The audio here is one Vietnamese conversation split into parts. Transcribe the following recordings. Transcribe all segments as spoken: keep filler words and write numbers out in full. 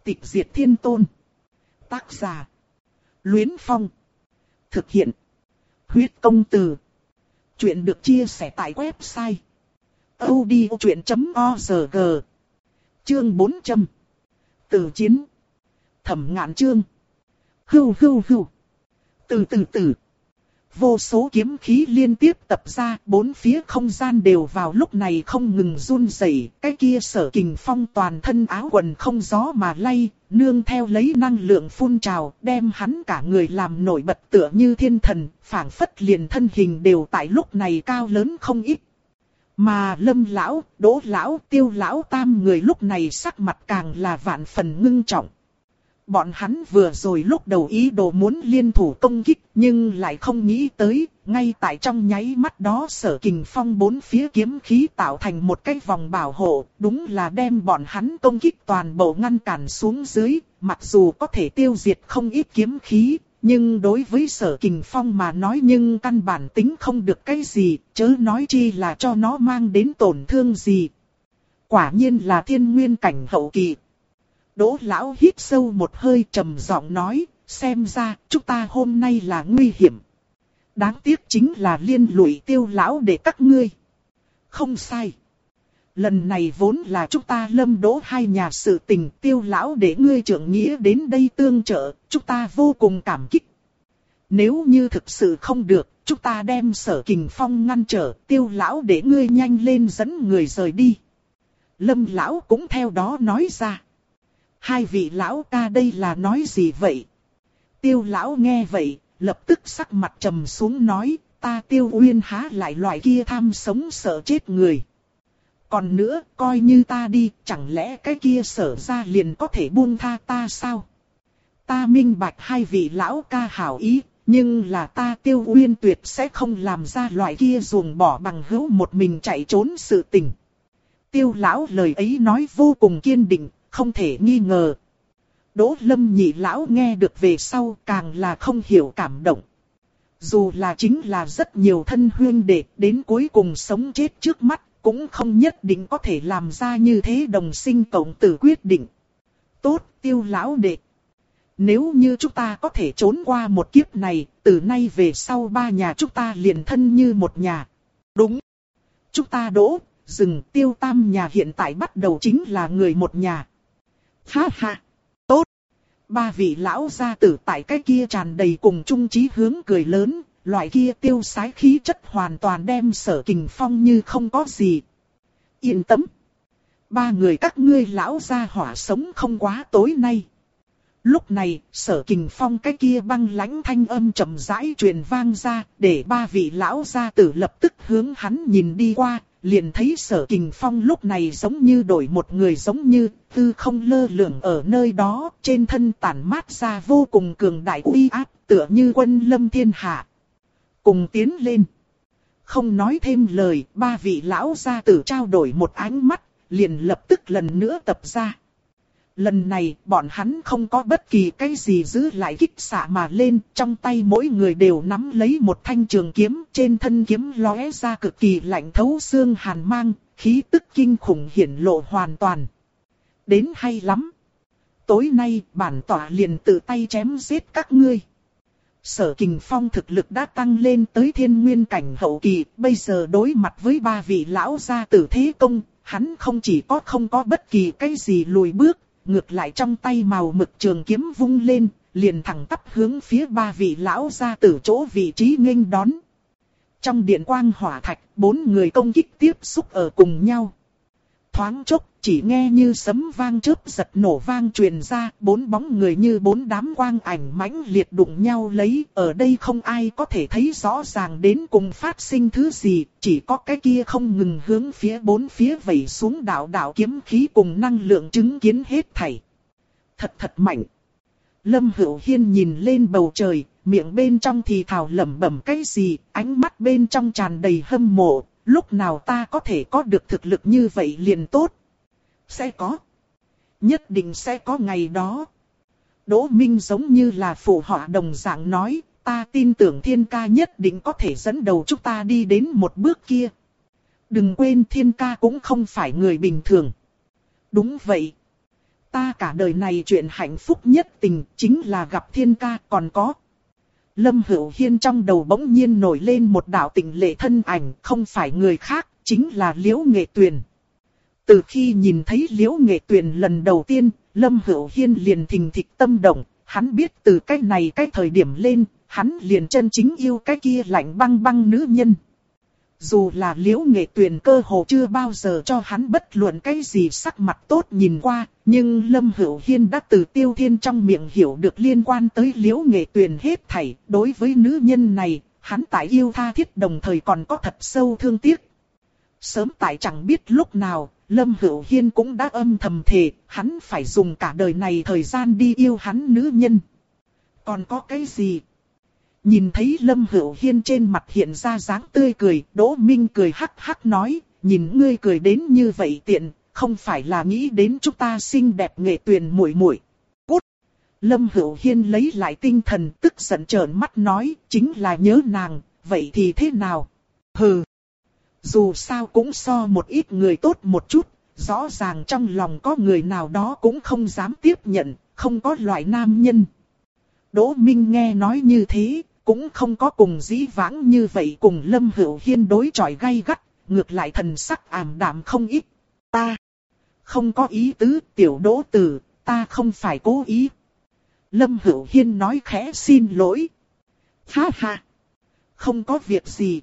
Tịch diệt thiên tôn. Tác giả. Luyến Phong. Thực hiện. Huyết công từ. Chuyện được chia sẻ tại website audiochuyện chấm org. Chương bốn trăm. Từ chiến. Thẩm Ngạn Chương. Hưu hưu hưu. Từ từ từ. Vô số kiếm khí liên tiếp tập ra, bốn phía không gian đều vào lúc này không ngừng run rẩy. Cái kia Sở Kình Phong toàn thân áo quần không gió mà lay, nương theo lấy năng lượng phun trào, đem hắn cả người làm nổi bật tựa như thiên thần, phảng phất liền thân hình đều tại lúc này cao lớn không ít. Mà Lâm lão, Đỗ lão, Tiêu lão tam người lúc này sắc mặt càng là vạn phần ngưng trọng. Bọn hắn vừa rồi lúc đầu ý đồ muốn liên thủ công kích, nhưng lại không nghĩ tới, ngay tại trong nháy mắt đó Sở Kình Phong bốn phía kiếm khí tạo thành một cái vòng bảo hộ, đúng là đem bọn hắn công kích toàn bộ ngăn cản xuống dưới, mặc dù có thể tiêu diệt không ít kiếm khí, nhưng đối với Sở Kình Phong mà nói nhưng căn bản tính không được cái gì, chớ nói chi là cho nó mang đến tổn thương gì. Quả nhiên là thiên nguyên cảnh hậu kỳ. Đỗ lão hít sâu một hơi trầm giọng nói, xem ra chúng ta hôm nay là nguy hiểm. Đáng tiếc chính là liên lụy Tiêu lão để các ngươi. Không sai. Lần này vốn là chúng ta Lâm Đỗ hai nhà sự tình, Tiêu lão để ngươi trưởng nghĩa đến đây tương trợ, chúng ta vô cùng cảm kích. Nếu như thực sự không được, chúng ta đem Sở Kình Phong ngăn trở, Tiêu lão để ngươi nhanh lên dẫn người rời đi. Lâm lão cũng theo đó nói ra. Hai vị lão ca đây là nói gì vậy? Tiêu lão nghe vậy, lập tức sắc mặt trầm xuống nói, ta Tiêu Uyên há lại loại kia tham sống sợ chết người. Còn nữa, coi như ta đi, chẳng lẽ cái kia Sở ra liền có thể buông tha ta sao? Ta minh bạch hai vị lão ca hảo ý, nhưng là ta Tiêu Uyên tuyệt sẽ không làm ra loại kia ruồng bỏ bằng hữu một mình chạy trốn sự tình. Tiêu lão lời ấy nói vô cùng kiên định. Không thể nghi ngờ. Đỗ Lâm nhị lão nghe được về sau càng là không hiểu cảm động. Dù là chính là rất nhiều thân huynh đệ đến cuối cùng sống chết trước mắt, cũng không nhất định có thể làm ra như thế đồng sinh cộng tử quyết định. Tốt, Tiêu lão đệ. Nếu như chúng ta có thể trốn qua một kiếp này, từ nay về sau ba nhà chúng ta liền thân như một nhà. Đúng. Chúng ta Đỗ, Dừng, Tiêu tam nhà hiện tại bắt đầu chính là người một nhà. Ha ha, tốt. Ba vị lão gia tử tại cái kia tràn đầy cùng chung chí hướng cười lớn, loại kia tiêu sái khí chất hoàn toàn đem Sở Kình Phong như không có gì. Yên tâm. Ba người các ngươi lão gia hỏa sống không quá tối nay. Lúc này, Sở Kình Phong cái kia băng lãnh thanh âm chậm rãi truyền vang ra, để ba vị lão gia tử lập tức hướng hắn nhìn đi qua. Liền thấy Sở Kình Phong lúc này giống như đổi một người, giống như tư không lơ lửng ở nơi đó, trên thân tản mát ra vô cùng cường đại uy áp, tựa như quân lâm thiên hạ. Cùng tiến lên. Không nói thêm lời, ba vị lão gia tử trao đổi một ánh mắt, liền lập tức lần nữa tập ra. Lần này, bọn hắn không có bất kỳ cái gì giữ lại kích xạ mà lên, trong tay mỗi người đều nắm lấy một thanh trường kiếm, trên thân kiếm lóe ra cực kỳ lạnh thấu xương hàn mang, khí tức kinh khủng hiển lộ hoàn toàn. Đến hay lắm. Tối nay, bản tỏa liền tự tay chém giết các ngươi. Sở Kình Phong thực lực đã tăng lên tới thiên nguyên cảnh hậu kỳ, bây giờ đối mặt với ba vị lão gia tử thế công, hắn không chỉ có không có bất kỳ cái gì lùi bước. Ngược lại trong tay màu mực trường kiếm vung lên, liền thẳng tắp hướng phía ba vị lão gia tử chỗ vị trí nghênh đón. Trong điện quang hỏa thạch, bốn người công kích tiếp xúc ở cùng nhau. Thoáng chốc, chỉ nghe như sấm vang chớp giật nổ vang truyền ra, bốn bóng người như bốn đám quang ảnh mãnh liệt đụng nhau lấy, ở đây không ai có thể thấy rõ ràng đến cùng phát sinh thứ gì, chỉ có cái kia không ngừng hướng phía bốn phía vẩy xuống đạo đạo kiếm khí cùng năng lượng chứng kiến hết thảy. Thật thật mạnh. Lâm Hữu Hiên nhìn lên bầu trời, miệng bên trong thì thào lẩm bẩm cái gì, ánh mắt bên trong tràn đầy hâm mộ. Lúc nào ta có thể có được thực lực như vậy liền tốt. Sẽ có. Nhất định sẽ có ngày đó. Đỗ Minh giống như là phụ họa đồng dạng nói, ta tin tưởng Thiên ca nhất định có thể dẫn đầu chúng ta đi đến một bước kia. Đừng quên Thiên ca cũng không phải người bình thường. Đúng vậy. Ta cả đời này chuyện hạnh phúc nhất tình chính là gặp Thiên ca, còn có. Lâm Hữu Hiên trong đầu bỗng nhiên nổi lên một đạo tịnh lệ thân ảnh, không phải người khác, chính là Liễu Nghệ Tuyền. Từ khi nhìn thấy Liễu Nghệ Tuyền lần đầu tiên, Lâm Hữu Hiên liền thình thịch tâm động, hắn biết từ cái này cái thời điểm lên, hắn liền chân chính yêu cái kia lạnh băng băng nữ nhân. Dù là Liễu Nghệ Tuyền cơ hồ chưa bao giờ cho hắn bất luận cái gì sắc mặt tốt nhìn qua, nhưng Lâm Hữu Hiên đã từ Tiêu Thiên trong miệng hiểu được liên quan tới Liễu Nghệ Tuyền hết thảy. Đối với nữ nhân này, hắn tại yêu tha thiết đồng thời còn có thật sâu thương tiếc. Sớm tại chẳng biết lúc nào, Lâm Hữu Hiên cũng đã âm thầm thề, hắn phải dùng cả đời này thời gian đi yêu hắn nữ nhân. Còn có cái gì? Nhìn thấy Lâm Hữu Hiên trên mặt hiện ra dáng tươi cười, Đỗ Minh cười hắc hắc nói, nhìn ngươi cười đến như vậy tiện, không phải là nghĩ đến chúng ta xinh đẹp Nghệ Tuyền muội muội. Cút! Lâm Hữu Hiên lấy lại tinh thần, tức giận trợn mắt nói, chính là nhớ nàng, vậy thì thế nào? Hừ! Dù sao cũng so một ít người tốt một chút, rõ ràng trong lòng có người nào đó cũng không dám tiếp nhận, không có loại nam nhân. Đỗ Minh nghe nói như thế, cũng không có cùng dĩ vãng như vậy cùng Lâm Hữu Hiên đối chọi gay gắt, ngược lại thần sắc ảm đạm không ít. Ta không có ý tứ, tiểu Đỗ tử, ta không phải cố ý. Lâm Hữu Hiên nói khẽ xin lỗi. Ha ha, không có việc gì.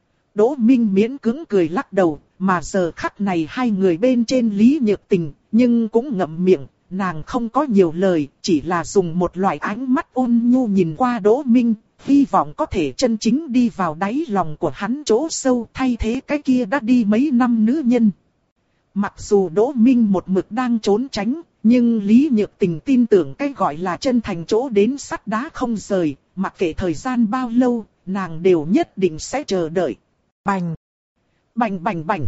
Đỗ Minh miễn cưỡng cười lắc đầu, mà giờ khắc này hai người bên trên Lý Nhược Tình, nhưng cũng ngậm miệng, nàng không có nhiều lời, chỉ là dùng một loại ánh mắt ôn nhu nhìn qua Đỗ Minh, hy vọng có thể chân chính đi vào đáy lòng của hắn chỗ sâu thay thế cái kia đã đi mấy năm nữ nhân. Mặc dù Đỗ Minh một mực đang trốn tránh, nhưng Lý Nhược Tình tin tưởng cái gọi là chân thành chỗ đến sắt đá không rời, mặc kệ thời gian bao lâu, nàng đều nhất định sẽ chờ đợi. Bành! Bành bành bành!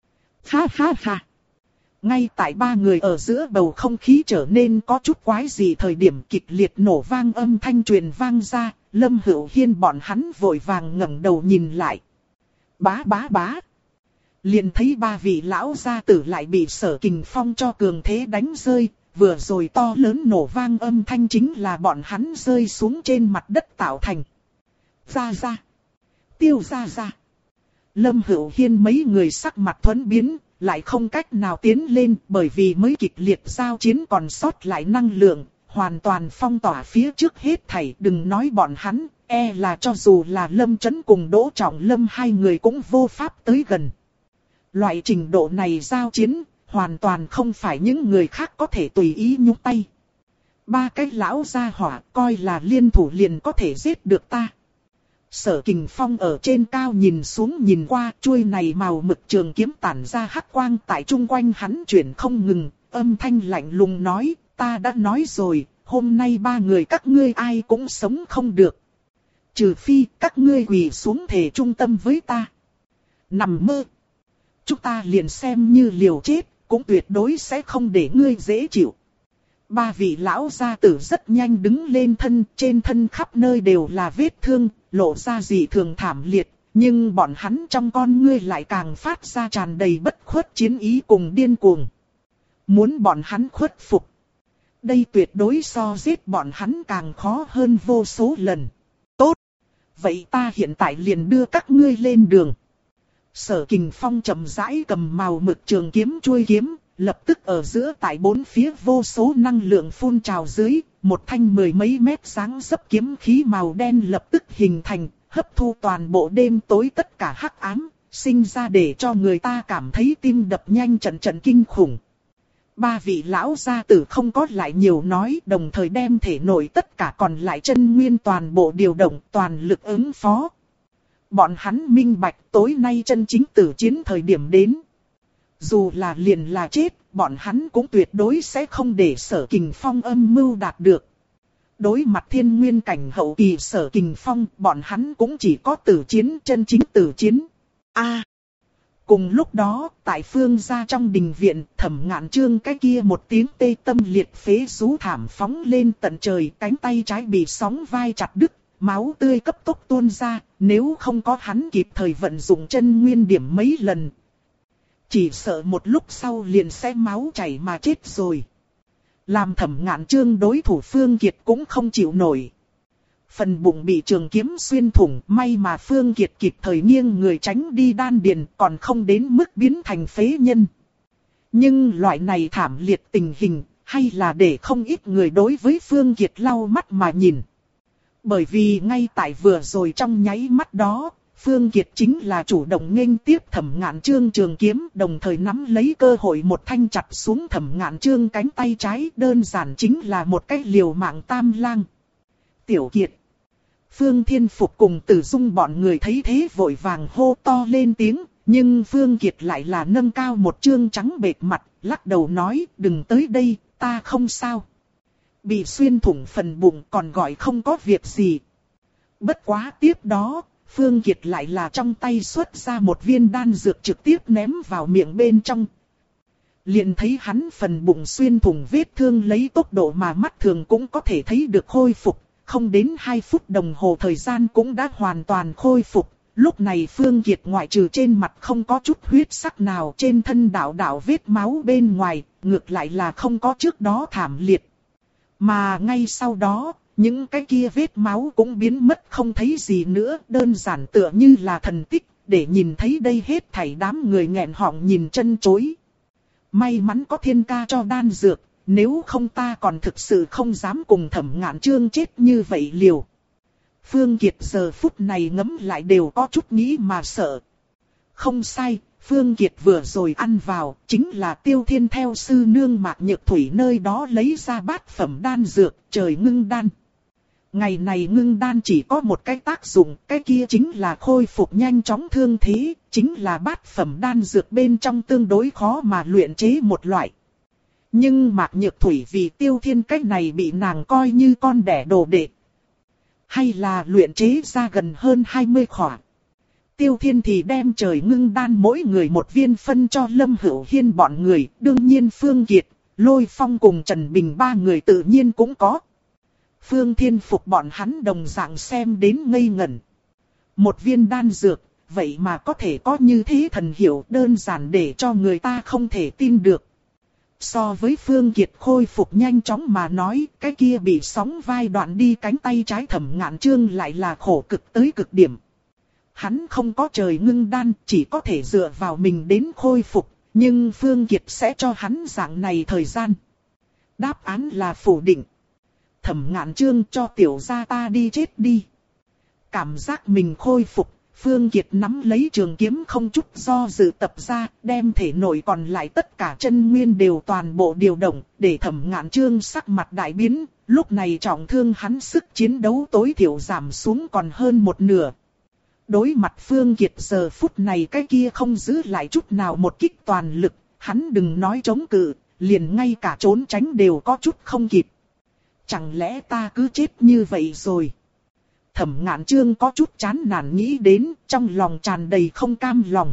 Ha ha ha! Ngay tại ba người ở giữa bầu không khí trở nên có chút quái dị thời điểm kịch liệt nổ vang âm thanh truyền vang ra, Lâm Hữu Hiên bọn hắn vội vàng ngẩng đầu nhìn lại. Bá bá bá! Liền thấy ba vị lão gia tử lại bị Sở Kình Phong cho cường thế đánh rơi, vừa rồi to lớn nổ vang âm thanh chính là bọn hắn rơi xuống trên mặt đất tạo thành. Ra ra! Tiêu ra ra! Lâm Hữu Hiên mấy người sắc mặt thuẫn biến, lại không cách nào tiến lên bởi vì mới kịch liệt giao chiến còn sót lại năng lượng, hoàn toàn phong tỏa phía trước hết thảy, đừng nói bọn hắn, e là cho dù là Lâm Chấn cùng Đỗ Trọng Lâm hai người cũng vô pháp tới gần. Loại trình độ này giao chiến, hoàn toàn không phải những người khác có thể tùy ý nhúc tay. Ba cái lão gia hỏa coi là liên thủ liền có thể giết được ta. Sở Kình Phong ở trên cao nhìn xuống nhìn qua, chuôi này màu mực trường kiếm tản ra hắc quang tại chung quanh hắn chuyển không ngừng, âm thanh lạnh lùng nói, ta đã nói rồi, hôm nay ba người các ngươi ai cũng sống không được. Trừ phi các ngươi quỳ xuống thề trung tâm với ta. Nằm mơ. Chúng ta liền xem như liều chết, cũng tuyệt đối sẽ không để ngươi dễ chịu. Ba vị lão gia tử rất nhanh đứng lên thân, trên thân khắp nơi đều là vết thương, lộ ra dị thường thảm liệt, nhưng bọn hắn trong con ngươi lại càng phát ra tràn đầy bất khuất chiến ý cùng điên cuồng. Muốn bọn hắn khuất phục. Đây tuyệt đối so giết bọn hắn càng khó hơn vô số lần. Tốt. Vậy ta hiện tại liền đưa các ngươi lên đường. Sở Kình Phong chậm rãi cầm màu mực trường kiếm chuôi kiếm, lập tức ở giữa tại bốn phía vô số năng lượng phun trào dưới, một thanh mười mấy mét dáng dấp kiếm khí màu đen lập tức hình thành, hấp thu toàn bộ đêm tối tất cả hắc ám, sinh ra để cho người ta cảm thấy tim đập nhanh trận trận kinh khủng. Ba vị lão gia tử không có lại nhiều nói, đồng thời đem thể nội tất cả còn lại chân nguyên toàn bộ điều động, toàn lực ứng phó. Bọn hắn minh bạch tối nay chân chính tử chiến thời điểm đến. Dù là liền là chết, bọn hắn cũng tuyệt đối sẽ không để Sở Kình Phong âm mưu đạt được. Đối mặt thiên nguyên cảnh hậu kỳ Sở Kình Phong, bọn hắn cũng chỉ có tử chiến, chân chính tử chiến. A. À, cùng lúc đó, tại phương gia trong đình viện, Thẩm Ngạn Chương cái kia một tiếng tê tâm liệt phế rú thảm phóng lên tận trời, cánh tay trái bị sóng vai chặt đứt, máu tươi cấp tốc tuôn ra, nếu không có hắn kịp thời vận dụng chân nguyên điểm mấy lần, chỉ sợ một lúc sau liền sẽ máu chảy mà chết rồi. làm Thẩm Ngạn Chương đối thủ Phương Kiệt cũng không chịu nổi. Phần bụng bị trường kiếm xuyên thủng, may mà Phương Kiệt kịp thời nghiêng người tránh đi đan điền, còn không đến mức biến thành phế nhân. Nhưng loại này thảm liệt tình hình, hay là để không ít người đối với Phương Kiệt lau mắt mà nhìn. Bởi vì ngay tại vừa rồi trong nháy mắt đó, Phương Kiệt chính là chủ động nghênh tiếp Thẩm Ngạn Chương trường kiếm, đồng thời nắm lấy cơ hội một thanh chặt xuống Thẩm Ngạn Chương cánh tay trái, đơn giản chính là một cái liều mạng tam lang. Tiểu Kiệt, Phương Thiên Phục cùng Tử Dung bọn người thấy thế vội vàng hô to lên tiếng, nhưng Phương Kiệt lại là nâng cao một trương trắng bệch mặt, lắc đầu nói, đừng tới đây, ta không sao. Bị xuyên thủng phần bụng còn gọi không có việc gì. Bất quá tiếp đó, Phương Kiệt lại là trong tay xuất ra một viên đan dược trực tiếp ném vào miệng bên trong. Liền thấy hắn phần bụng xuyên thủng vết thương lấy tốc độ mà mắt thường cũng có thể thấy được khôi phục. Không đến hai phút đồng hồ thời gian cũng đã hoàn toàn khôi phục. Lúc này Phương Kiệt ngoại trừ trên mặt không có chút huyết sắc nào, trên thân đạo đạo vết máu bên ngoài, ngược lại là không có trước đó thảm liệt. Mà ngay sau đó, những cái kia vết máu cũng biến mất không thấy gì nữa, đơn giản tựa như là thần tích, để nhìn thấy đây hết thảy đám người nghẹn họng nhìn chân chối. May mắn có Thiên ca cho đan dược, nếu không ta còn thực sự không dám cùng Thẩm Ngạn Chương chết như vậy liều. Phương Kiệt giờ phút này ngẫm lại đều có chút nghĩ mà sợ. Không sai, Phương Kiệt vừa rồi ăn vào, chính là Tiêu Thiên theo sư nương Mạc Nhược Thủy nơi đó lấy ra bát phẩm đan dược, trời ngưng đan. Ngày này ngưng đan chỉ có một cái tác dụng, cái kia chính là khôi phục nhanh chóng thương thế, chính là bát phẩm đan dược bên trong tương đối khó mà luyện chế một loại. Nhưng Mạc Nhược Thủy vì Tiêu Thiên cách này bị nàng coi như con đẻ đồ đệ. Hay là luyện chế ra gần hơn hai mươi khỏa. Tiêu Thiên thì đem trời ngưng đan mỗi người một viên phân cho Lâm Hữu Hiên bọn người, đương nhiên Phương Kiệt, Lôi Phong cùng Trần Bình ba người tự nhiên cũng có. Phương Thiên Phục bọn hắn đồng dạng xem đến ngây ngẩn. Một viên đan dược, vậy mà có thể có như thế thần hiệu, đơn giản để cho người ta không thể tin được. So với Phương Kiệt khôi phục nhanh chóng mà nói, cái kia bị sóng vai đoạn đi cánh tay trái Thẩm Ngạn Chương lại là khổ cực tới cực điểm. Hắn không có trời ngưng đan, chỉ có thể dựa vào mình đến khôi phục, nhưng Phương Kiệt sẽ cho hắn dạng này thời gian. Đáp án là phủ định. Thẩm Ngạn Chương cho tiểu gia ta đi chết đi. Cảm giác mình khôi phục, Phương Kiệt nắm lấy trường kiếm không chút do dự tập ra, đem thể nội còn lại tất cả chân nguyên đều toàn bộ điều động, để Thẩm Ngạn Chương sắc mặt đại biến, lúc này trọng thương hắn sức chiến đấu tối thiểu giảm xuống còn hơn một nửa. Đối mặt Phương Kiệt giờ phút này cái kia không giữ lại chút nào một kích toàn lực, hắn đừng nói chống cự, liền ngay cả trốn tránh đều có chút không kịp. Chẳng lẽ ta cứ chết như vậy rồi? Thẩm Ngạn Chương có chút chán nản nghĩ đến, trong lòng tràn đầy không cam lòng.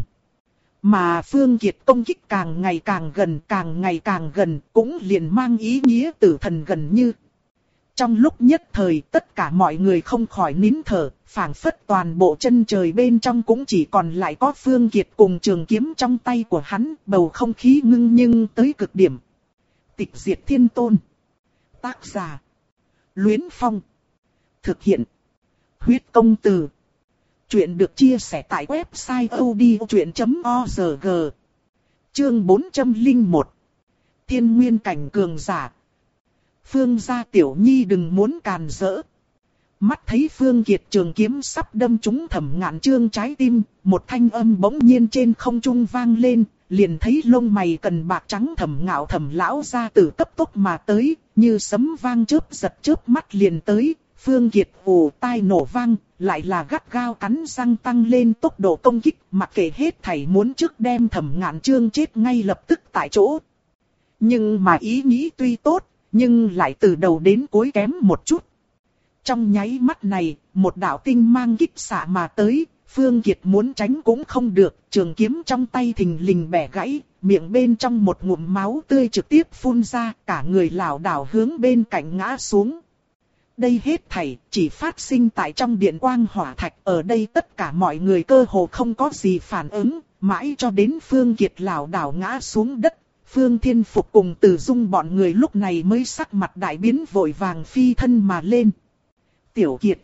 Mà Phương Kiệt công kích càng ngày càng gần, càng ngày càng gần, cũng liền mang ý nghĩa tử thần gần như. Trong lúc nhất thời tất cả mọi người không khỏi nín thở, phảng phất toàn bộ chân trời bên trong cũng chỉ còn lại có Phương Kiệt cùng trường kiếm trong tay của hắn, bầu không khí ngưng nhưng tới cực điểm. Tịch diệt thiên tôn. Tác giả. Luyến Phong. Thực hiện. Huyết công từ. Chuyện được chia sẻ tại website odchuyện chấm org. Chương bốn trăm lẻ một. Thiên nguyên cảnh cường giả. Phương gia tiểu nhi đừng muốn càn rỡ. Mắt thấy Phương Kiệt trường kiếm sắp đâm trúng Thẩm Ngạn Chương trái tim, một thanh âm bỗng nhiên trên không trung vang lên, liền thấy lông mày cần bạc trắng Thẩm Ngạo Thẩm lão gia tử cấp tốc mà tới, như sấm vang chớp giật chớp mắt liền tới. Phương Kiệt ù tai nổ vang, lại là gắt gao cắn răng tăng lên tốc độ công kích, mặc kệ hết thảy muốn trước đem Thẩm Ngạn Chương chết ngay lập tức tại chỗ. Nhưng mà ý nghĩ tuy tốt, nhưng lại từ đầu đến cuối kém một chút. Trong nháy mắt này, một đạo tinh mang kích xạ mà tới, Phương Kiệt muốn tránh cũng không được, trường kiếm trong tay thình lình bẻ gãy, miệng bên trong một ngụm máu tươi trực tiếp phun ra, cả người lảo đảo hướng bên cạnh ngã xuống. Đây hết thảy chỉ phát sinh tại trong điện quang hỏa thạch, ở đây tất cả mọi người cơ hồ không có gì phản ứng, mãi cho đến Phương Kiệt lảo đảo ngã xuống đất, Phương Thiên Phục cùng Từ Dung bọn người lúc này mới sắc mặt đại biến vội vàng phi thân mà lên. Tiểu Kiệt,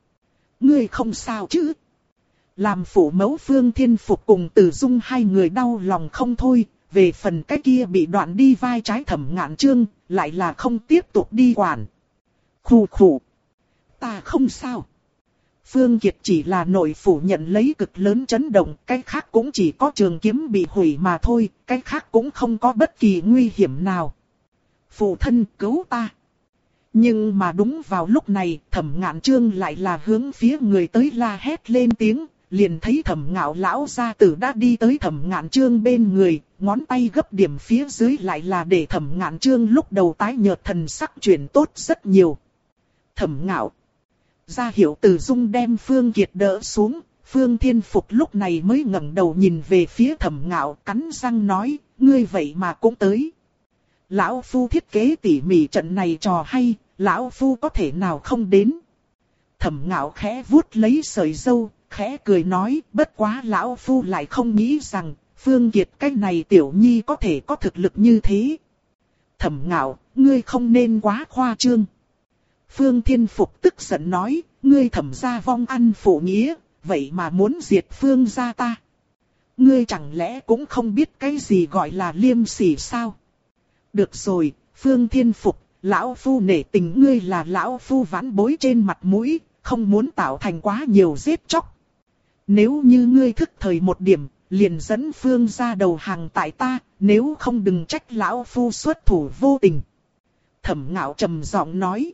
ngươi không sao chứ? Làm phụ mẫu Phương Thiên Phục cùng Từ Dung hai người đau lòng không thôi, về phần cái kia bị đoạn đi vai trái Thẩm Ngạn Chương, lại là không tiếp tục đi quản. Khù khù, ta không sao. Phương Kiệt chỉ là nội phủ nhận lấy cực lớn chấn động, cái khác cũng chỉ có trường kiếm bị hủy mà thôi, cái khác cũng không có bất kỳ nguy hiểm nào. Phụ thân cứu ta. Nhưng mà đúng vào lúc này, Thẩm Ngạn Chương lại là hướng phía người tới la hét lên tiếng, liền thấy Thẩm Ngạo lão gia tử đã đi tới Thẩm Ngạn Chương bên người, ngón tay gấp điểm phía dưới lại là để Thẩm Ngạn Chương lúc đầu tái nhợt thần sắc chuyển tốt rất nhiều. Thẩm Ngạo ra hiệu Từ Dung đem Phương Kiệt đỡ xuống, Phương Thiên Phục lúc này mới ngẩng đầu nhìn về phía Thẩm Ngạo, cắn răng nói, ngươi vậy mà cũng tới. Lão Phu thiết kế tỉ mỉ trận này trò hay, Lão Phu có thể nào không đến. Thẩm Ngạo khẽ vuốt lấy sợi râu, khẽ cười nói, bất quá Lão Phu lại không nghĩ rằng, Phương Kiệt cái này tiểu nhi có thể có thực lực như thế. Thẩm Ngạo, ngươi không nên quá khoa trương. Phương Thiên Phục tức giận nói, ngươi Thẩm gia vong ăn phụ nghĩa, vậy mà muốn diệt Phương gia ta. Ngươi chẳng lẽ cũng không biết cái gì gọi là liêm sỉ sao? Được rồi, Phương Thiên Phục, Lão Phu nể tình ngươi là Lão Phu vãn bối trên mặt mũi, không muốn tạo thành quá nhiều giết chóc. Nếu như ngươi thức thời một điểm, liền dẫn Phương gia đầu hàng tại ta, nếu không đừng trách Lão Phu xuất thủ vô tình. Thẩm Ngạo trầm giọng nói.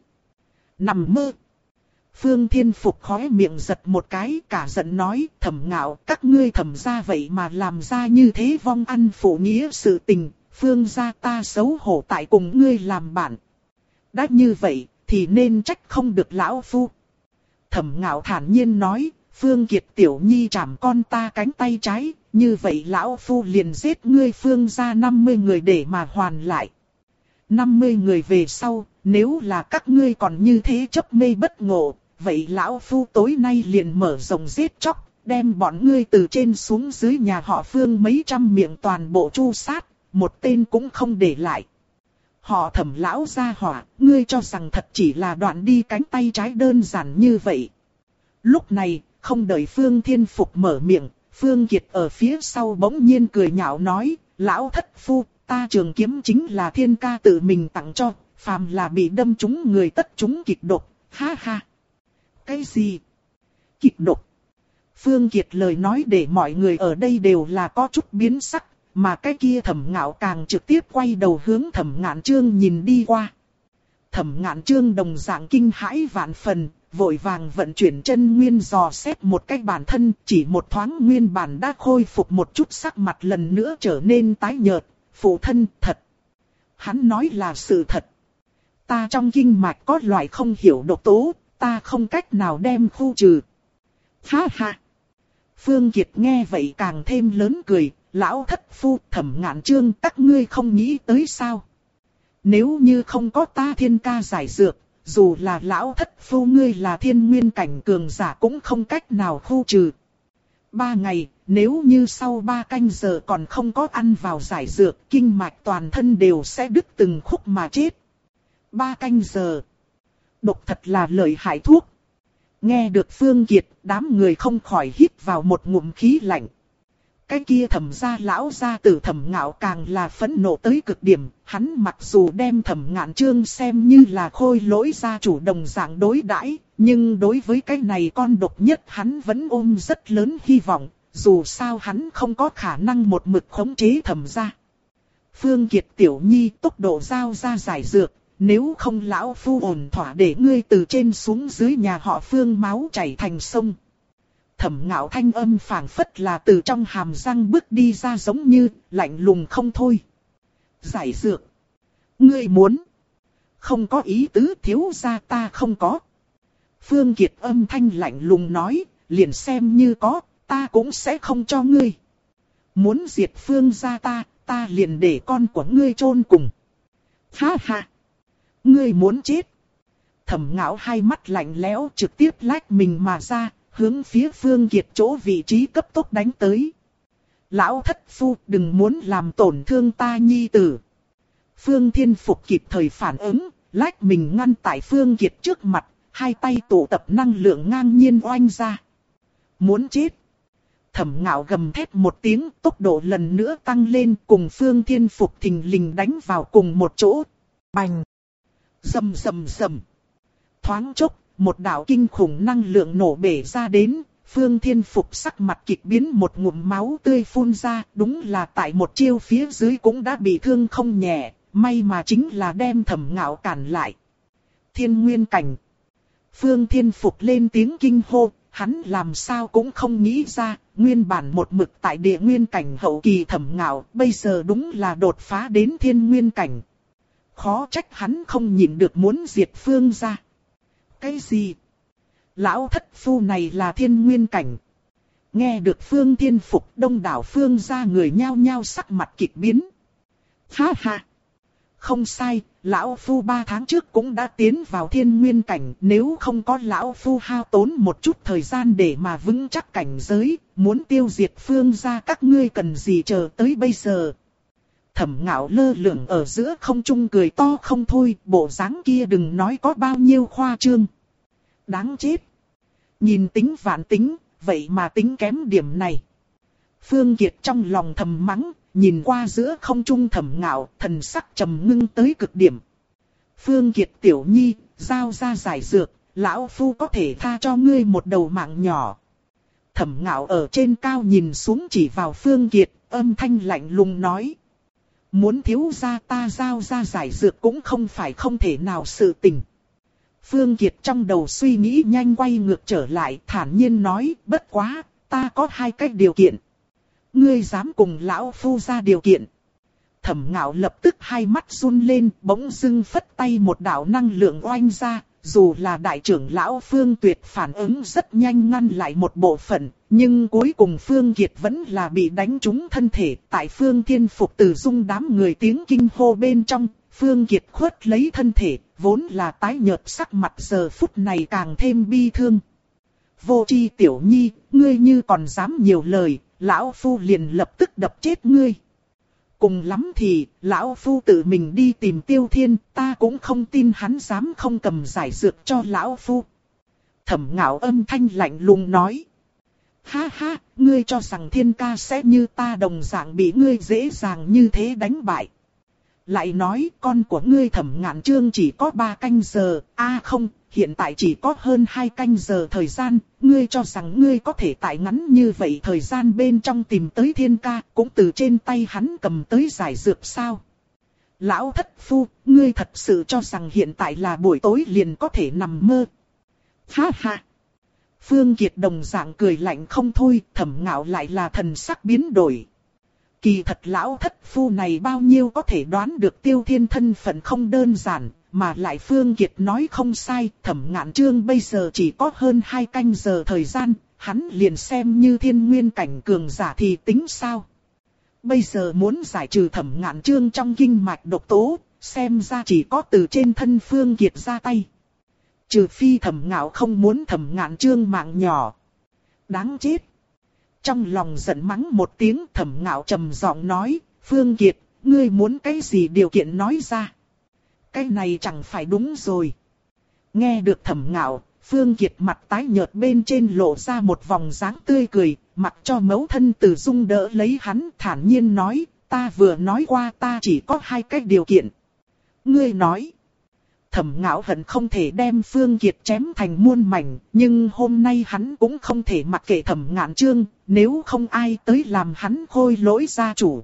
Nằm mơ. Phương Thiên Phục khóe miệng giật một cái, cả giận nói, Thẩm Ngạo, các ngươi Thẩm gia vậy mà làm ra như thế vong ăn phụ nghĩa sự tình, Phương gia ta xấu hổ tại cùng ngươi làm bạn. Đã như vậy, thì nên trách không được Lão Phu. Thẩm Ngạo thản nhiên nói, Phương Kiệt tiểu nhi chảm con ta cánh tay trái, như vậy Lão Phu liền giết ngươi Phương gia năm mươi người để mà hoàn lại. năm mươi người về sau, nếu là các ngươi còn như thế chấp mê bất ngộ, vậy Lão Phu tối nay liền mở rộng giết chóc, đem bọn ngươi từ trên xuống dưới nhà họ Phương mấy trăm miệng toàn bộ tru sát, một tên cũng không để lại. Họ Thẩm lão gia hỏa, ngươi cho rằng thật chỉ là đoạn đi cánh tay trái đơn giản như vậy. Lúc này, không đợi Phương Thiên Phục mở miệng, Phương Kiệt ở phía sau bỗng nhiên cười nhạo nói, Lão thất phu, ta trường kiếm chính là thiên ca tự mình tặng cho, phàm là bị đâm trúng người tất trúng kịch độc, ha ha. Cái gì? Kịch độc? Phương Kiệt lời nói để mọi người ở đây đều là có chút biến sắc, mà cái kia Thẩm Ngạo càng trực tiếp quay đầu hướng Thẩm Ngạn Chương nhìn đi qua. Thẩm Ngạn Chương đồng dạng kinh hãi vạn phần, vội vàng vận chuyển chân nguyên dò xét một cách bản thân, chỉ một thoáng nguyên bản đã khôi phục một chút sắc mặt lần nữa trở nên tái nhợt, phụ thân thật. Hắn nói là sự thật. Ta trong kinh mạch có loại không hiểu độc tố, ta không cách nào đem khu trừ. Ha ha. Phương Kiệt nghe vậy càng thêm lớn cười, Lão thất phu Thẩm Ngạn Chương các ngươi không nghĩ tới sao. Nếu như không có ta thiên ca giải dược, dù là Lão thất phu ngươi là thiên nguyên cảnh cường giả cũng không cách nào khu trừ. Ba ngày, nếu như sau ba canh giờ còn không có ăn vào giải dược, kinh mạch toàn thân đều sẽ đứt từng khúc mà chết. Ba canh giờ. Độc thật là lợi hại thuốc. Nghe được Phương Kiệt, đám người không khỏi hít vào một ngụm khí lạnh. Cái kia Thẩm gia lão gia tử Thẩm Ngạo càng là phẫn nộ tới cực điểm, hắn mặc dù đem Thẩm Ngạn Chương xem như là khôi lỗi gia chủ đồng dạng đối đãi, nhưng đối với cái này con độc nhất hắn vẫn ôm rất lớn hy vọng, dù sao hắn không có khả năng một mực khống chế Thẩm gia. Phương Kiệt tiểu nhi tốc độ giao ra giải dược, nếu không Lão Phu ổn thỏa để ngươi từ trên xuống dưới nhà họ Phương máu chảy thành sông. Thẩm Ngạo thanh âm phảng phất là từ trong hàm răng bước đi ra giống như lạnh lùng không thôi. Giải dược. Ngươi muốn. Không có ý tứ thiếu gia ta không có. Phương Kiệt âm thanh lạnh lùng nói, liền xem như có, ta cũng sẽ không cho ngươi. Muốn diệt Phương gia ta, ta liền để con của ngươi chôn cùng. Ha ha. Ngươi muốn chết. Thẩm Ngạo hai mắt lạnh lẽo trực tiếp lách mình mà ra, hướng phía Phương Kiệt chỗ vị trí cấp tốc đánh tới. Lão thất phu đừng muốn làm tổn thương ta nhi tử. Phương Thiên Phục kịp thời phản ứng, lách mình ngăn tại Phương Kiệt trước mặt, hai tay tụ tập năng lượng ngang nhiên oanh ra. Muốn chết. Thẩm Ngạo gầm thét một tiếng, tốc độ lần nữa tăng lên, cùng Phương Thiên Phục thình lình đánh vào cùng một chỗ. Bành. Rầm rầm rầm. Thoáng chốc, một đạo kinh khủng năng lượng nổ bể ra đến. Phương Thiên Phục sắc mặt kịch biến, một ngụm máu tươi phun ra, đúng là tại một chiêu phía dưới cũng đã bị thương không nhẹ, may mà chính là đem Thẩm Ngạo cản lại. Thiên Nguyên Cảnh. Phương Thiên Phục lên tiếng kinh hô, hắn làm sao cũng không nghĩ ra, nguyên bản một mực tại Địa Nguyên Cảnh hậu kỳ Thẩm Ngạo, bây giờ đúng là đột phá đến Thiên Nguyên Cảnh. Khó trách hắn không nhịn được muốn diệt Phương gia. Cái gì? Lão thất phu này là Thiên Nguyên Cảnh. Nghe được Phương Thiên Phục, đông đảo Phương gia người nhao nhao sắc mặt kịch biến. Ha ha! Không sai, lão phu ba tháng trước cũng đã tiến vào Thiên Nguyên Cảnh. Nếu không có lão phu hao tốn một chút thời gian để mà vững chắc cảnh giới, muốn tiêu diệt Phương gia các ngươi cần gì chờ tới bây giờ. Thẩm Ngạo lơ lửng ở giữa không trung cười to không thôi, bộ dáng kia đừng nói có bao nhiêu khoa trương. Đáng chết. Nhìn tính vạn tính, vậy mà tính kém điểm này. Phương Kiệt trong lòng thầm mắng, nhìn qua giữa không trung Thẩm Ngạo, thần sắc trầm ngưng tới cực điểm. Phương Kiệt tiểu nhi, giao ra giải dược, lão phu có thể tha cho ngươi một đầu mạng nhỏ. Thẩm Ngạo ở trên cao nhìn xuống chỉ vào Phương Kiệt, âm thanh lạnh lùng nói. Muốn thiếu gia ta giao ra giải dược cũng không phải không thể nào sự tình. Phương Kiệt trong đầu suy nghĩ nhanh quay ngược trở lại, thản nhiên nói, bất quá, ta có hai cách điều kiện. Ngươi dám cùng lão phu ra điều kiện. Thẩm Ngạo lập tức hai mắt run lên, bỗng dưng phất tay một đạo năng lượng oanh ra, dù là đại trưởng lão Phương Tuyệt phản ứng rất nhanh ngăn lại một bộ phận, nhưng cuối cùng Phương Kiệt vẫn là bị đánh trúng thân thể. Tại Phương Thiên Phục từ dung đám người tiếng kinh hô bên trong, Phương Kiệt khuất lấy thân thể, vốn là tái nhợt sắc mặt giờ phút này càng thêm bi thương. Vô Chi tiểu nhi, ngươi như còn dám nhiều lời, lão phu liền lập tức đập chết ngươi. Cùng lắm thì, lão phu tự mình đi tìm Tiêu Thiên, ta cũng không tin hắn dám không cầm giải dược cho lão phu. Thẩm Ngạo âm thanh lạnh lùng nói. Ha ha, ngươi cho rằng Thiên ca sẽ như ta đồng dạng bị ngươi dễ dàng như thế đánh bại. Lại nói con của ngươi Thẩm Ngạn Chương chỉ có ba canh giờ, a à không, hiện tại chỉ có hơn hai canh giờ thời gian, ngươi cho rằng ngươi có thể tại ngắn như vậy thời gian bên trong tìm tới Thiên ca, cũng từ trên tay hắn cầm tới giải dược sao? Lão thất phu, ngươi thật sự cho rằng hiện tại là buổi tối liền có thể nằm mơ? Ha ha! Phương Kiệt đồng dạng cười lạnh không thôi, Thẩm Ngạo lại là thần sắc biến đổi. Kỳ thật lão thất phu này bao nhiêu có thể đoán được Tiêu Thiên thân phận không đơn giản, mà lại Phương Kiệt nói không sai, Thẩm Ngạn Chương bây giờ chỉ có hơn hai canh giờ thời gian, hắn liền xem như Thiên Nguyên Cảnh cường giả thì tính sao. Bây giờ muốn giải trừ Thẩm Ngạn Chương trong kinh mạch độc tố, xem ra chỉ có từ trên thân Phương Kiệt ra tay. Trừ phi Thẩm Ngạo không muốn Thẩm Ngạn Chương mạng nhỏ. Đáng chết. Trong lòng giận mắng một tiếng, Thẩm Ngạo trầm giọng nói, Phương Kiệt, ngươi muốn cái gì điều kiện nói ra. Cái này chẳng phải đúng rồi. Nghe được Thẩm Ngạo, Phương Kiệt mặt tái nhợt bên trên lộ ra một vòng dáng tươi cười, mặc cho mẫu thân Từ Dung đỡ lấy hắn, thản nhiên nói, ta vừa nói qua ta chỉ có hai cái điều kiện. Ngươi nói. Thẩm Ngạo hận không thể đem Phương Kiệt chém thành muôn mảnh, nhưng hôm nay hắn cũng không thể mặc kệ Thẩm Ngạn Chương, nếu không ai tới làm hắn khôi lỗi gia chủ.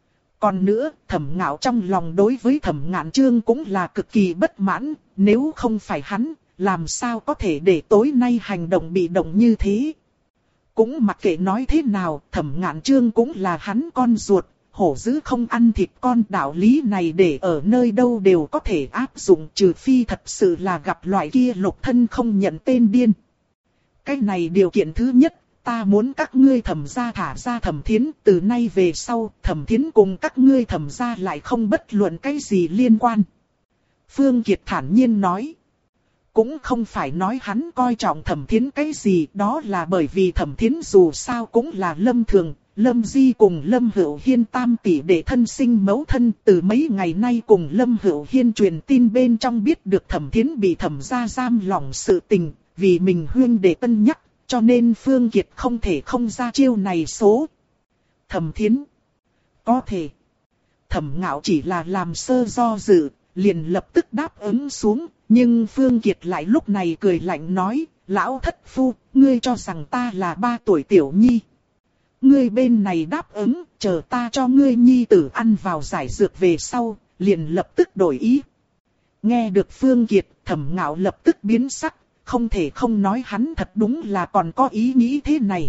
Còn nữa, Thẩm Ngạo trong lòng đối với Thẩm Ngạn Chương cũng là cực kỳ bất mãn, nếu không phải hắn, làm sao có thể để tối nay hành động bị động như thế. Cũng mặc kệ nói thế nào, Thẩm Ngạn Chương cũng là hắn con ruột, hổ dữ không ăn thịt con, đạo lý này để ở nơi đâu đều có thể áp dụng, trừ phi thật sự là gặp loại kia lục thân không nhận tên điên. Cái này điều kiện thứ nhất, ta muốn các ngươi Thẩm gia thả ra Thẩm Thiến, từ nay về sau, Thẩm Thiến cùng các ngươi Thẩm gia lại không bất luận cái gì liên quan. Phương Kiệt thản nhiên nói. Cũng không phải nói hắn coi trọng Thẩm Thiến cái gì, đó là bởi vì Thẩm Thiến dù sao cũng là Lâm Thường, Lâm Di cùng Lâm Hữu Hiên tam tỷ đệ thân sinh mẫu thân, từ mấy ngày nay cùng Lâm Hữu Hiên truyền tin bên trong biết được Thẩm Thiến bị thẩm gia giam lỏng sự tình, vì mình huyên đệ cân nhắc, cho nên Phương Kiệt không thể không ra chiêu này số. Thẩm Thiến, có thể. Thẩm Ngạo chỉ là làm sơ do dự, liền lập tức đáp ứng xuống, nhưng Phương Kiệt lại lúc này cười lạnh nói, lão thất phu, ngươi cho rằng ta là ba tuổi tiểu nhi. Ngươi bên này đáp ứng, chờ ta cho ngươi nhi tử ăn vào giải dược về sau, liền lập tức đổi ý. Nghe được Phương Kiệt, Thẩm Ngạo lập tức biến sắc, không thể không nói hắn thật đúng là còn có ý nghĩ thế này.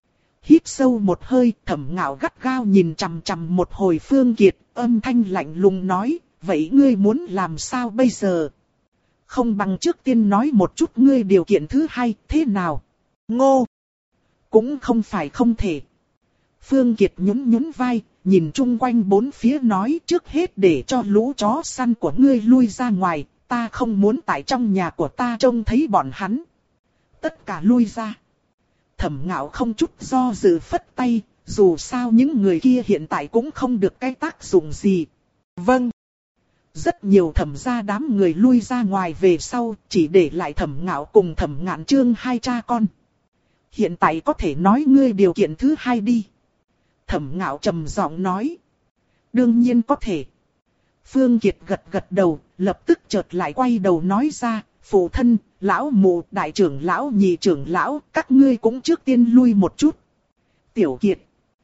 Hít sâu một hơi, Thẩm Ngạo gắt gao nhìn chằm chằm một hồi Phương Kiệt, âm thanh lạnh lùng nói, vậy ngươi muốn làm sao bây giờ? Không bằng trước tiên nói một chút ngươi điều kiện thứ hai, thế nào? Ngô! Cũng không phải không thể. Phương Kiệt nhún nhún vai, nhìn chung quanh bốn phía nói trước hết để cho lũ chó săn của ngươi lui ra ngoài, ta không muốn tại trong nhà của ta trông thấy bọn hắn. Tất cả lui ra. Thẩm Ngạo không chút do dự phất tay, dù sao những người kia hiện tại cũng không được cái tác dụng gì. Vâng. Rất nhiều Thẩm gia đám người lui ra ngoài về sau, chỉ để lại Thẩm Ngạo cùng Thẩm Ngạn Trương hai cha con. Hiện tại có thể nói ngươi điều kiện thứ hai đi. Thẩm Ngạo trầm giọng nói. Đương nhiên có thể. Phương Kiệt gật gật đầu, lập tức chợt lại quay đầu nói ra, phụ thân, lão mụ, đại trưởng lão, nhị trưởng lão, các ngươi cũng trước tiên lui một chút. Tiểu Kiệt.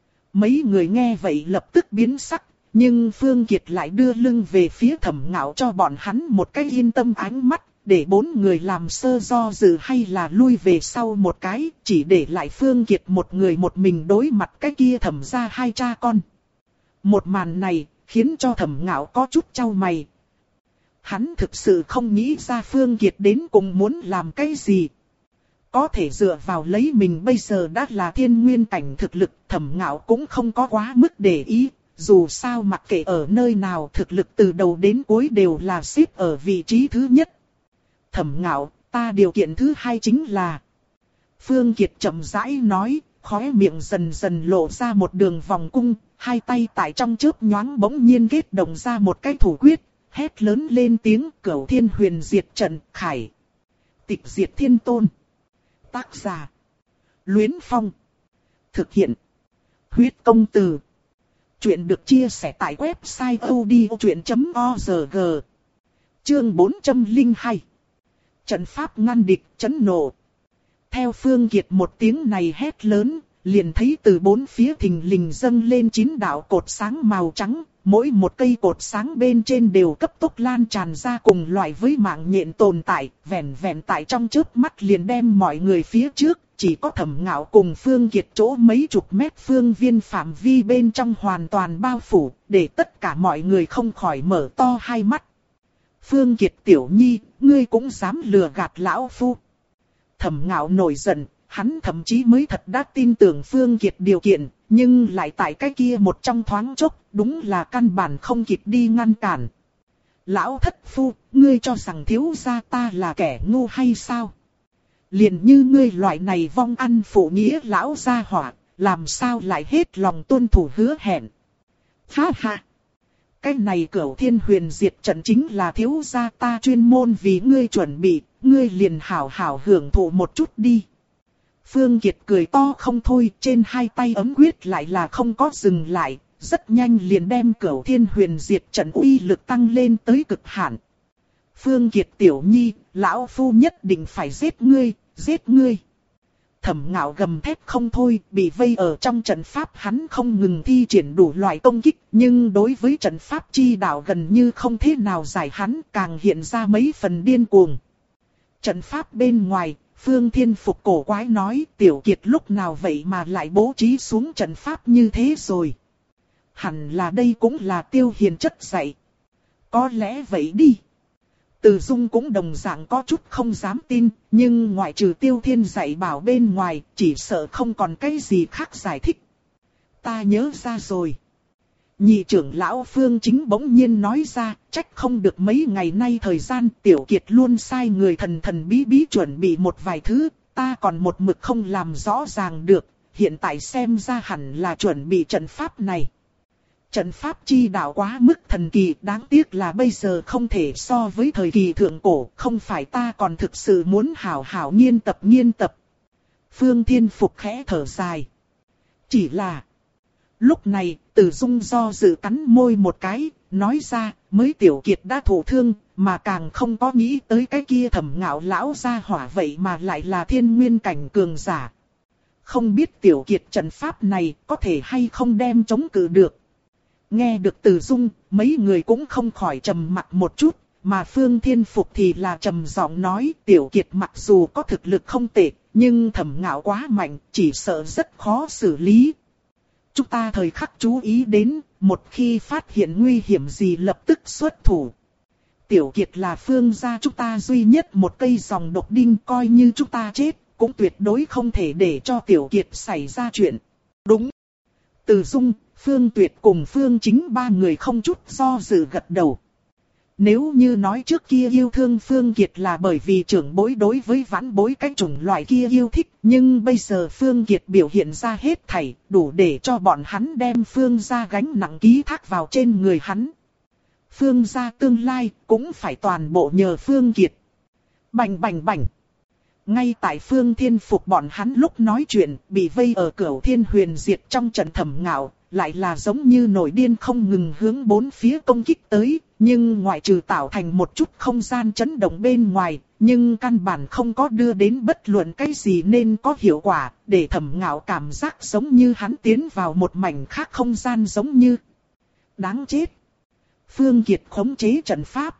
Mấy người nghe vậy lập tức biến sắc, nhưng Phương Kiệt lại đưa lưng về phía Thẩm Ngạo cho bọn hắn một cái yên tâm ánh mắt, để bốn người làm sơ do dự hay là lui về sau một cái, chỉ để lại Phương Kiệt một người một mình đối mặt cái kia Thẩm gia hai cha con. Một màn này khiến cho Thẩm Ngạo có chút chau mày. Hắn thực sự không nghĩ ra Phương Kiệt đến cùng muốn làm cái gì. Có thể dựa vào lấy mình bây giờ đã là thiên nguyên cảnh thực lực, Thẩm Ngạo cũng không có quá mức để ý. Dù sao mặc kệ ở nơi nào thực lực từ đầu đến cuối đều là xếp ở vị trí thứ nhất. Thẩm Ngạo, ta điều kiện thứ hai chính là... Phương Kiệt chậm rãi nói, khóe miệng dần dần lộ ra một đường vòng cung, hai tay tại trong chớp nhoáng bỗng nhiên kết động ra một cái thủ quyết, hét lớn lên tiếng Cửu Thiên Huyền Diệt Trận khải. Tịch diệt thiên tôn. Tác giả. Luyến Phong. Thực hiện. Huyết công từ. Chuyện được chia sẻ tại website odchuyện chấm org. Chương bốn trăm lẻ hai. Trận pháp ngăn địch, chấn nộ. Theo Phương Kiệt một tiếng này hét lớn, liền thấy từ bốn phía thình lình dâng lên chín đạo cột sáng màu trắng, mỗi một cây cột sáng bên trên đều cấp tốc lan tràn ra cùng loại với mạng nhện tồn tại, vẹn vẹn tại trong chớp mắt liền đem mọi người phía trước, chỉ có Thẩm Ngạo cùng Phương Kiệt chỗ mấy chục mét phương viên phạm vi bên trong hoàn toàn bao phủ, để tất cả mọi người không khỏi mở to hai mắt. Phương Kiệt tiểu nhi, ngươi cũng dám lừa gạt lão phu. Thẩm Ngạo nổi giận, hắn thậm chí mới thật đã tin tưởng Phương Kiệt điều kiện, nhưng lại tại cái kia một trong thoáng chốc, đúng là căn bản không kịp đi ngăn cản. Lão thất phu, ngươi cho rằng thiếu gia ta là kẻ ngu hay sao? Liền như ngươi loại này vong ăn phụ nghĩa lão gia hỏa, làm sao lại hết lòng tuân thủ hứa hẹn? Ha ha! Cái này Cửu Thiên Huyền Diệt Trận chính là thiếu gia ta chuyên môn vì ngươi chuẩn bị, ngươi liền hảo hảo hưởng thụ một chút đi. Phương Kiệt cười to không thôi, trên hai tay ấm quyết lại là không có dừng lại, rất nhanh liền đem Cửu Thiên Huyền Diệt Trận uy lực tăng lên tới cực hạn. Phương Kiệt tiểu nhi, lão phu nhất định phải giết ngươi, giết ngươi. Thẩm Ngạo gầm thét không thôi, bị vây ở trong trận pháp hắn không ngừng thi triển đủ loại công kích, nhưng đối với trận pháp chi đạo gần như không thế nào giải hắn, càng hiện ra mấy phần điên cuồng. Trận pháp bên ngoài, Phương Thiên Phục cổ quái nói, Tiểu Kiệt lúc nào vậy mà lại bố trí xuống trận pháp như thế rồi. Hẳn là đây cũng là Tiêu Hiền chất dạy. Có lẽ vậy đi. Từ Dung cũng đồng dạng có chút không dám tin, nhưng ngoại trừ Tiêu Thiên dạy bảo bên ngoài, chỉ sợ không còn cái gì khác giải thích. Ta nhớ ra rồi. Nhị trưởng lão Phương Chính bỗng nhiên nói ra, trách không được mấy ngày nay thời gian Tiểu Kiệt luôn sai người thần thần bí bí chuẩn bị một vài thứ, ta còn một mực không làm rõ ràng được, hiện tại xem ra hẳn là chuẩn bị trận pháp này. Trận pháp chi đạo quá mức thần kỳ, đáng tiếc là bây giờ không thể so với thời kỳ thượng cổ, không phải ta còn thực sự muốn hảo hảo nghiên tập nghiên tập. Phương Thiên Phục khẽ thở dài. Chỉ là... Lúc này, Từ Dung do dự cắn môi một cái, nói ra, mới Tiểu Kiệt đã thụ thương, mà càng không có nghĩ tới cái kia Thẩm Ngạo lão gia hỏa vậy mà lại là thiên nguyên cảnh cường giả. Không biết Tiểu Kiệt trận pháp này có thể hay không đem chống cự được. Nghe được Từ Dung, mấy người cũng không khỏi trầm mặc một chút, mà Phương Thiên Phục thì là trầm giọng nói, Tiểu Kiệt mặc dù có thực lực không tệ, nhưng Thẩm Ngạo quá mạnh, chỉ sợ rất khó xử lý. Chúng ta thời khắc chú ý đến, một khi phát hiện nguy hiểm gì lập tức xuất thủ. Tiểu Kiệt là Phương gia chúng ta duy nhất một cây dòng độc đinh, coi như chúng ta chết, cũng tuyệt đối không thể để cho Tiểu Kiệt xảy ra chuyện. Đúng. Từ Dung, Phương Tuyệt cùng Phương Chính ba người không chút do dự gật đầu. Nếu như nói trước kia yêu thương Phương Kiệt là bởi vì trưởng bối đối với vãn bối cái chủng loại kia yêu thích, nhưng bây giờ Phương Kiệt biểu hiện ra hết thảy, đủ để cho bọn hắn đem Phương gia gánh nặng ký thác vào trên người hắn. Phương gia tương lai cũng phải toàn bộ nhờ Phương Kiệt. Bành bành bành. Ngay tại Phương Thiên Phục bọn hắn lúc nói chuyện, bị vây ở Cửu Thiên Huyền Diệt trong trận Thẩm Ngạo, lại là giống như nổi điên không ngừng hướng bốn phía công kích tới, nhưng ngoại trừ tạo thành một chút không gian chấn động bên ngoài, nhưng căn bản không có đưa đến bất luận cái gì nên có hiệu quả, để Thẩm Ngạo cảm giác giống như hắn tiến vào một mảnh khác không gian giống như. Đáng chết! Phương Kiệt khống chế trận pháp,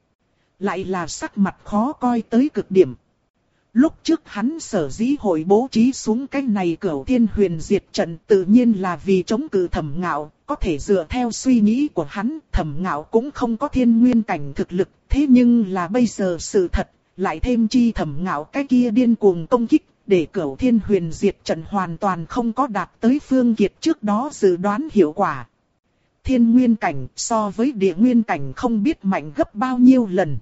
lại là sắc mặt khó coi tới cực điểm. Lúc trước hắn sở dĩ hội bố trí xuống cái này Cửu Thiên Huyền Diệt trận tự nhiên là vì chống cự Thẩm Ngạo, có thể dựa theo suy nghĩ của hắn, Thẩm Ngạo cũng không có thiên nguyên cảnh thực lực, thế nhưng là bây giờ sự thật, lại thêm chi Thẩm Ngạo cái kia điên cuồng công kích, để Cửu Thiên Huyền Diệt trận hoàn toàn không có đạt tới Phương Kiệt trước đó dự đoán hiệu quả. Thiên nguyên cảnh so với địa nguyên cảnh không biết mạnh gấp bao nhiêu lần.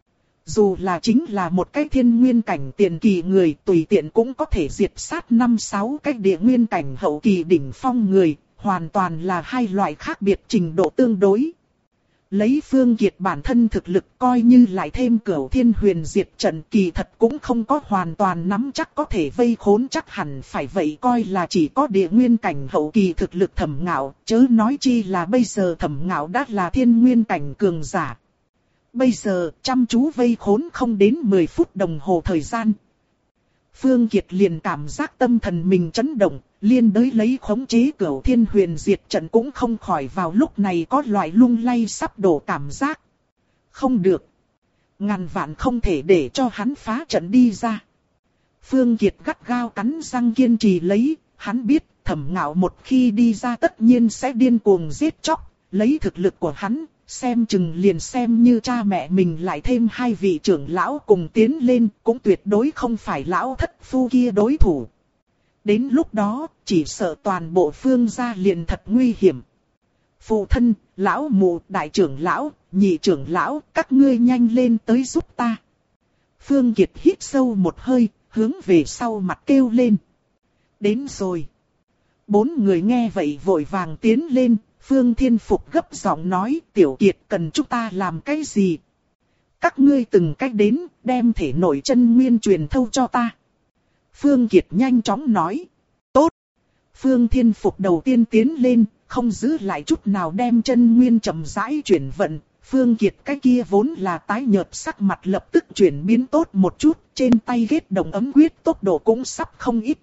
Dù là chính là một cái thiên nguyên cảnh tiền kỳ người tùy tiện cũng có thể diệt sát năm sáu cái địa nguyên cảnh hậu kỳ đỉnh phong người, hoàn toàn là hai loại khác biệt trình độ tương đối. Lấy Phương Kiệt bản thân thực lực coi như lại thêm Cửu Thiên Huyền Diệt trận kỳ thật cũng không có hoàn toàn nắm chắc có thể vây khốn, chắc hẳn phải vậy coi là chỉ có địa nguyên cảnh hậu kỳ thực lực Thẩm Ngạo, chớ nói chi là bây giờ Thẩm Ngạo đã là thiên nguyên cảnh cường giả. Bây giờ, chăm chú vây khốn không đến mười phút đồng hồ thời gian. Phương Kiệt liền cảm giác tâm thần mình chấn động, liên đới lấy khống chế Cửu Thiên Huyền Diệt trận cũng không khỏi vào lúc này có loại lung lay sắp đổ cảm giác. Không được. Ngàn vạn không thể để cho hắn phá trận đi ra. Phương Kiệt gắt gao cắn răng kiên trì lấy, hắn biết Thẩm Ngạo một khi đi ra tất nhiên sẽ điên cuồng giết chóc, lấy thực lực của hắn. Xem chừng liền xem như cha mẹ mình lại thêm hai vị trưởng lão cùng tiến lên cũng tuyệt đối không phải lão thất phu kia đối thủ. Đến lúc đó, chỉ sợ toàn bộ Phương gia liền thật nguy hiểm. Phụ thân, lão mụ, đại trưởng lão, nhị trưởng lão, các ngươi nhanh lên tới giúp ta. Phương Kiệt hít sâu một hơi, hướng về sau mặt kêu lên. Đến rồi. Bốn người nghe vậy vội vàng tiến lên. Phương Thiên Phục gấp giọng nói, Tiểu Kiệt cần chúng ta làm cái gì? Các ngươi từng cách đến, đem thể nội chân nguyên truyền thâu cho ta. Phương Kiệt nhanh chóng nói, tốt. Phương Thiên Phục đầu tiên tiến lên, không giữ lại chút nào đem chân nguyên chậm rãi chuyển vận. Phương Kiệt cái kia vốn là tái nhợt sắc mặt lập tức chuyển biến tốt một chút, trên tay ghét đồng ấm quyết tốc độ cũng sắp không ít.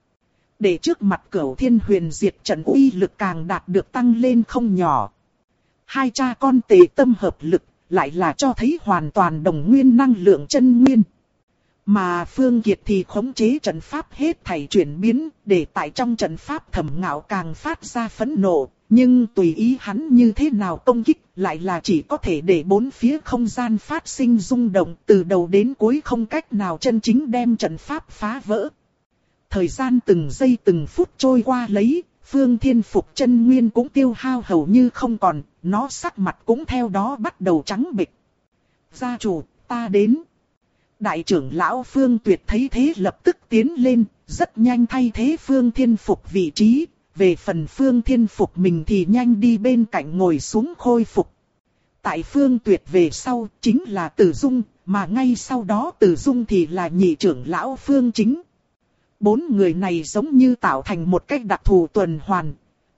Để trước mặt Cửu Thiên Huyền Diệt trận uy lực càng đạt được tăng lên không nhỏ. Hai cha con tề tâm hợp lực, lại là cho thấy hoàn toàn đồng nguyên năng lượng chân nguyên. Mà Phương Kiệt thì khống chế trận pháp hết thảy chuyển biến, để tại trong trận pháp Thẩm Ngạo càng phát ra phẫn nộ, nhưng tùy ý hắn như thế nào công kích, lại là chỉ có thể để bốn phía không gian phát sinh rung động, từ đầu đến cuối không cách nào chân chính đem trận pháp phá vỡ. Thời gian từng giây từng phút trôi qua lấy, Phương Thiên Phục chân nguyên cũng tiêu hao hầu như không còn, nó sắc mặt cũng theo đó bắt đầu trắng bệch. Gia chủ, ta đến. Đại trưởng lão Phương Tuyệt thấy thế lập tức tiến lên, rất nhanh thay thế Phương Thiên Phục vị trí. Về phần Phương Thiên Phục mình thì nhanh đi bên cạnh ngồi xuống khôi phục. Tại Phương Tuyệt về sau chính là Từ Dung, mà ngay sau đó Từ Dung thì là nhị trưởng lão Phương Chính. Bốn người này giống như tạo thành một cách đặc thù tuần hoàn.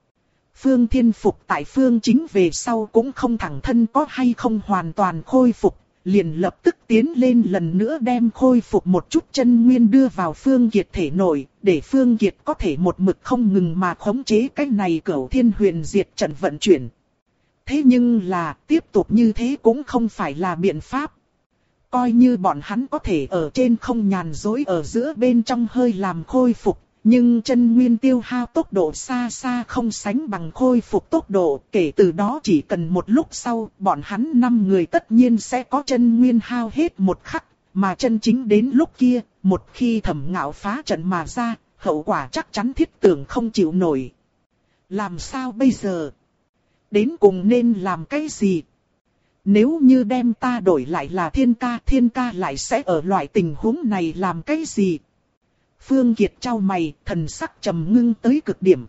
Phương Thiên Phục tại Phương Chính về sau cũng không thẳng thân có hay không hoàn toàn khôi phục, liền lập tức tiến lên lần nữa đem khôi phục một chút chân nguyên đưa vào Phương Kiệt thể nội, để Phương Kiệt có thể một mực không ngừng mà khống chế cái này Cửu Thiên Huyền Diệt trận vận chuyển. Thế nhưng là tiếp tục như thế cũng không phải là biện pháp. Coi như bọn hắn có thể ở trên không nhàn dối ở giữa bên trong hơi làm khôi phục, nhưng chân nguyên tiêu hao tốc độ xa xa không sánh bằng khôi phục tốc độ. Kể từ đó chỉ cần một lúc sau, bọn hắn năm người tất nhiên sẽ có chân nguyên hao hết một khắc. Mà chân chính đến lúc kia, một khi Thẩm Ngạo phá trận mà ra, hậu quả chắc chắn thiết tưởng không chịu nổi. Làm sao bây giờ? Đến cùng nên làm cái gì? Nếu như đem ta đổi lại là Thiên Ca, Thiên Ca lại sẽ ở loại tình huống này làm cái gì? Phương Kiệt trao mày, thần sắc trầm ngưng tới cực điểm.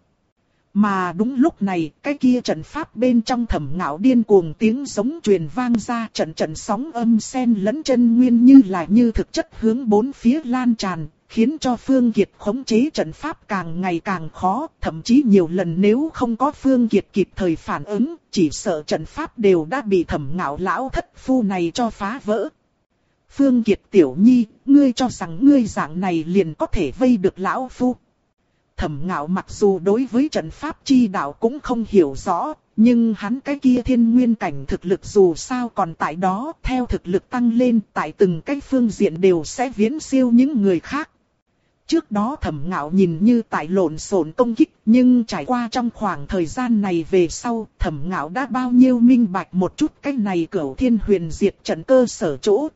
Mà đúng lúc này, cái kia trận pháp bên trong Thẩm Ngạo điên cuồng tiếng giống truyền vang ra, trận trận sóng âm xen lẫn chân nguyên như là như thực chất hướng bốn phía lan tràn, khiến cho Phương Kiệt khống chế trận pháp càng ngày càng khó, thậm chí nhiều lần nếu không có Phương Kiệt kịp thời phản ứng, chỉ sợ trận pháp đều đã bị Thẩm Ngạo lão thất phu này cho phá vỡ. Phương Kiệt tiểu nhi, ngươi cho rằng ngươi dạng này liền có thể vây được lão phu. Thẩm Ngạo mặc dù đối với trận pháp chi đạo cũng không hiểu rõ, nhưng hắn cái kia thiên nguyên cảnh thực lực dù sao còn tại đó, theo thực lực tăng lên tại từng cái phương diện đều sẽ viễn siêu những người khác. Trước đó Thẩm Ngạo nhìn như tại lộn xộn công kích, nhưng trải qua trong khoảng thời gian này về sau, Thẩm Ngạo đã bao nhiêu minh bạch một chút cái này Cửu Thiên Huyền Diệt trận cơ sở chỗ.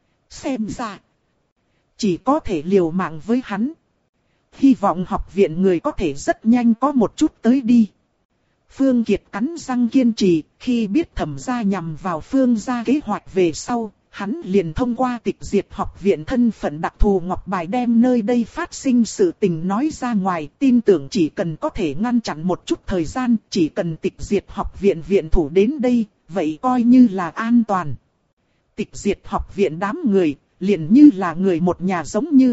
Xem ra, chỉ có thể liều mạng với hắn. Hy vọng học viện người có thể rất nhanh có một chút tới đi. Phương Kiệt cắn răng kiên trì, khi biết Thẩm gia nhằm vào Phương gia kế hoạch về sau, hắn liền thông qua tịch diệt học viện thân phận đặc thù ngọc bài đem nơi đây phát sinh sự tình nói ra ngoài, tin tưởng chỉ cần có thể ngăn chặn một chút thời gian, chỉ cần tịch diệt học viện viện thủ đến đây, vậy coi như là an toàn. Tịch diệt học viện đám người, liền như là người một nhà giống như.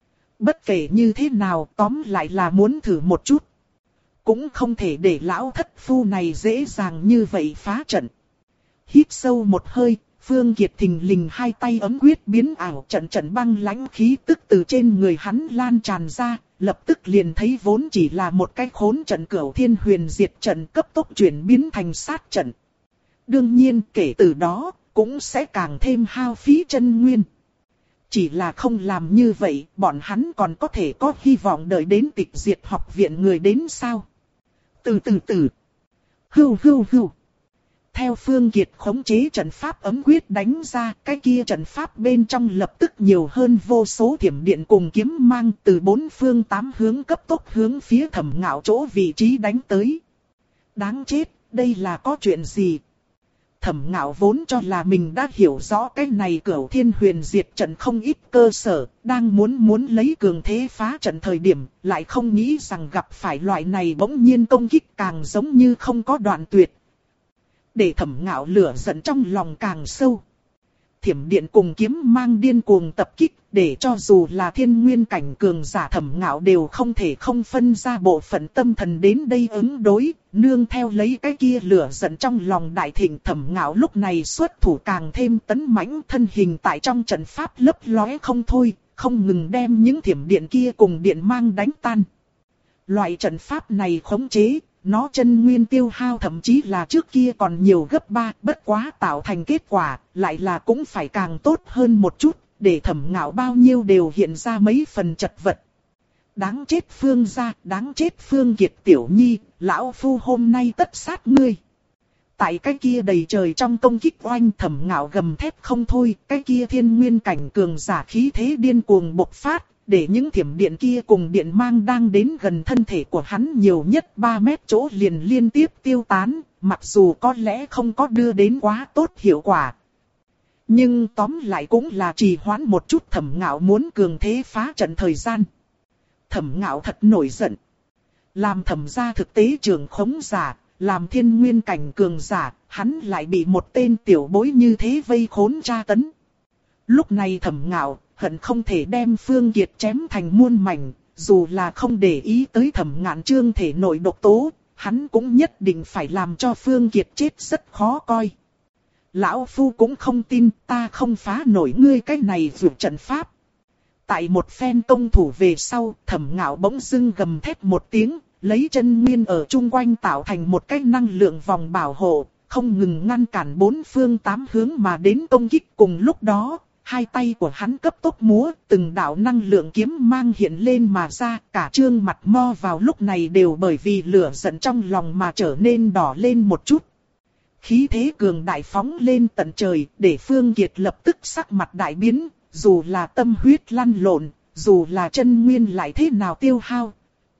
Bất kể như thế nào, tóm lại là muốn thử một chút. Cũng không thể để lão thất phu này dễ dàng như vậy phá trận. Hít sâu một hơi, Phương Kiệt thình lình hai tay ấm quyết biến ảo, trận trận băng lãnh khí tức từ trên người hắn lan tràn ra, lập tức liền thấy vốn chỉ là một cái khốn trận Cửu Thiên Huyền Diệt trận cấp tốc chuyển biến thành sát trận. Đương nhiên kể từ đó, cũng sẽ càng thêm hao phí chân nguyên. Chỉ là không làm như vậy, bọn hắn còn có thể có hy vọng đợi đến tịch diệt học viện người đến sao? Từ từ từ. Hưu hưu hưu. Theo Phương Kiệt khống chế trận pháp ấm quyết đánh ra, cái kia trận pháp bên trong lập tức nhiều hơn vô số thiểm điện cùng kiếm mang từ bốn phương tám hướng cấp tốc hướng phía Thẩm Ngạo chỗ vị trí đánh tới. Đáng chết, đây là có chuyện gì? Thẩm Ngạo vốn cho là mình đã hiểu rõ cái này Cửu Thiên Huyền Diệt trận không ít cơ sở, đang muốn muốn lấy cường thế phá trận thời điểm, lại không nghĩ rằng gặp phải loại này bỗng nhiên công kích càng giống như không có đoạn tuyệt. Để Thẩm Ngạo lửa giận trong lòng càng sâu. Thiểm điện cùng kiếm mang điên cuồng tập kích, để cho dù là thiên nguyên cảnh cường giả Thẩm Ngạo đều không thể không phân ra bộ phận tâm thần đến đây ứng đối, nương theo lấy cái kia lửa giận trong lòng đại thịnh. Thẩm Ngạo lúc này xuất thủ càng thêm tấn mãnh, thân hình tại trong trận pháp lấp lóe không thôi, không ngừng đem những thiểm điện kia cùng điện mang đánh tan. Loại trận pháp này khống chế, nó chân nguyên tiêu hao thậm chí là trước kia còn nhiều gấp ba, bất quá tạo thành kết quả, lại là cũng phải càng tốt hơn một chút, để Thẩm Ngạo bao nhiêu đều hiện ra mấy phần chật vật. Đáng chết Phương gia, đáng chết Phương Kiệt tiểu nhi, lão phu hôm nay tất sát ngươi. Tại cái kia đầy trời trong công kích oanh, Thẩm Ngạo gầm thét không thôi, cái kia thiên nguyên cảnh cường giả khí thế điên cuồng bộc phát. Để những thiểm điện kia cùng điện mang đang đến gần thân thể của hắn nhiều nhất ba mét chỗ liền liên tiếp tiêu tán, mặc dù có lẽ không có đưa đến quá tốt hiệu quả. Nhưng tóm lại cũng là trì hoãn một chút Thẩm Ngạo muốn cường thế phá trận thời gian. Thẩm Ngạo thật nổi giận. Làm Thẩm gia thực tế trưởng khống giả, làm thiên nguyên cảnh cường giả, hắn lại bị một tên tiểu bối như thế vây khốn tra tấn. Lúc này Thẩm Ngạo hận không thể đem Phương Kiệt chém thành muôn mảnh, dù là không để ý tới Thẩm Ngạn Trương thể nội độc tố, hắn cũng nhất định phải làm cho Phương Kiệt chết rất khó coi. Lão Phu cũng không tin ta không phá nổi ngươi cái này vượt trận pháp. Tại một phen công thủ về sau, Thẩm Ngạo bỗng dưng gầm thét một tiếng, lấy chân nguyên ở chung quanh tạo thành một cái năng lượng vòng bảo hộ, không ngừng ngăn cản bốn phương tám hướng mà đến công kích. Cùng lúc đó, hai tay của hắn cấp tốc múa, từng đạo năng lượng kiếm mang hiện lên mà ra, cả trương mặt mo vào lúc này đều bởi vì lửa giận trong lòng mà trở nên đỏ lên một chút. Khí thế cường đại phóng lên tận trời, để Phương Kiệt lập tức sắc mặt đại biến, dù là tâm huyết lăn lộn, dù là chân nguyên lại thế nào tiêu hao.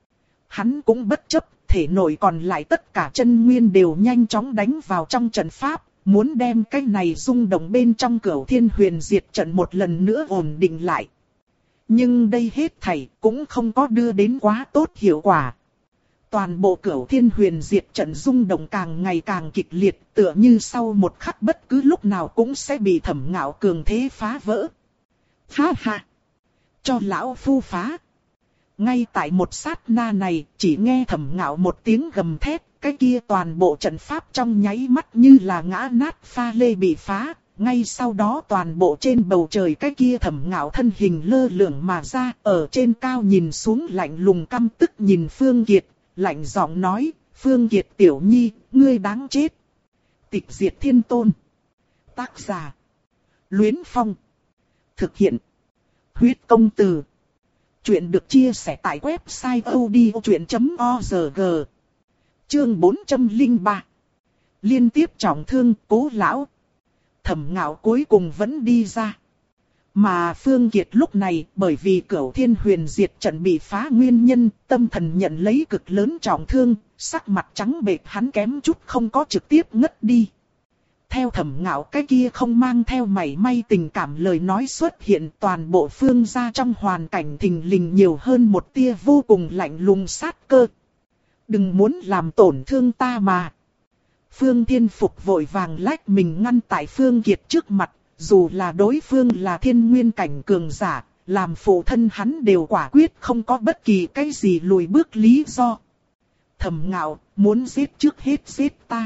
Hắn cũng bất chấp, thể nội còn lại tất cả chân nguyên đều nhanh chóng đánh vào trong trận pháp, muốn đem cái này rung động bên trong Cửu Thiên Huyền Diệt trận một lần nữa ổn định lại. Nhưng đây hết thảy cũng không có đưa đến quá tốt hiệu quả. Toàn bộ Cửu Thiên Huyền Diệt trận rung động càng ngày càng kịch liệt, tựa như sau một khắc bất cứ lúc nào cũng sẽ bị Thẩm Ngạo cường thế phá vỡ. Ha ha! Cho lão phu phá! Ngay tại một sát na này, chỉ nghe Thẩm Ngạo một tiếng gầm thét, cái kia toàn bộ trận pháp trong nháy mắt như là ngã nát pha lê bị phá. Ngay sau đó toàn bộ trên bầu trời cái kia Thẩm Ngạo thân hình lơ lửng mà ra, ở trên cao nhìn xuống lạnh lùng căm tức nhìn Phương Kiệt, lạnh giọng nói, Phương Kiệt tiểu nhi, ngươi đáng chết. Tịch diệt thiên tôn. Tác giả. Luyến Phong. Thực hiện. Huyết công từ. Chuyện được chia sẻ tại website odchuyện chấm org. Chương bốn trăm lẻ ba. Liên tiếp trọng thương Cố lão. Thẩm Ngạo cuối cùng vẫn đi ra. Mà Phương Kiệt lúc này bởi vì Cửu Thiên Huyền Diệt trận bị phá nguyên nhân, tâm thần nhận lấy cực lớn trọng thương, sắc mặt trắng bệch, hắn kém chút không có trực tiếp ngất đi. Theo Thẩm Ngạo cái kia không mang theo mảy may tình cảm lời nói xuất hiện, toàn bộ Phương gia trong hoàn cảnh thình lình nhiều hơn một tia vô cùng lạnh lùng sát cơ. Đừng muốn làm tổn thương ta mà. Phương Thiên Phục vội vàng lách mình ngăn tại Phương Kiệt trước mặt, dù là đối phương là thiên nguyên cảnh cường giả, làm phụ thân hắn đều quả quyết không có bất kỳ cái gì lùi bước lý do. Thẩm Ngạo, muốn giết trước hết giết ta.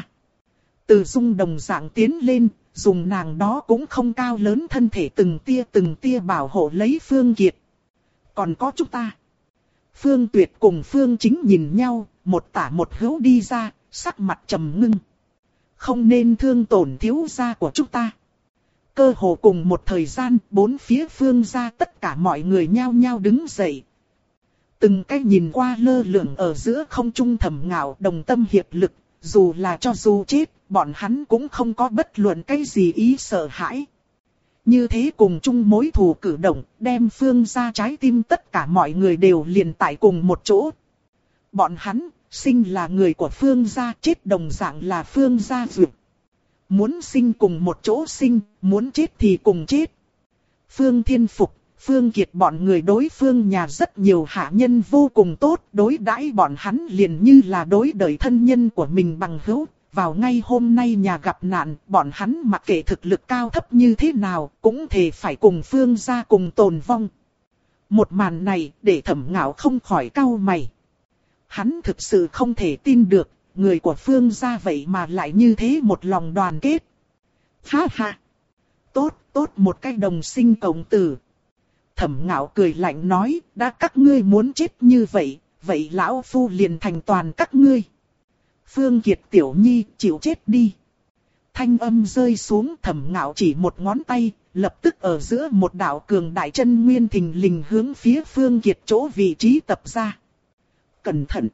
Từ Dung đồng dạng tiến lên, dùng nàng đó cũng không cao lớn thân thể từng tia từng tia bảo hộ lấy Phương Kiệt. Còn có chúng ta. Phương Tuyệt cùng Phương Chính nhìn nhau, một tả một hữu đi ra, sắc mặt trầm ngưng. Không nên thương tổn thiếu gia của chúng ta. Cơ hồ cùng một thời gian, bốn phía Phương gia tất cả mọi người nhao nhao đứng dậy. Từng cái nhìn qua lơ lửng ở giữa không trung Thẩm Ngạo đồng tâm hiệp lực, dù là cho dù chết, bọn hắn cũng không có bất luận cái gì ý sợ hãi. Như thế cùng chung mối thù cử động, đem Phương gia trái tim tất cả mọi người đều liền tại cùng một chỗ. Bọn hắn, sinh là người của Phương gia, chết đồng dạng là Phương gia duyệt. Muốn sinh cùng một chỗ sinh, muốn chết thì cùng chết. Phương Thiên Phục, Phương Kiệt bọn người đối phương nhà rất nhiều hạ nhân vô cùng tốt, đối đãi bọn hắn liền như là đối đợi thân nhân của mình bằng hữu. Vào ngay hôm nay nhà gặp nạn, bọn hắn mặc kệ thực lực cao thấp như thế nào, cũng thề phải cùng Phương gia cùng tồn vong. Một màn này để Thẩm Ngạo không khỏi cau mày. Hắn thực sự không thể tin được, người của Phương gia vậy mà lại như thế một lòng đoàn kết. Ha ha! Tốt, tốt một cái đồng sinh cộng tử. Thẩm Ngạo cười lạnh nói, đã các ngươi muốn chết như vậy, vậy lão phu liền thành toàn các ngươi. Phương Kiệt tiểu nhi, chịu chết đi. Thanh âm rơi xuống, Thẩm Ngạo chỉ một ngón tay, lập tức ở giữa một đạo cường đại chân nguyên thình lình hướng phía Phương Kiệt chỗ vị trí tập ra. Cẩn thận!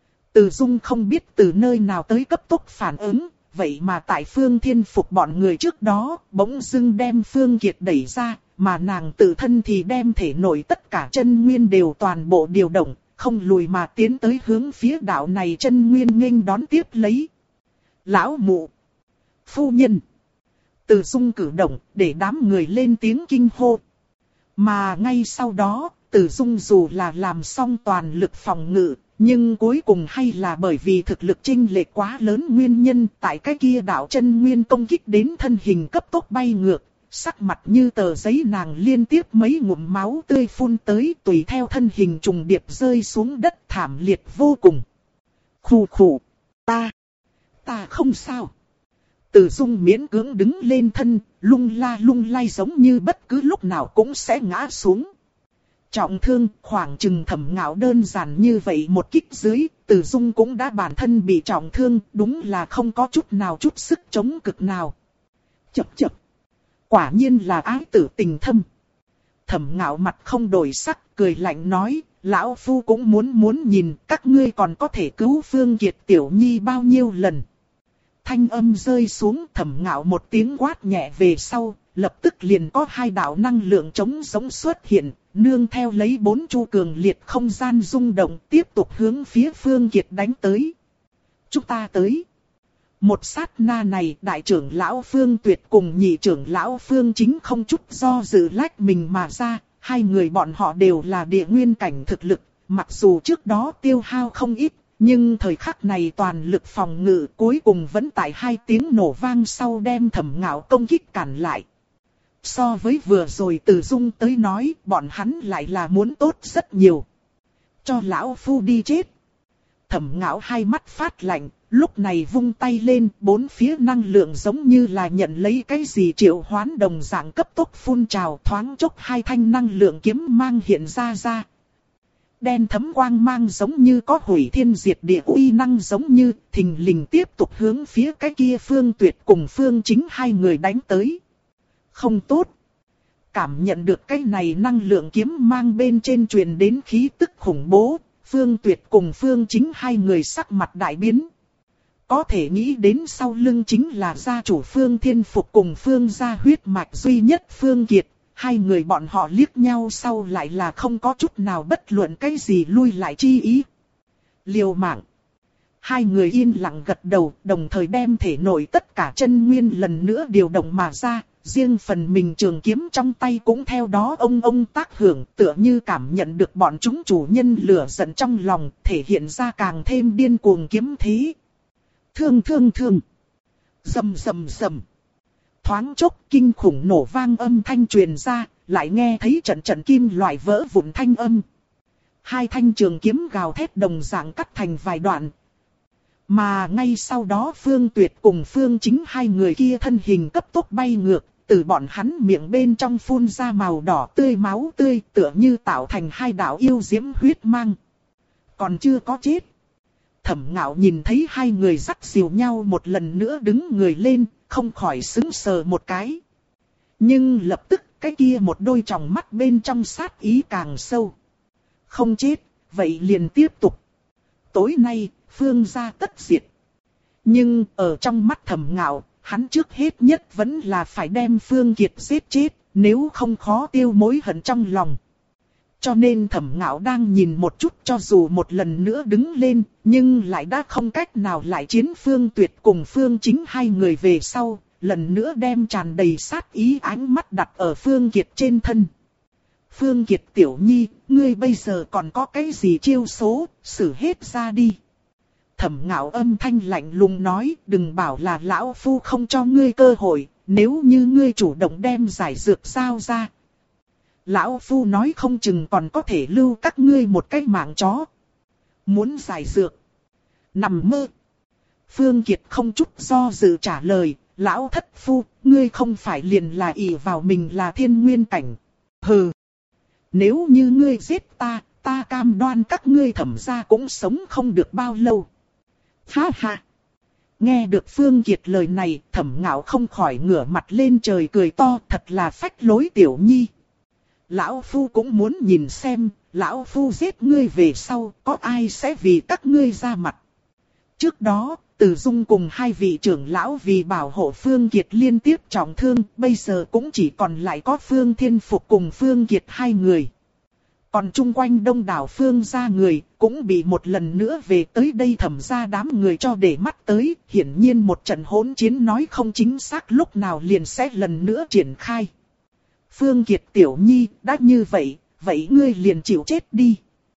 Từ Dung không biết từ nơi nào tới cấp tốc phản ứng, vậy mà tại Phương Thiên Phục bọn người trước đó, bỗng dưng đem Phương Kiệt đẩy ra, mà nàng tự thân thì đem thể nội tất cả chân nguyên đều toàn bộ điều động, không lùi mà tiến tới hướng phía đạo này chân nguyên nghênh đón tiếp lấy. Lão mụ! Phu nhân! Từ Dung cử động để đám người lên tiếng kinh hô. Mà ngay sau đó, Từ Dung dù là làm xong toàn lực phòng ngự, nhưng cuối cùng hay là bởi vì thực lực chênh lệch quá lớn nguyên nhân tại cái kia đạo chân nguyên công kích đến thân hình cấp tốc bay ngược, sắc mặt như tờ giấy nàng liên tiếp mấy ngụm máu tươi phun tới tùy theo thân hình trùng điệp rơi xuống đất thảm liệt vô cùng. Khù khù, ta, ta không sao. Từ Dung miễn cưỡng đứng lên thân, lung la lung lay giống như bất cứ lúc nào cũng sẽ ngã xuống. Trọng thương, khoảng chừng Thẩm Ngạo đơn giản như vậy một kích dưới, Từ Dung cũng đã bản thân bị trọng thương, đúng là không có chút nào chút sức chống cực nào. Chập chập, quả nhiên là ái tử tình thâm. Thẩm Ngạo mặt không đổi sắc, cười lạnh nói, lão phu cũng muốn muốn nhìn các ngươi còn có thể cứu Phương Kiệt tiểu nhi bao nhiêu lần. Thanh âm rơi xuống, Thẩm Ngạo một tiếng quát nhẹ về sau, lập tức liền có hai đạo năng lượng chống giống xuất hiện, nương theo lấy bốn chu cường liệt không gian rung động tiếp tục hướng phía Phương Kiệt đánh tới. Chúng ta tới. Một sát na này, đại trưởng lão Phương Tuyệt cùng nhị trưởng lão Phương Chính không chút do dự lách mình mà ra, hai người bọn họ đều là địa nguyên cảnh thực lực, mặc dù trước đó tiêu hao không ít, nhưng thời khắc này toàn lực phòng ngự cuối cùng vẫn tại hai tiếng nổ vang sau đem Thẩm Ngạo công kích cản lại. So với vừa rồi Từ Dung tới nói, bọn hắn lại là muốn tốt rất nhiều. Cho lão phu đi chết. Thẩm Ngạo hai mắt phát lạnh, lúc này vung tay lên, bốn phía năng lượng giống như là nhận lấy cái gì triệu hoán đồng dạng cấp tốc phun trào, thoáng chốc hai thanh năng lượng kiếm mang hiện ra ra. Đen thấm quang mang giống như có hủy thiên diệt địa uy năng giống như, thình lình tiếp tục hướng phía cái kia Phương Tuyệt cùng Phương Chính hai người đánh tới. Không tốt. Cảm nhận được cái này năng lượng kiếm mang bên trên truyền đến khí tức khủng bố, Phương Tuyệt cùng Phương Chính hai người sắc mặt đại biến. Có thể nghĩ đến sau lưng chính là gia chủ Phương Thiên Phục cùng Phương gia huyết mạch duy nhất Phương Kiệt. Hai người bọn họ liếc nhau sau lại là không có chút nào bất luận cái gì lui lại chi ý. Liều mạng. Hai người yên lặng gật đầu, đồng thời đem thể nội tất cả chân nguyên lần nữa điều động mà ra. Riêng phần mình trường kiếm trong tay cũng theo đó ông ông tác hưởng, tựa như cảm nhận được bọn chúng chủ nhân lửa giận trong lòng, thể hiện ra càng thêm điên cuồng kiếm thế. Thương thương thương. Rầm rầm rầm. Thoáng chốc kinh khủng nổ vang âm thanh truyền ra, lại nghe thấy trận trận kim loại vỡ vụn thanh âm. Hai thanh trường kiếm gào thét đồng dạng cắt thành vài đoạn. Mà ngay sau đó Phương Tuyệt cùng Phương Chính hai người kia thân hình cấp tốc bay ngược, từ bọn hắn miệng bên trong phun ra màu đỏ tươi máu tươi, tựa như tạo thành hai đạo yêu diễm huyết mang. Còn chưa có chết. Thẩm Ngạo nhìn thấy hai người dắt dìu nhau một lần nữa đứng người lên, không khỏi sững sờ một cái. Nhưng lập tức cái kia một đôi tròng mắt bên trong sát ý càng sâu. Không chết, vậy liền tiếp tục. Tối nay, Phương gia tất diệt. Nhưng ở trong mắt Thẩm Ngạo, hắn trước hết nhất vẫn là phải đem Phương Kiệt giết chết, nếu không khó tiêu mối hận trong lòng. Cho nên Thẩm Ngạo đang nhìn một chút, cho dù một lần nữa đứng lên, nhưng lại đã không cách nào lại chiến Phương Tuyệt cùng Phương Chính hai người về sau, lần nữa đem tràn đầy sát ý ánh mắt đặt ở Phương Kiệt trên thân. Phương Kiệt tiểu nhi, ngươi bây giờ còn có cái gì chiêu số, xử hết ra đi. Thẩm Ngạo âm thanh lạnh lùng nói, đừng bảo là lão phu không cho ngươi cơ hội, nếu như ngươi chủ động đem giải dược giao ra. Lão phu nói không chừng còn có thể lưu các ngươi một cái mạng chó. Muốn giải dược? Nằm mơ. Phương Kiệt không chút do dự trả lời, lão thất phu, ngươi không phải liền là ỷ vào mình là thiên nguyên cảnh. Hừ. Nếu như ngươi giết ta, ta cam đoan các ngươi Thẩm gia cũng sống không được bao lâu. Ha ha. Nghe được Phương Kiệt lời này, Thẩm Ngạo không khỏi ngửa mặt lên trời cười to, thật là phách lối tiểu nhi. Lão phu cũng muốn nhìn xem, lão phu giết ngươi về sau, có ai sẽ vì các ngươi ra mặt. Trước đó, Từ Dung cùng hai vị trưởng lão vì bảo hộ Phương Kiệt liên tiếp trọng thương, bây giờ cũng chỉ còn lại có Phương Thiên Phục cùng Phương Kiệt hai người. Còn chung quanh đông đảo Phương gia người, cũng bị một lần nữa về tới đây Thẩm gia đám người cho để mắt tới. Hiển nhiên một trận hỗn chiến nói không chính xác lúc nào liền sẽ lần nữa triển khai. Phương Kiệt tiểu nhi, đã như vậy, vậy ngươi liền chịu chết đi.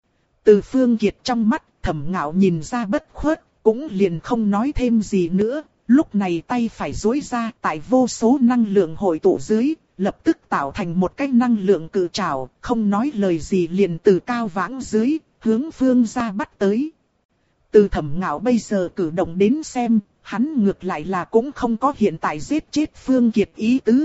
Từ Phương Kiệt trong mắt, Thẩm Ngạo nhìn ra bất khuất, cũng liền không nói thêm gì nữa. Lúc này tay phải duỗi ra, tại vô số năng lượng hội tụ dưới, lập tức tạo thành một cái năng lượng cự trảo, không nói lời gì liền từ cao vãng dưới, hướng Phương gia bắt tới. Từ Thẩm Ngạo bây giờ cử động đến xem, hắn ngược lại là cũng không có hiện tại giết chết Phương Kiệt ý tứ.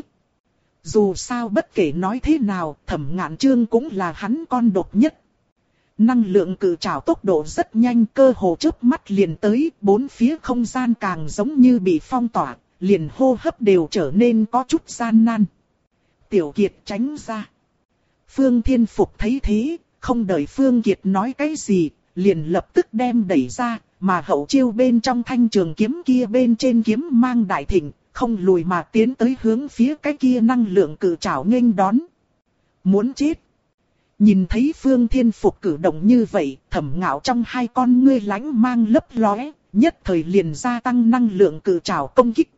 Dù sao bất kể nói thế nào, Thẩm Ngạn Chương cũng là hắn con độc nhất. Năng lượng cự trảo tốc độ rất nhanh, cơ hồ chớp mắt liền tới, bốn phía không gian càng giống như bị phong tỏa, liền hô hấp đều trở nên có chút gian nan. Tiểu Kiệt tránh ra. Phương Thiên Phục thấy thế, không đợi Phương Kiệt nói cái gì, liền lập tức đem đẩy ra, mà hậu chiêu bên trong thanh trường kiếm kia bên trên kiếm mang đại thịnh, không lùi mà tiến tới hướng phía cái kia năng lượng cự trảo nghênh đón. Muốn chết. Nhìn thấy Phương Thiên Phục cử động như vậy, Thẩm Ngạo trong hai con ngươi lánh mang lấp lóe, nhất thời liền gia tăng năng lượng cự trảo công kích.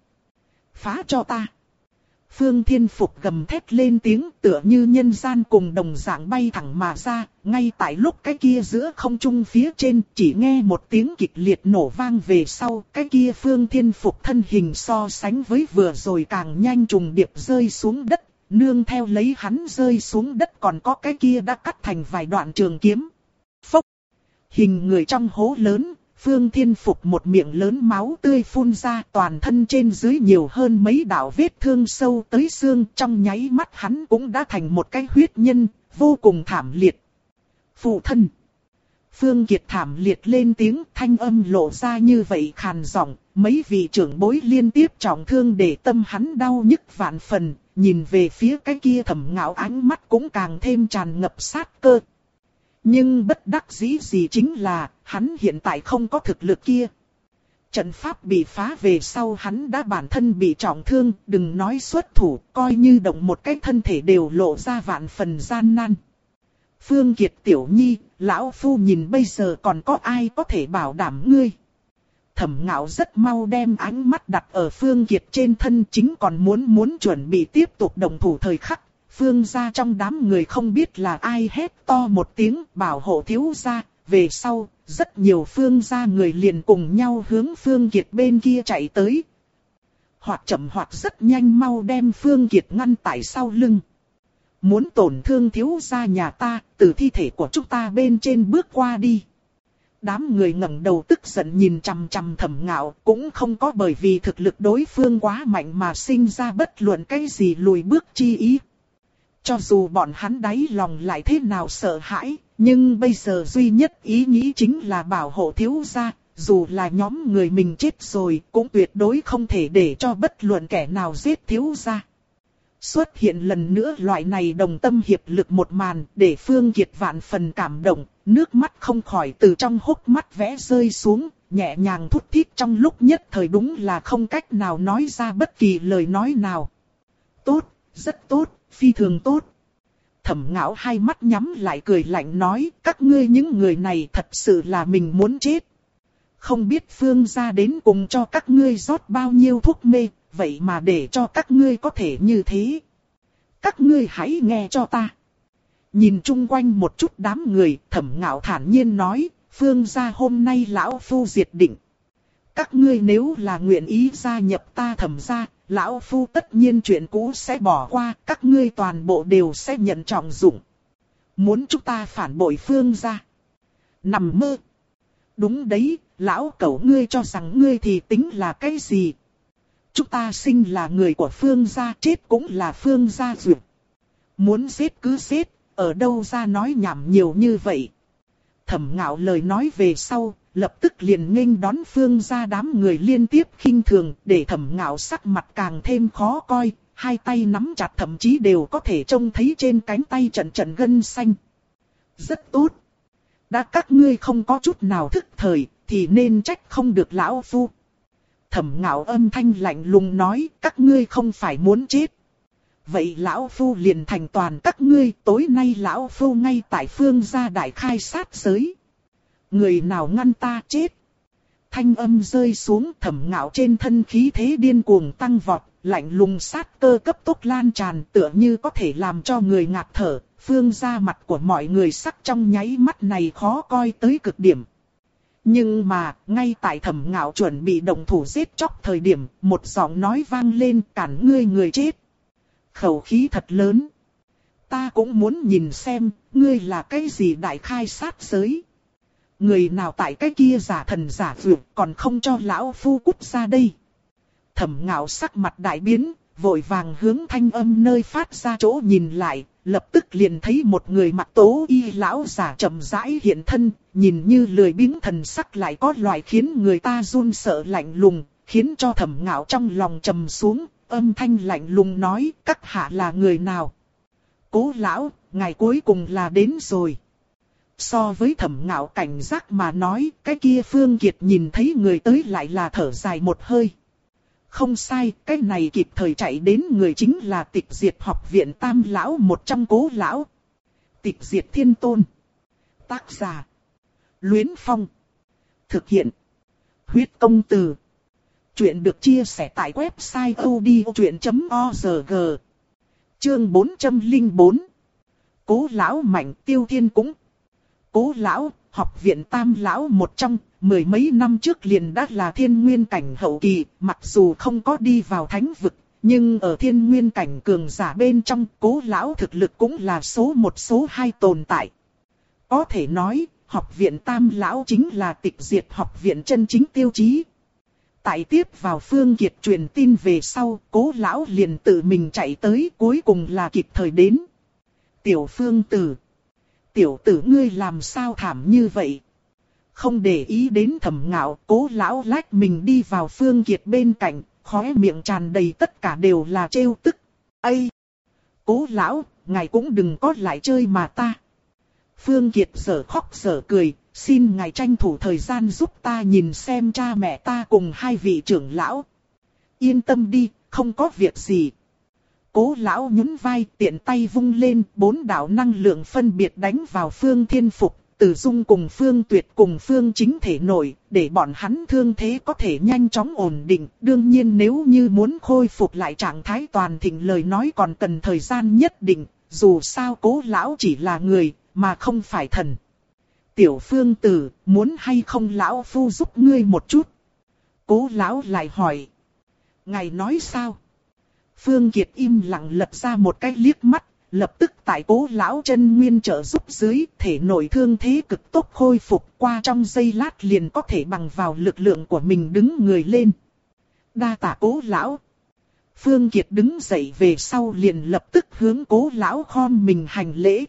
Phá cho ta. Phương Thiên Phục gầm thét lên tiếng tựa như nhân gian cùng đồng dạng bay thẳng mà ra, ngay tại lúc cái kia giữa không trung phía trên chỉ nghe một tiếng kịch liệt nổ vang về sau, cái kia Phương Thiên Phục thân hình so sánh với vừa rồi càng nhanh trùng điệp rơi xuống đất, nương theo lấy hắn rơi xuống đất còn có cái kia đã cắt thành vài đoạn trường kiếm. Phốc! Hình người trong hố lớn, Phương Thiên Phục một miệng lớn máu tươi phun ra, toàn thân trên dưới nhiều hơn mấy đạo vết thương sâu tới xương, trong nháy mắt hắn cũng đã thành một cái huyết nhân, vô cùng thảm liệt. Phụ thân! Phương Kiệt thảm liệt lên tiếng, thanh âm lộ ra như vậy khàn giọng, mấy vị trưởng bối liên tiếp trọng thương để tâm hắn đau nhức vạn phần, nhìn về phía cái kia Thẩm Ngạo ánh mắt cũng càng thêm tràn ngập sát cơ. Nhưng bất đắc dĩ gì chính là, hắn hiện tại không có thực lực kia. Trận pháp bị phá về sau hắn đã bản thân bị trọng thương, đừng nói xuất thủ, coi như động một cái thân thể đều lộ ra vạn phần gian nan. Phương Kiệt tiểu nhi, lão phu nhìn bây giờ còn có ai có thể bảo đảm ngươi. Thẩm Ngạo rất mau đem ánh mắt đặt ở Phương Kiệt trên thân, chính còn muốn muốn chuẩn bị tiếp tục động thủ thời khắc. Phương gia trong đám người không biết là ai hét to một tiếng bảo hộ thiếu gia, về sau, rất nhiều Phương gia người liền cùng nhau hướng Phương Kiệt bên kia chạy tới. Hoặc chậm hoặc rất nhanh mau đem Phương Kiệt ngăn tại sau lưng. Muốn tổn thương thiếu gia nhà ta, từ thi thể của chúng ta bên trên bước qua đi. Đám người ngẩng đầu tức giận nhìn chằm chằm Thẩm Ngạo, cũng không có bởi vì thực lực đối phương quá mạnh mà sinh ra bất luận cái gì lùi bước chi ý. Cho dù bọn hắn đáy lòng lại thế nào sợ hãi, nhưng bây giờ duy nhất ý nghĩ chính là bảo hộ thiếu gia, dù là nhóm người mình chết rồi cũng tuyệt đối không thể để cho bất luận kẻ nào giết thiếu gia. Xuất hiện lần nữa loại này đồng tâm hiệp lực một màn để Phương Kiệt vạn phần cảm động, nước mắt không khỏi từ trong hốc mắt vẽ rơi xuống, nhẹ nhàng thút thít trong lúc nhất thời đúng là không cách nào nói ra bất kỳ lời nói nào. Tốt, rất tốt, phi thường tốt. Thẩm Ngạo hai mắt nhắm lại cười lạnh nói, các ngươi những người này thật sự là mình muốn chết. Không biết Phương gia đến cùng cho các ngươi rót bao nhiêu thuốc mê, vậy mà để cho các ngươi có thể như thế. Các ngươi hãy nghe cho ta. Nhìn chung quanh một chút đám người, Thẩm Ngạo thản nhiên nói, Phương gia hôm nay lão phu diệt định. Các ngươi nếu là nguyện ý gia nhập ta Thẩm gia, lão phu tất nhiên chuyện cũ sẽ bỏ qua, các ngươi toàn bộ đều sẽ nhận trọng dụng. Muốn chúng ta phản bội Phương gia? Nằm mơ. Đúng đấy, lão cẩu ngươi cho rằng ngươi thì tính là cái gì? Chúng ta sinh là người của Phương gia, chết cũng là Phương gia duyệt. Muốn giết cứ giết, ở đâu ra nói nhảm nhiều như vậy? Thẩm Ngạo lời nói về sau, lập tức liền nghênh đón Phương gia đám người liên tiếp khinh thường, để Thẩm Ngạo sắc mặt càng thêm khó coi, hai tay nắm chặt thậm chí đều có thể trông thấy trên cánh tay trận trận gân xanh. Rất tốt. Đã các ngươi không có chút nào thức thời, thì nên trách không được lão phu. Thẩm Ngạo âm thanh lạnh lùng nói, các ngươi không phải muốn chết. vậy lão phu liền thành toàn các ngươi, tối nay lão phu ngay tại Phương gia đại khai sát giới. Người nào ngăn ta chết. Thanh âm rơi xuống, Thẩm Ngạo trên thân khí thế điên cuồng tăng vọt, lạnh lùng sát cơ cấp tốc lan tràn, tựa như có thể làm cho người ngạt thở. Phương gia mặt của mọi người sắc trong nháy mắt này khó coi tới cực điểm. Nhưng mà, ngay tại Thẩm Ngạo chuẩn bị động thủ giết chóc thời điểm, một giọng nói vang lên, cản ngươi người chết. Khẩu khí thật lớn. Ta cũng muốn nhìn xem, ngươi là cái gì đại khai sát giới. Người nào tại cái kia giả thần giả vượt còn không cho lão phu cút ra đây. Thẩm Ngạo sắc mặt đại biến, vội vàng hướng thanh âm nơi phát ra chỗ nhìn lại, lập tức liền thấy một người mặc tố y lão giả chậm rãi hiện thân, nhìn như lười biếng thần sắc lại có loại khiến người ta run sợ lạnh lùng, khiến cho Thẩm Ngạo trong lòng trầm xuống, âm thanh lạnh lùng nói, các hạ là người nào? Cố lão, ngày cuối cùng là đến rồi. So với Thẩm Ngạo cảnh giác mà nói, cái kia Phương Kiệt nhìn thấy người tới lại là thở dài một hơi. Không sai, cái này kịp thời chạy đến người chính là Tịch Diệt học viện Tam lão một trong Cố lão. Tịch Diệt Thiên Tôn. Tác giả: Luyến Phong. Thực hiện: Huyết Công Từ. Chuyện được chia sẻ tại website odchuyện chấm org. Chương bốn trăm lẻ bốn. Cố lão mạnh, Tiêu Thiên cũng. Cố lão, học viện Tam lão một trong, mười mấy năm trước liền đã là thiên nguyên cảnh hậu kỳ, mặc dù không có đi vào thánh vực, nhưng ở thiên nguyên cảnh cường giả bên trong, Cố lão thực lực cũng là số một số hai tồn tại. Có thể nói, học viện Tam lão chính là Tịch Diệt học viện chân chính tiêu chí. Tại tiếp vào Phương Kiệt truyền tin về sau, Cố lão liền tự mình chạy tới, cuối cùng là kịp thời đến. Tiểu Phương tử. Tiểu tử ngươi làm sao thảm như vậy? Không để ý đến Thẩm Ngạo, Cố lão lách mình đi vào Phương Kiệt bên cạnh, khóe miệng tràn đầy tất cả đều là trêu tức. Ây! Cố lão, ngài cũng đừng có lại chơi mà ta. Phương Kiệt giở khóc giở cười, xin ngài tranh thủ thời gian giúp ta nhìn xem cha mẹ ta cùng hai vị trưởng lão. Yên tâm đi, không có việc gì. Cố lão nhún vai, tiện tay vung lên, bốn đạo năng lượng phân biệt đánh vào Phương Thiên Phục, Từ Dung cùng Phương Tuyệt cùng Phương Chính thể nổi, để bọn hắn thương thế có thể nhanh chóng ổn định. Đương nhiên nếu như muốn khôi phục lại trạng thái toàn thịnh lời nói còn cần thời gian nhất định, dù sao Cố lão chỉ là người, mà không phải thần. Tiểu Phương tử, muốn hay không lão phu giúp ngươi một chút? Cố lão lại hỏi. Ngài nói sao? Phương Kiệt im lặng lật ra một cái liếc mắt, lập tức tại Cố lão chân nguyên trợ giúp dưới, thể nội thương thế cực tốc khôi phục, qua trong giây lát liền có thể bằng vào lực lượng của mình đứng người lên. Đa tạ Cố lão. Phương Kiệt đứng dậy về sau liền lập tức hướng Cố lão khom mình hành lễ.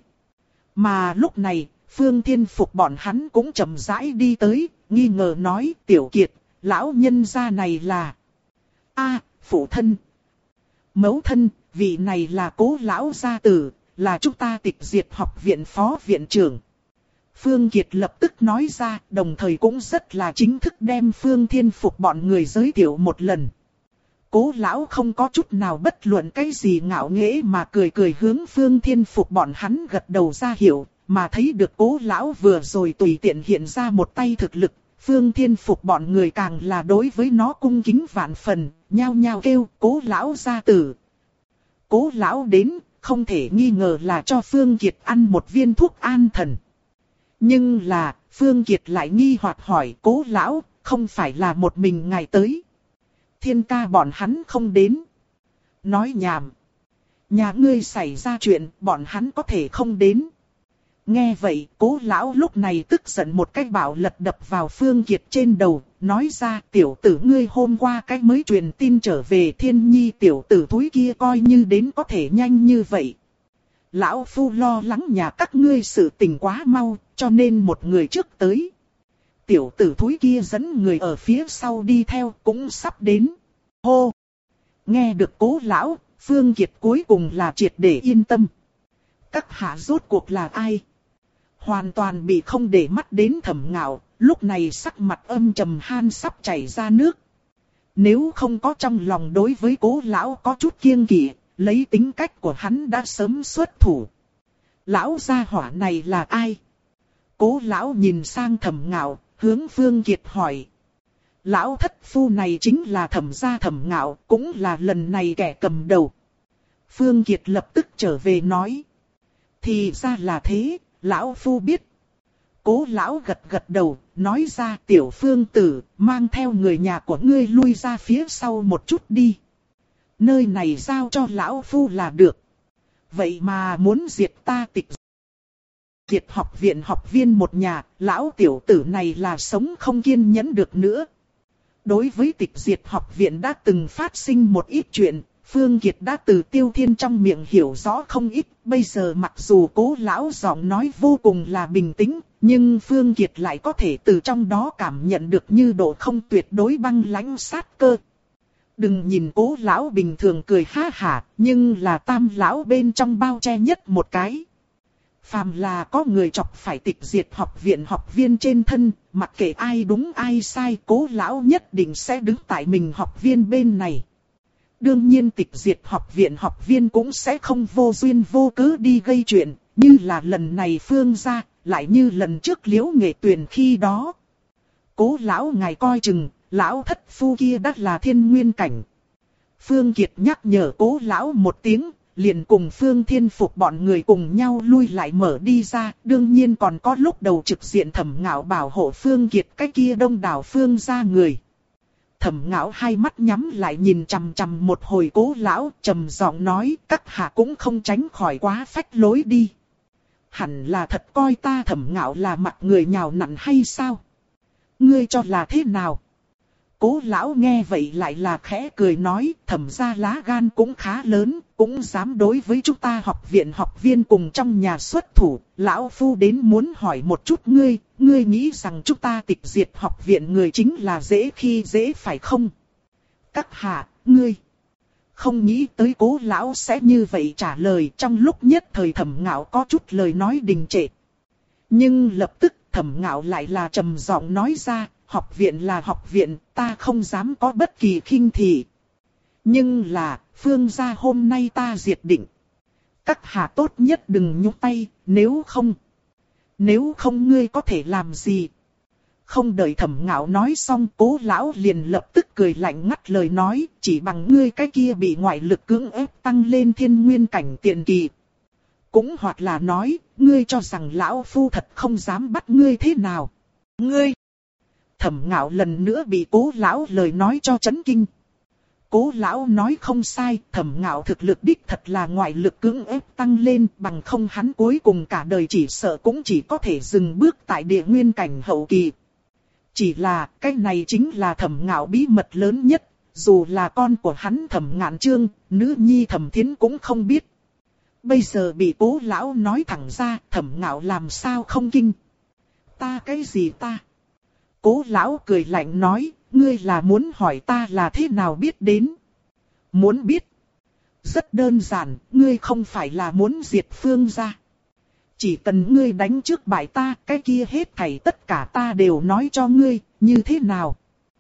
Mà lúc này, Phương Thiên Phục bọn hắn cũng chậm rãi đi tới, nghi ngờ nói, Tiểu Kiệt, lão nhân gia này là... A, phụ thân. Mẫu thân, vị này là Cố lão gia tử, là chúng ta Tịch Diệt học viện phó viện trưởng. Phương Kiệt lập tức nói ra, đồng thời cũng rất là chính thức đem Phương Thiên Phục bọn người giới thiệu một lần. Cố lão không có chút nào bất luận cái gì ngạo nghễ mà cười cười hướng Phương Thiên Phục bọn hắn gật đầu ra hiệu, mà thấy được Cố lão vừa rồi tùy tiện hiện ra một tay thực lực, Phương Thiên Phục bọn người càng là đối với nó cung kính vạn phần, nhao nhao kêu Cố lão gia tử. Cố lão đến, không thể nghi ngờ là cho Phương Kiệt ăn một viên thuốc an thần. Nhưng là, Phương Kiệt lại nghi hoặc hỏi Cố lão, không phải là một mình ngài tới. Thiên ca bọn hắn không đến. Nói nhảm. Nhà ngươi xảy ra chuyện, bọn hắn có thể không đến. Nghe vậy, Cố lão lúc này tức giận một cái bảo lật đập vào Phương Kiệt trên đầu, nói ra tiểu tử ngươi hôm qua cái mới truyền tin trở về Thiên Nhi tiểu tử thúi kia coi như đến có thể nhanh như vậy. Lão phu lo lắng nhà các ngươi sự tình quá mau, cho nên một người trước tới. Tiểu tử thúi kia dẫn người ở phía sau đi theo cũng sắp đến. Hô! Nghe được Cố lão, Phương Kiệt cuối cùng là triệt để yên tâm. Các hạ rốt cuộc là ai? Hoàn toàn bị không để mắt đến Thẩm Ngạo, lúc này sắc mặt âm trầm han sắp chảy ra nước. Nếu không có trong lòng đối với Cố lão có chút kiêng kỵ, lấy tính cách của hắn đã sớm xuất thủ. Lão gia hỏa này là ai? Cố lão nhìn sang Thẩm Ngạo, hướng Phương Kiệt hỏi. Lão thất phu này chính là Thẩm gia Thẩm Ngạo, cũng là lần này kẻ cầm đầu. Phương Kiệt lập tức trở về nói. Thì ra là thế, lão phu biết. Cố lão gật gật đầu, nói ra tiểu Phương tử, mang theo người nhà của ngươi lui ra phía sau một chút đi. Nơi này giao cho lão phu là được. Vậy mà muốn diệt ta Tịch Diệt học viện học viên một nhà, lão tiểu tử này là sống không kiên nhẫn được nữa. Đối với Tịch Diệt học viện đã từng phát sinh một ít chuyện, Phương Kiệt đã từ Tiêu Thiên trong miệng hiểu rõ không ít. Bây giờ mặc dù Cố lão giọng nói vô cùng là bình tĩnh, nhưng Phương Kiệt lại có thể từ trong đó cảm nhận được như độ không tuyệt đối băng lãnh sát cơ. Đừng nhìn Cố lão bình thường cười ha hả, nhưng là Tam lão bên trong bao che nhất một cái. Phàm là có người chọc phải Tịch Diệt học viện học viên trên thân, mặc kệ ai đúng ai sai, Cố lão nhất định sẽ đứng tại mình học viên bên này. Đương nhiên Tịch Diệt học viện học viên cũng sẽ không vô duyên vô cớ đi gây chuyện, như là lần này Phương gia, lại như lần trước Liễu Nghệ Tuyền khi đó. Cố lão ngài coi chừng, lão thất phu kia đắt là thiên nguyên cảnh. Phương Kiệt nhắc nhở Cố lão một tiếng, liền cùng Phương Thiên Phục bọn người cùng nhau lui lại mở đi ra. Đương nhiên còn có lúc đầu trực diện Thẩm Ngạo bảo hộ Phương Kiệt cái kia đông đảo Phương gia người. Thẩm Ngạo hai mắt nhắm lại nhìn chằm chằm một hồi Cố lão, trầm giọng nói, các hạ cũng không tránh khỏi quá phách lối đi. Hẳn là thật coi ta Thẩm Ngạo là mặt người nhào nặn hay sao? Ngươi cho là thế nào? Cố lão nghe vậy lại là khẽ cười nói, Thẩm gia lá gan cũng khá lớn, cũng dám đối với chúng ta học viện học viên cùng trong nhà xuất thủ. Lão phu đến muốn hỏi một chút ngươi, ngươi nghĩ rằng chúng ta Tịch Diệt học viện người chính là dễ khi dễ phải không? Các hạ, ngươi không nghĩ tới Cố lão sẽ như vậy trả lời. Trong lúc nhất thời Thẩm Ngạo có chút lời nói đình trệ. Nhưng lập tức Thẩm Ngạo lại là trầm giọng nói ra, học viện là học viện, ta không dám có bất kỳ khinh thị. Nhưng là, Phương gia hôm nay ta diệt định. Các hạ tốt nhất đừng nhúc tay, nếu không. Nếu không ngươi có thể làm gì? Không đợi Thẩm Ngạo nói xong, Cố lão liền lập tức cười lạnh ngắt lời nói, chỉ bằng ngươi cái kia bị ngoại lực cưỡng ép tăng lên thiên nguyên cảnh tiền kỳ. Cũng hoặc là nói, ngươi cho rằng lão phu thật không dám bắt ngươi thế nào? Ngươi! Thẩm Ngạo lần nữa bị Cố lão lời nói cho chấn kinh. Cố lão nói không sai, Thẩm Ngạo thực lực đích thật là ngoại lực cưỡng ép tăng lên, bằng không hắn cuối cùng cả đời chỉ sợ cũng chỉ có thể dừng bước tại địa nguyên cảnh hậu kỳ. Chỉ là, cái này chính là Thẩm Ngạo bí mật lớn nhất, dù là con của hắn Thẩm Ngạn Chương, nữ nhi Thẩm Thiến cũng không biết. Bây giờ bị Cố lão nói thẳng ra, Thẩm Ngạo làm sao không kinh. Ta cái gì ta? Cố lão cười lạnh nói, ngươi là muốn hỏi ta là thế nào biết đến? Muốn biết? Rất đơn giản, ngươi không phải là muốn diệt Phương gia. Chỉ cần ngươi đánh trước bại ta, cái kia hết thảy tất cả ta đều nói cho ngươi, như thế nào?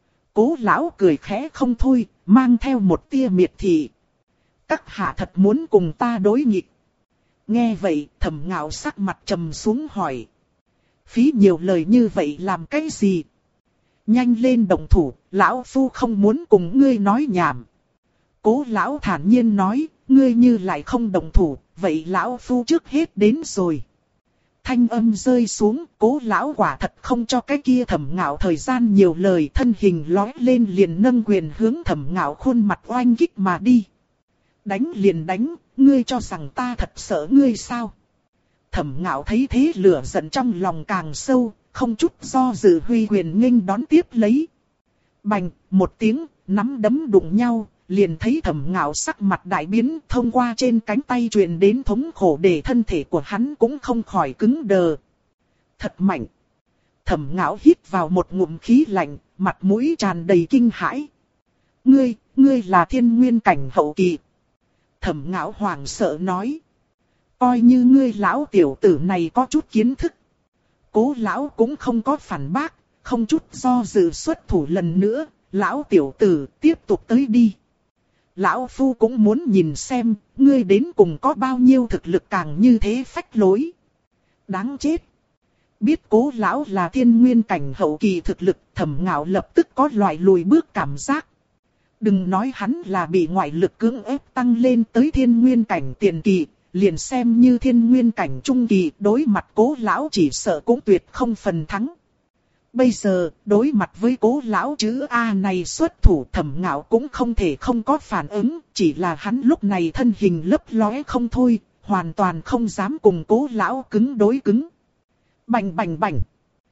Cố lão cười khẽ không thôi, mang theo một tia miệt thị. Các hạ thật muốn cùng ta đối nghịch. Nghe vậy, Thẩm Ngạo sắc mặt trầm xuống hỏi. Phí nhiều lời như vậy làm cái gì? Nhanh lên động thủ, lão phu không muốn cùng ngươi nói nhảm. Cố lão thản nhiên nói, ngươi như lại không động thủ, vậy lão phu trước hết đến rồi. Thanh âm rơi xuống, Cố lão quả thật không cho cái kia Thẩm Ngạo thời gian nhiều lời, thân hình lói lên liền nâng quyền hướng Thẩm Ngạo khuôn mặt oanh kích mà đi. Đánh liền đánh, ngươi cho rằng ta thật sợ ngươi sao? Thẩm Ngạo thấy thế lửa giận trong lòng càng sâu, không chút do dự huy quyền nghênh đón tiếp lấy. Bành, một tiếng, nắm đấm đụng nhau, liền thấy Thẩm Ngạo sắc mặt đại biến, thông qua trên cánh tay truyền đến thống khổ để thân thể của hắn cũng không khỏi cứng đờ. Thật mạnh. Thẩm Ngạo hít vào một ngụm khí lạnh, mặt mũi tràn đầy kinh hãi. Ngươi, ngươi là thiên nguyên cảnh hậu kỳ. Thẩm Ngạo hoảng sợ nói. Coi như ngươi lão tiểu tử này có chút kiến thức. Cố lão cũng không có phản bác, không chút do dự xuất thủ lần nữa, lão tiểu tử tiếp tục tới đi. Lão Phu cũng muốn nhìn xem, ngươi đến cùng có bao nhiêu thực lực càng như thế phách lối. Đáng chết. Biết Cố lão là thiên nguyên cảnh hậu kỳ thực lực, Thẩm Ngạo lập tức có loại lùi bước cảm giác. Đừng nói hắn là bị ngoại lực cưỡng ép tăng lên tới thiên nguyên cảnh tiền kỳ, liền xem như thiên nguyên cảnh trung kỳ, đối mặt Cố lão chỉ sợ cũng tuyệt không phần thắng. Bây giờ, đối mặt với Cố lão chữ A này xuất thủ, Thẩm Ngạo cũng không thể không có phản ứng, chỉ là hắn lúc này thân hình lấp lóe không thôi, hoàn toàn không dám cùng Cố lão cứng đối cứng. Bành bành bành,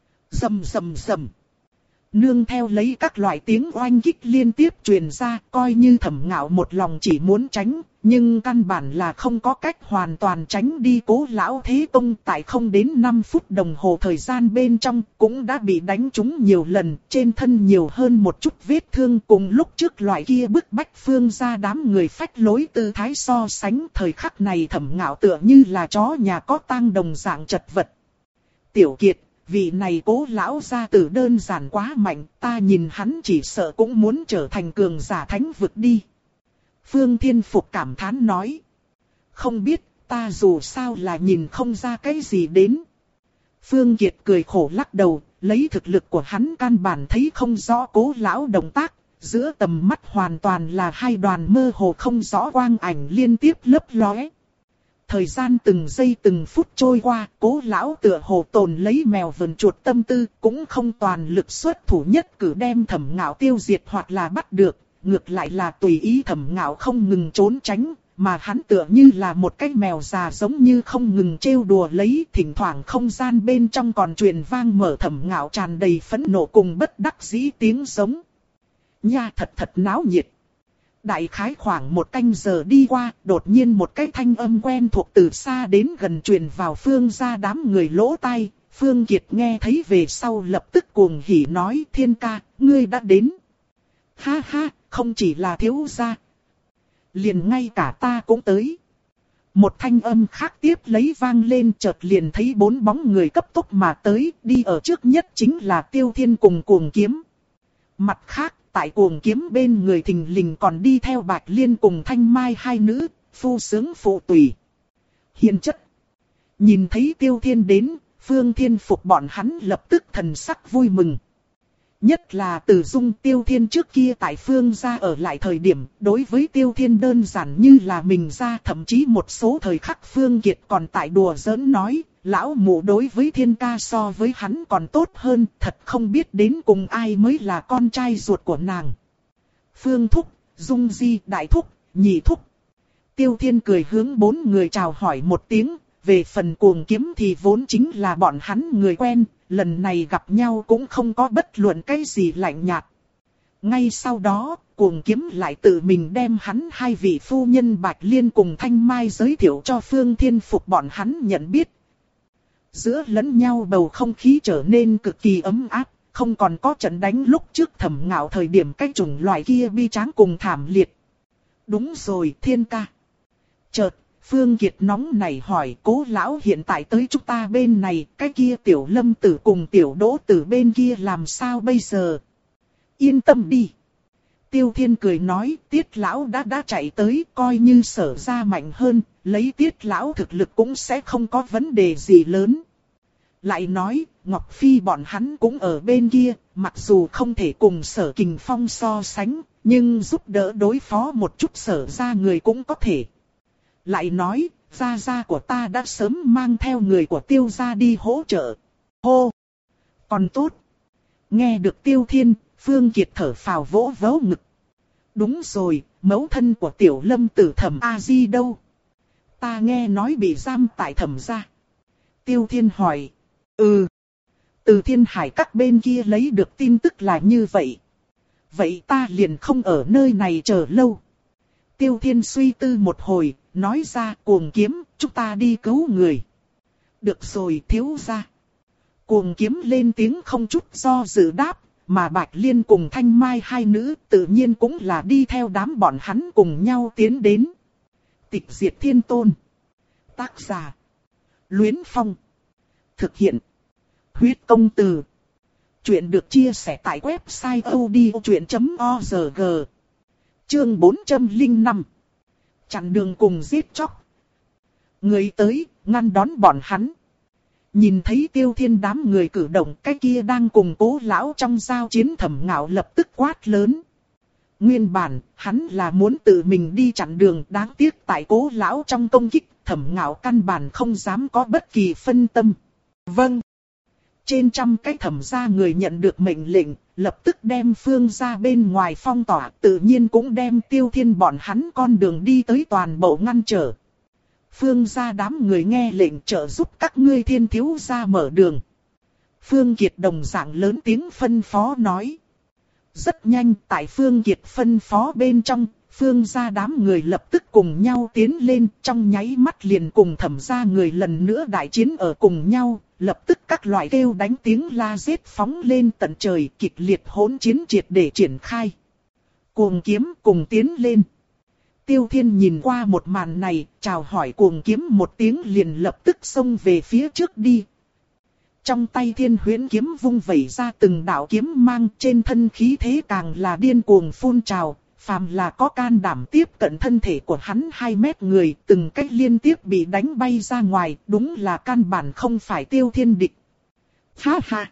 rầm rầm rầm. Nương theo lấy các loại tiếng oanh kích liên tiếp truyền ra, coi như Thẩm Ngạo một lòng chỉ muốn tránh, nhưng căn bản là không có cách hoàn toàn tránh đi Cố lão thế công. Tại không đến năm phút đồng hồ thời gian bên trong, cũng đã bị đánh trúng nhiều lần, trên thân nhiều hơn một chút vết thương. Cùng lúc trước loại kia bức bách Phương gia đám người phách lối tư thái so sánh, thời khắc này Thẩm Ngạo tựa như là chó nhà có tang đồng dạng chật vật. Tiểu Kiệt, vị này Cố lão gia tử đơn giản quá mạnh, ta nhìn hắn chỉ sợ cũng muốn trở thành cường giả thánh vực đi. Phương Thiên Phục cảm thán nói. Không biết, ta dù sao là nhìn không ra cái gì đến. Phương Kiệt cười khổ lắc đầu, lấy thực lực của hắn căn bản thấy không rõ Cố lão động tác, giữa tầm mắt hoàn toàn là hai đoàn mơ hồ không rõ quang ảnh liên tiếp lấp lóe. Thời gian từng giây từng phút trôi qua, Cố lão tựa hồ tồn lấy mèo vờn chuột tâm tư, cũng không toàn lực xuất thủ nhất cử đem Thẩm Ngạo tiêu diệt hoặc là bắt được, ngược lại là tùy ý Thẩm Ngạo không ngừng trốn tránh, mà hắn tựa như là một cái mèo già giống như không ngừng trêu đùa lấy, thỉnh thoảng không gian bên trong còn truyền vang mở Thẩm Ngạo tràn đầy phẫn nộ cùng bất đắc dĩ tiếng giống. Nha, thật thật náo nhiệt. Đại khái khoảng một canh giờ đi qua, đột nhiên một cái thanh âm quen thuộc từ xa đến gần truyền vào Phương gia đám người lỗ tai. Phương Kiệt nghe thấy về sau lập tức cuồng hỉ nói: Thiên ca, ngươi đã đến. Ha ha, không chỉ là thiếu gia, liền ngay cả ta cũng tới. Một thanh âm khác tiếp lấy vang lên, chợt liền thấy bốn bóng người cấp tốc mà tới, đi ở trước nhất chính là Tiêu Thiên cùng Cuồng Kiếm. Mặt khác, tại Cuồng Kiếm bên người thình lình còn đi theo Bạch Liên cùng Thanh Mai hai nữ, phu sướng phụ tùy. Hiền chất. Nhìn thấy Tiêu Thiên đến, Phương Thiên Phục bọn hắn lập tức thần sắc vui mừng. Nhất là Từ Dung, Tiêu Thiên trước kia tại Phương gia ở lại thời điểm, đối với Tiêu Thiên đơn giản như là mình ra, thậm chí một số thời khắc Phương Kiệt còn tại đùa giỡn nói, lão mụ đối với Thiên ca so với hắn còn tốt hơn, thật không biết đến cùng ai mới là con trai ruột của nàng. Phương Thúc, Dung Di, Đại Thúc, Nhị Thúc. Tiêu Thiên cười hướng bốn người chào hỏi một tiếng, về phần Cuồng Kiếm thì vốn chính là bọn hắn người quen, lần này gặp nhau cũng không có bất luận cái gì lạnh nhạt. Ngay sau đó, Cuồng Kiếm lại tự mình đem hắn hai vị phu nhân Bạch Liên cùng Thanh Mai giới thiệu cho Phương Thiên Phục bọn hắn nhận biết. Giữa lẫn nhau bầu không khí trở nên cực kỳ ấm áp, không còn có trận đánh lúc trước Thẩm Ngạo thời điểm cái chủng loại kia bi tráng cùng thảm liệt. Đúng rồi, Thiên ca. Chợt, Phương Kiệt nóng nảy hỏi: Cố lão hiện tại tới chúng ta bên này, cái kia Tiểu Lâm Tử cùng Tiểu Đỗ Tử bên kia làm sao bây giờ? Yên tâm đi. Tiêu Thiên cười nói: Tiết lão đã đã chạy tới, coi như Sở gia mạnh hơn, lấy Tiết lão thực lực cũng sẽ không có vấn đề gì lớn. Lại nói, Ngọc Phi bọn hắn cũng ở bên kia, mặc dù không thể cùng Sở Kình Phong so sánh, nhưng giúp đỡ đối phó một chút Sở gia người cũng có thể. Lại nói, gia gia của ta đã sớm mang theo người của Tiêu gia đi hỗ trợ. Hô! Còn tốt! Nghe được Tiêu Thiên, Phương Kiệt thở phào vỗ vỗ ngực. Đúng rồi, mẫu thân của Tiểu Lâm Tử Thẩm A Di đâu? Ta nghe nói bị giam tại Thẩm gia. Tiêu Thiên hỏi. Ừ. Từ Thiên Hải các bên kia lấy được tin tức là như vậy. Vậy ta liền không ở nơi này chờ lâu. Tiêu Thiên suy tư một hồi, nói ra: Cuồng Kiếm, chúng ta đi cứu người. Được rồi, thiếu gia. Cuồng Kiếm lên tiếng không chút do dự đáp, mà Bạch Liên cùng Thanh Mai hai nữ tự nhiên cũng là đi theo đám bọn hắn cùng nhau tiến đến. Tịch Diệt Thiên Tôn. Tác giả: Luyến Phong. Thực hiện: Huyết Công Từ. Chuyện được chia sẻ tại website odchuyện chấm org. Chương bốn trăm lẻ năm. Chặn đường cùng giết chóc. Người tới, ngăn đón bọn hắn. Nhìn thấy Tiêu Thiên đám người cử động, cái kia đang cùng Cố lão trong giao chiến Thẩm Ngạo lập tức quát lớn. Nguyên bản, hắn là muốn tự mình đi chặn đường, đáng tiếc tại Cố lão trong công kích, Thẩm Ngạo căn bản không dám có bất kỳ phân tâm. Vâng. Trên trăm cái Thẩm gia người nhận được mệnh lệnh, lập tức đem Phương gia bên ngoài phong tỏa, tự nhiên cũng đem Tiêu Thiên bọn hắn con đường đi tới toàn bộ ngăn trở. Phương gia đám người nghe lệnh trợ giúp các ngươi Thiên thiếu gia mở đường. Phương Kiệt đồng dạng lớn tiếng phân phó nói. Rất nhanh, tại Phương Kiệt phân phó bên trong, Phương gia đám người lập tức cùng nhau tiến lên, trong nháy mắt liền cùng Thẩm gia người lần nữa đại chiến ở cùng nhau, lập tức các loại kêu đánh tiếng la giết phóng lên tận trời, kịch liệt hỗn chiến triệt để triển khai. Cuồng kiếm cùng tiến lên. Tiêu Thiên nhìn qua một màn này, chào hỏi cuồng kiếm một tiếng liền lập tức xông về phía trước đi. Trong tay Thiên Huyễn kiếm vung vẩy ra từng đạo kiếm mang, trên thân khí thế càng là điên cuồng phun trào, phàm là có can đảm tiếp cận thân thể của hắn hai mét người, từng cách liên tiếp bị đánh bay ra ngoài, đúng là căn bản không phải Tiêu Thiên địch. Ha ha!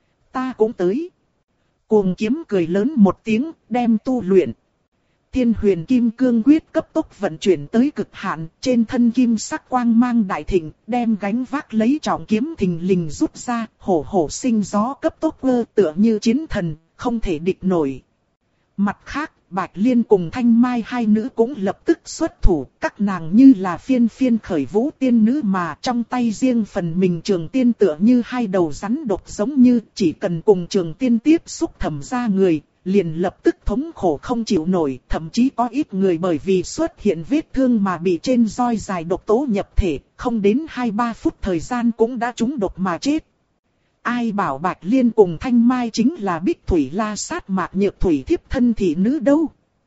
Ta cũng tới! Cuồng kiếm cười lớn một tiếng, đem tu luyện. Thiên Huyền Kim Cương Quyết cấp tốc vận chuyển tới cực hạn, trên thân kim sắc quang mang đại thịnh, đem gánh vác lấy trọng kiếm thình lình rút ra, hổ hổ sinh gió cấp tốc vơ tựa như chiến thần, không thể địch nổi. Mặt khác, Bạch Liên cùng Thanh Mai hai nữ cũng lập tức xuất thủ, các nàng như là phiên phiên khởi vũ tiên nữ mà trong tay riêng phần mình Trường Tiên tựa như hai đầu rắn độc giống như chỉ cần cùng Trường Tiên tiếp xúc Thẩm gia người, liền lập tức thống khổ không chịu nổi, thậm chí có ít người bởi vì xuất hiện vết thương mà bị trên roi dài độc tố nhập thể, không đến hai ba phút thời gian cũng đã trúng độc mà chết. Ai bảo Bạch Liên cùng Thanh Mai chính là Bích Thủy La sát Mạc Nhược Thủy thiếp thân thị nữ đâu.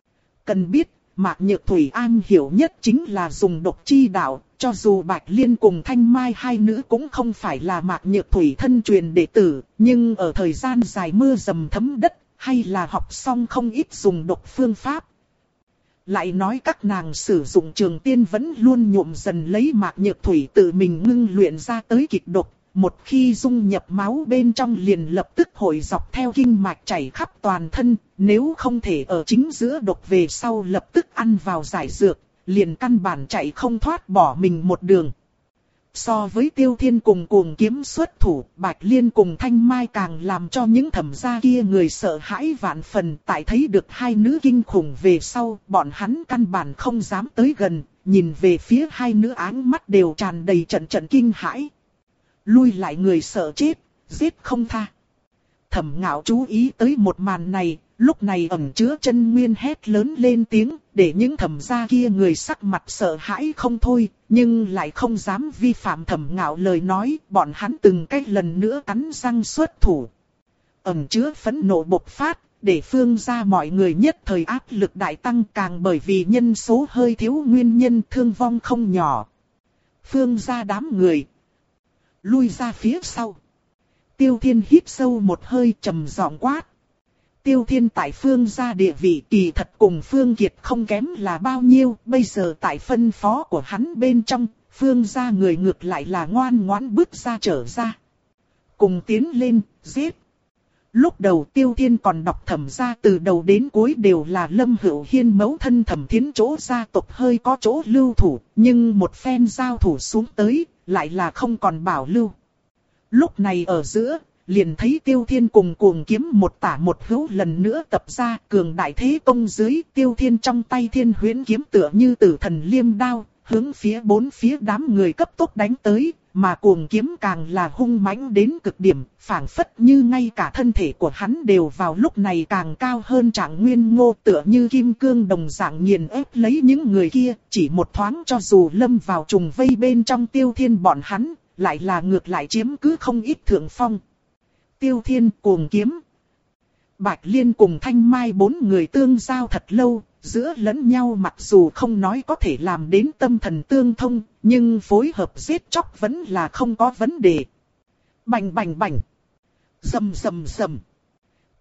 Cần biết, Mạc Nhược Thủy an hiểu nhất chính là dùng độc chi đạo, cho dù Bạch Liên cùng Thanh Mai hai nữ cũng không phải là Mạc Nhược Thủy thân truyền đệ tử, nhưng ở thời gian dài mưa dầm thấm đất, hay là học xong không ít dùng độc phương pháp. Lại nói các nàng sử dụng Trường Tiên vẫn luôn nhuộm dần lấy Mạc Nhược Thủy tự mình ngưng luyện ra tới kịch độc. Một khi dung nhập máu bên trong liền lập tức hội dọc theo kinh mạch chảy khắp toàn thân, nếu không thể ở chính giữa độc về sau lập tức ăn vào giải dược, liền căn bản chạy không thoát bỏ mình một đường. So với Tiêu Thiên cùng cuồng kiếm xuất thủ, Bạch Liên cùng Thanh Mai càng làm cho những Thẩm gia kia người sợ hãi vạn phần. Tại thấy được hai nữ kinh khủng về sau, bọn hắn căn bản không dám tới gần, nhìn về phía hai nữ áng mắt đều tràn đầy trận trận kinh hãi. Lui lại người sợ chết, giết không tha. Thẩm Ngạo chú ý tới một màn này, lúc này ẩn chứa chân nguyên hét lớn lên tiếng, để những Thẩm gia kia người sắc mặt sợ hãi không thôi, nhưng lại không dám vi phạm Thẩm Ngạo lời nói, bọn hắn từng cách lần nữa cắn răng xuất thủ. Ẩn chứa phẫn nộ bộc phát, để Phương gia mọi người nhất thời áp lực đại tăng, càng bởi vì nhân số hơi thiếu nguyên nhân thương vong không nhỏ. Phương gia đám người lui ra phía sau. Tiêu Thiên hít sâu một hơi trầm giọng quát. Tiêu Thiên tại Phương gia địa vị kỳ thật cùng Phương Kiệt không kém là bao nhiêu, bây giờ tại phân phó của hắn bên trong, Phương gia người ngược lại là ngoan ngoãn bước ra trở ra. Cùng tiến lên, giết. Lúc đầu Tiêu Thiên còn đọc Thẩm gia từ đầu đến cuối đều là Lâm Hữu Hiên mẫu thân Thẩm Thiến chỗ gia tộc hơi có chỗ lưu thủ, nhưng một phen giao thủ xuống tới, lại là không còn bảo lưu. Lúc này ở giữa, liền thấy Tiêu Thiên cùng cuồng kiếm một tả một hữu lần nữa tập ra, cường đại thế công dưới, Tiêu Thiên trong tay Thiên Huyễn kiếm tựa như tử thần liêm đao, hướng phía bốn phía đám người cấp tốc đánh tới, mà cuồng kiếm càng là hung mãnh đến cực điểm, phảng phất như ngay cả thân thể của hắn đều vào lúc này càng cao hơn Trạng Nguyên Ngô, tựa như kim cương đồng dạng nghiền ép lấy những người kia, chỉ một thoáng cho dù lâm vào trùng vây bên trong Tiêu Thiên bọn hắn, lại là ngược lại chiếm cứ không ít thượng phong. Tiêu Thiên, cuồng kiếm, Bạch Liên cùng Thanh Mai bốn người tương giao thật lâu, giữa lẫn nhau mặc dù không nói có thể làm đến tâm thần tương thông, nhưng phối hợp giết chóc vẫn là không có vấn đề. Bành bành bành, rầm rầm rầm.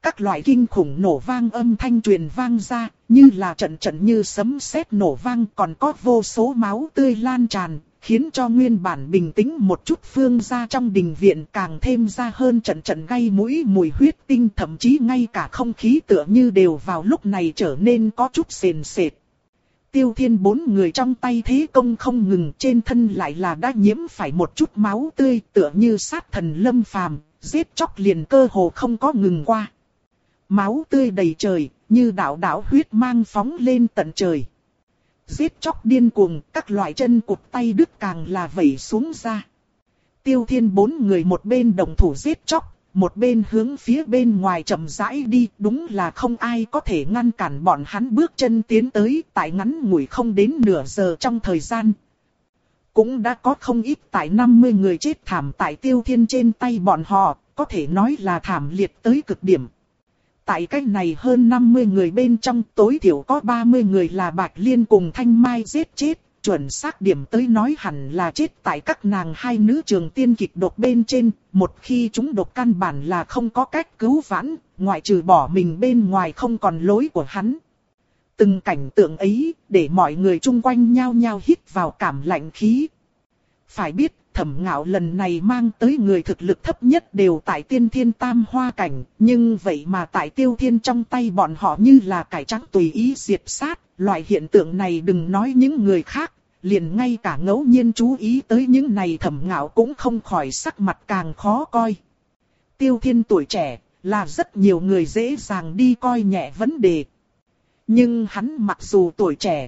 các loại kinh khủng nổ vang âm thanh truyền vang ra, như là trận trận như sấm sét nổ vang, còn có vô số máu tươi lan tràn, khiến cho nguyên bản bình tĩnh một chút phương gia trong đình viện càng thêm ra hơn trận trận gây mũi mùi huyết tinh, thậm chí ngay cả không khí tựa như đều vào lúc này trở nên có chút sền sệt. Tiêu Thiên bốn người trong tay thế công không ngừng, trên thân lại là đã nhiễm phải một chút máu tươi, tựa như sát thần lâm phàm, giết chóc liền cơ hồ không có ngừng qua. Máu tươi đầy trời, như đạo đạo huyết mang phóng lên tận trời. Giết chóc điên cuồng, các loại chân cụt tay đứt càng là vẩy xuống ra. Tiêu Thiên bốn người một bên đồng thủ giết chóc, một bên hướng phía bên ngoài chậm rãi đi, đúng là không ai có thể ngăn cản bọn hắn bước chân tiến tới, tại ngắn ngủi không đến nửa giờ trong thời gian. Cũng đã có không ít tại năm mươi người chết thảm tại Tiêu Thiên trên tay bọn họ, có thể nói là thảm liệt tới cực điểm. Tại cách này hơn năm mươi người bên trong, tối thiểu có ba mươi người là Bạch Liên cùng Thanh Mai giết chết, chuẩn xác điểm tới nói hẳn là chết tại các nàng hai nữ trường tiên kịch độc bên trên, một khi chúng độc căn bản là không có cách cứu vãn, ngoại trừ bỏ mình bên ngoài không còn lối của hắn. Từng cảnh tượng ấy, để mọi người chung quanh nhao nhao hít vào cảm lạnh khí. Phải biết, Thẩm Ngạo lần này mang tới người thực lực thấp nhất đều tại tiên thiên tam hoa cảnh, nhưng vậy mà tại Tiêu Thiên trong tay bọn họ như là cải trắng tùy ý diệt sát, loại hiện tượng này đừng nói những người khác, liền ngay cả ngẫu nhiên chú ý tới những này Thẩm Ngạo cũng không khỏi sắc mặt càng khó coi. Tiêu Thiên tuổi trẻ, là rất nhiều người dễ dàng đi coi nhẹ vấn đề. Nhưng hắn mặc dù tuổi trẻ,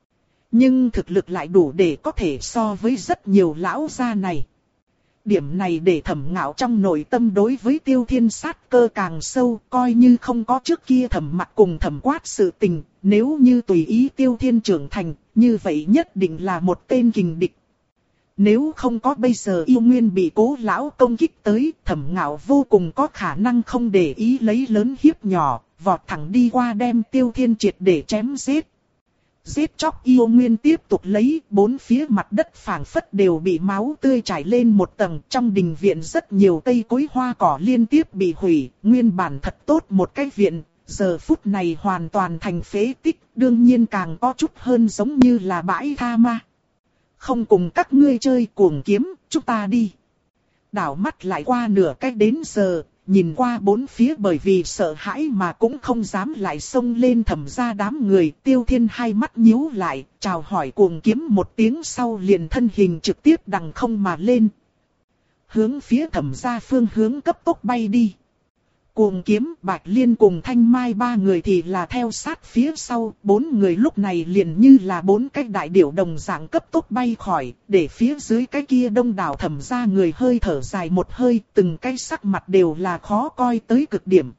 nhưng thực lực lại đủ để có thể so với rất nhiều lão gia này. Điểm này để Thẩm Ngạo trong nội tâm đối với Tiêu Thiên sát cơ càng sâu, coi như không có trước kia Thẩm Mặc cùng Thẩm Quát sự tình, nếu như tùy ý Tiêu Thiên trưởng thành, như vậy nhất định là một tên kình địch. Nếu không có bây giờ yêu nguyên bị Cố lão công kích tới, Thẩm Ngạo vô cùng có khả năng không để ý lấy lớn hiếp nhỏ, vọt thẳng đi qua đem Tiêu Thiên triệt để chém giết. Giết chóc yêu nguyên tiếp tục lấy, bốn phía mặt đất phảng phất đều bị máu tươi trải lên một tầng, trong đình viện rất nhiều cây cối hoa cỏ liên tiếp bị hủy, nguyên bản thật tốt một cái viện, giờ phút này hoàn toàn thành phế tích, đương nhiên càng có chút hơn giống như là bãi tha ma. Không cùng các ngươi chơi cuồng kiếm, chúng ta đi. Đảo mắt lại qua nửa cách đến giờ. Nhìn qua bốn phía bởi vì sợ hãi mà cũng không dám lại xông lên Thẩm gia đám người, Tiêu Thiên hai mắt nhíu lại, chào hỏi cuồng kiếm một tiếng sau liền thân hình trực tiếp đằng không mà lên. Hướng phía Thẩm gia phương hướng cấp tốc bay đi. Cuồng kiếm, Bạch Liên cùng Thanh Mai ba người thì là theo sát phía sau, bốn người lúc này liền như là bốn cái đại điểu đồng dạng cấp tốc bay khỏi, để phía dưới cái kia đông đảo Thẩm gia người hơi thở dài một hơi, từng cái sắc mặt đều là khó coi tới cực điểm.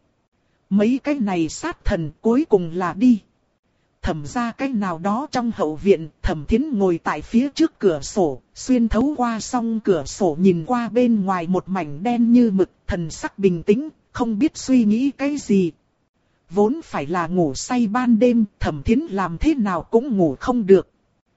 Mấy cái này sát thần cuối cùng là đi. Thẩm gia cái nào đó trong hậu viện, Thẩm Thiến ngồi tại phía trước cửa sổ, xuyên thấu qua song cửa sổ nhìn qua bên ngoài một mảnh đen như mực, thần sắc bình tĩnh, không biết suy nghĩ cái gì. Vốn phải là ngủ say ban đêm, Thẩm Thiến làm thế nào cũng ngủ không được.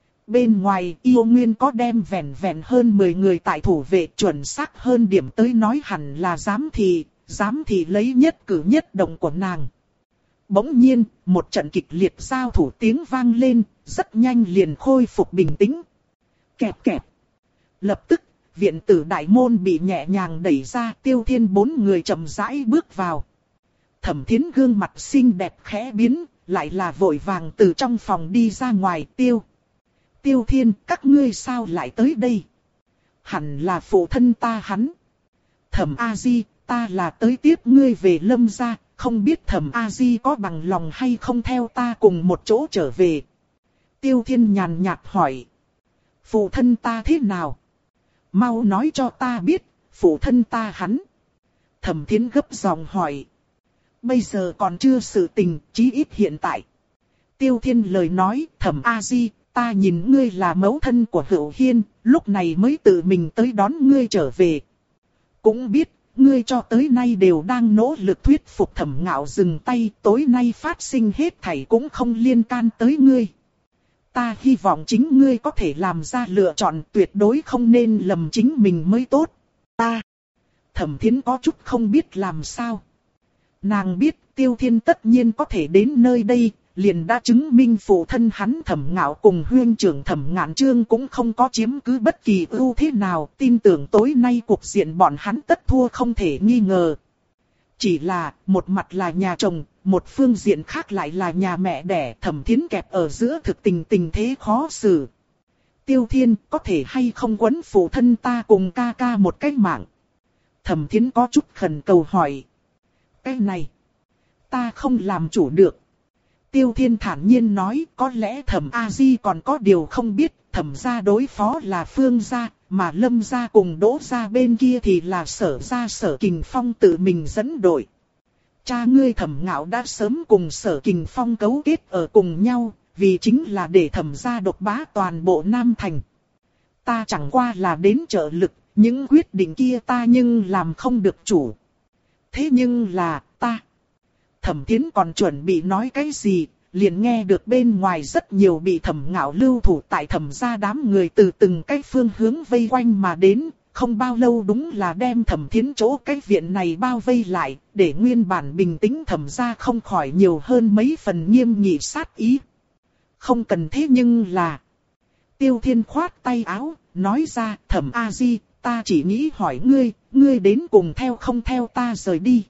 Bên ngoài yêu nguyên có đem vẹn vẹn hơn mười người tại thủ vệ, chuẩn xác hơn điểm tới nói hẳn là giám thị, giám thị lấy nhất cử nhất động của nàng. Bỗng nhiên, một trận kịch liệt giao thủ tiếng vang lên, rất nhanh liền khôi phục bình tĩnh. Kẹp kẹp. Lập tức, viện tử đại môn bị nhẹ nhàng đẩy ra, Tiêu Thiên bốn người chậm rãi bước vào. Thẩm Thiến gương mặt xinh đẹp khẽ biến, lại là vội vàng từ trong phòng đi ra ngoài. Tiêu. Tiêu Thiên, các ngươi sao lại tới đây? Hẳn là phụ thân ta hắn. Thẩm A Di, ta là tới tiếp ngươi về Lâm gia, không biết Thẩm A Di có bằng lòng hay không theo ta cùng một chỗ trở về. Tiêu Thiên nhàn nhạt hỏi. Phụ thân ta thế nào? Mau nói cho ta biết, phụ thân ta hắn. Thẩm Thiến gấp giọng hỏi. Bây giờ còn chưa sự tình, chí ít hiện tại. Tiêu Thiên lời nói, Thẩm A Di, ta nhìn ngươi là mẫu thân của Hữu Hiên, lúc này mới tự mình tới đón ngươi trở về. Cũng biết, ngươi cho tới nay đều đang nỗ lực thuyết phục Thẩm Ngạo dừng tay, tối nay phát sinh hết thảy cũng không liên can tới ngươi. Ta hy vọng chính ngươi có thể làm ra lựa chọn, tuyệt đối không nên lầm chính mình mới tốt. Ta. Thẩm Thiến có chút không biết làm sao. Nàng biết Tiêu Thiên tất nhiên có thể đến nơi đây, liền đã chứng minh phụ thân hắn Thẩm Ngạo cùng huynh trưởng Thẩm Ngạn Chương cũng không có chiếm cứ bất kỳ ưu thế nào, tin tưởng tối nay cuộc diện bọn hắn tất thua không thể nghi ngờ. Chỉ là, một mặt là nhà chồng, một phương diện khác lại là nhà mẹ đẻ, Thẩm Thiến kẹp ở giữa thực tình tình thế khó xử. Tiêu Thiên, có thể hay không quấn phụ thân ta cùng ca ca một cái mạng? Thẩm Thiến có chút khẩn cầu hỏi. Cái này, ta không làm chủ được. Tiêu Thiên thản nhiên nói, có lẽ Thẩm A Di còn có điều không biết, Thẩm gia đối phó là Phương gia, mà Lâm gia cùng Đỗ gia bên kia thì là Sở gia Sở Kình Phong tự mình dẫn đội. Cha ngươi Thẩm Ngạo đã sớm cùng Sở Kình Phong cấu kết ở cùng nhau, vì chính là để Thẩm gia độc bá toàn bộ Nam Thành. Ta chẳng qua là đến trợ lực, những quyết định kia ta nhưng làm không được chủ. Thế nhưng là, ta... Thẩm Thiến còn chuẩn bị nói cái gì, liền nghe được bên ngoài rất nhiều bị Thẩm Ngạo lưu thủ tại Thẩm gia đám người từ từng cái phương hướng vây quanh mà đến, không bao lâu đúng là đem Thẩm Thiến chỗ cái viện này bao vây lại, để nguyên bản bình tĩnh Thẩm gia không khỏi nhiều hơn mấy phần nghiêm nghị sát ý. Không cần thế nhưng là... Tiêu Thiên khoát tay áo, nói ra, Thẩm A Di, ta chỉ nghĩ hỏi ngươi, ngươi đến cùng theo không theo ta rời đi.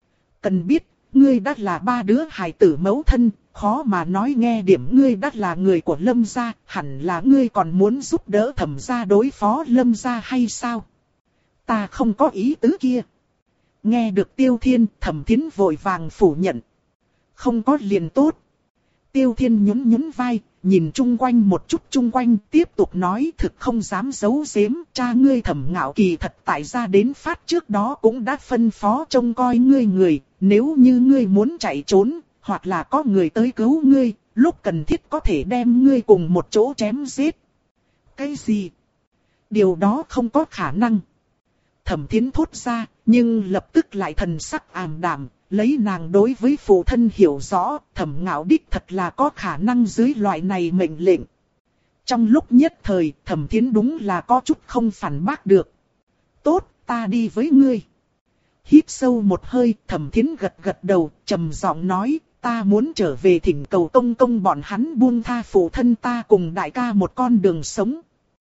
Cần biết, ngươi đã là ba đứa hài tử mẫu thân, khó mà nói nghe điểm ngươi đã là người của Lâm gia, hẳn là ngươi còn muốn giúp đỡ Thẩm gia đối phó Lâm gia hay sao? Ta không có ý tứ kia. Nghe được Tiêu Thiên, Thẩm Thiến vội vàng phủ nhận. Không có liền tốt. Tiêu Thiên nhún nhún vai, nhìn chung quanh một chút chung quanh, tiếp tục nói thực không dám giấu giếm, cha ngươi Thẩm Ngạo kỳ thật tại gia đến phát trước đó cũng đã phân phó trông coi ngươi người, nếu như ngươi muốn chạy trốn, hoặc là có người tới cứu ngươi, lúc cần thiết có thể đem ngươi cùng một chỗ chém giết. Cái gì? Điều đó không có khả năng. Thẩm Thiến thốt ra, nhưng lập tức lại thần sắc ảm đạm. Lấy nàng đối với phụ thân hiểu rõ, Thẩm Ngạo đích thật là có khả năng dưới loại này mệnh lệnh. Trong lúc nhất thời, Thẩm Thiến đúng là có chút không phản bác được. Tốt, ta đi với ngươi. Hít sâu một hơi, Thẩm Thiến gật gật đầu, trầm giọng nói, ta muốn trở về thỉnh cầu công công bọn hắn buông tha phụ thân ta cùng đại ca một con đường sống.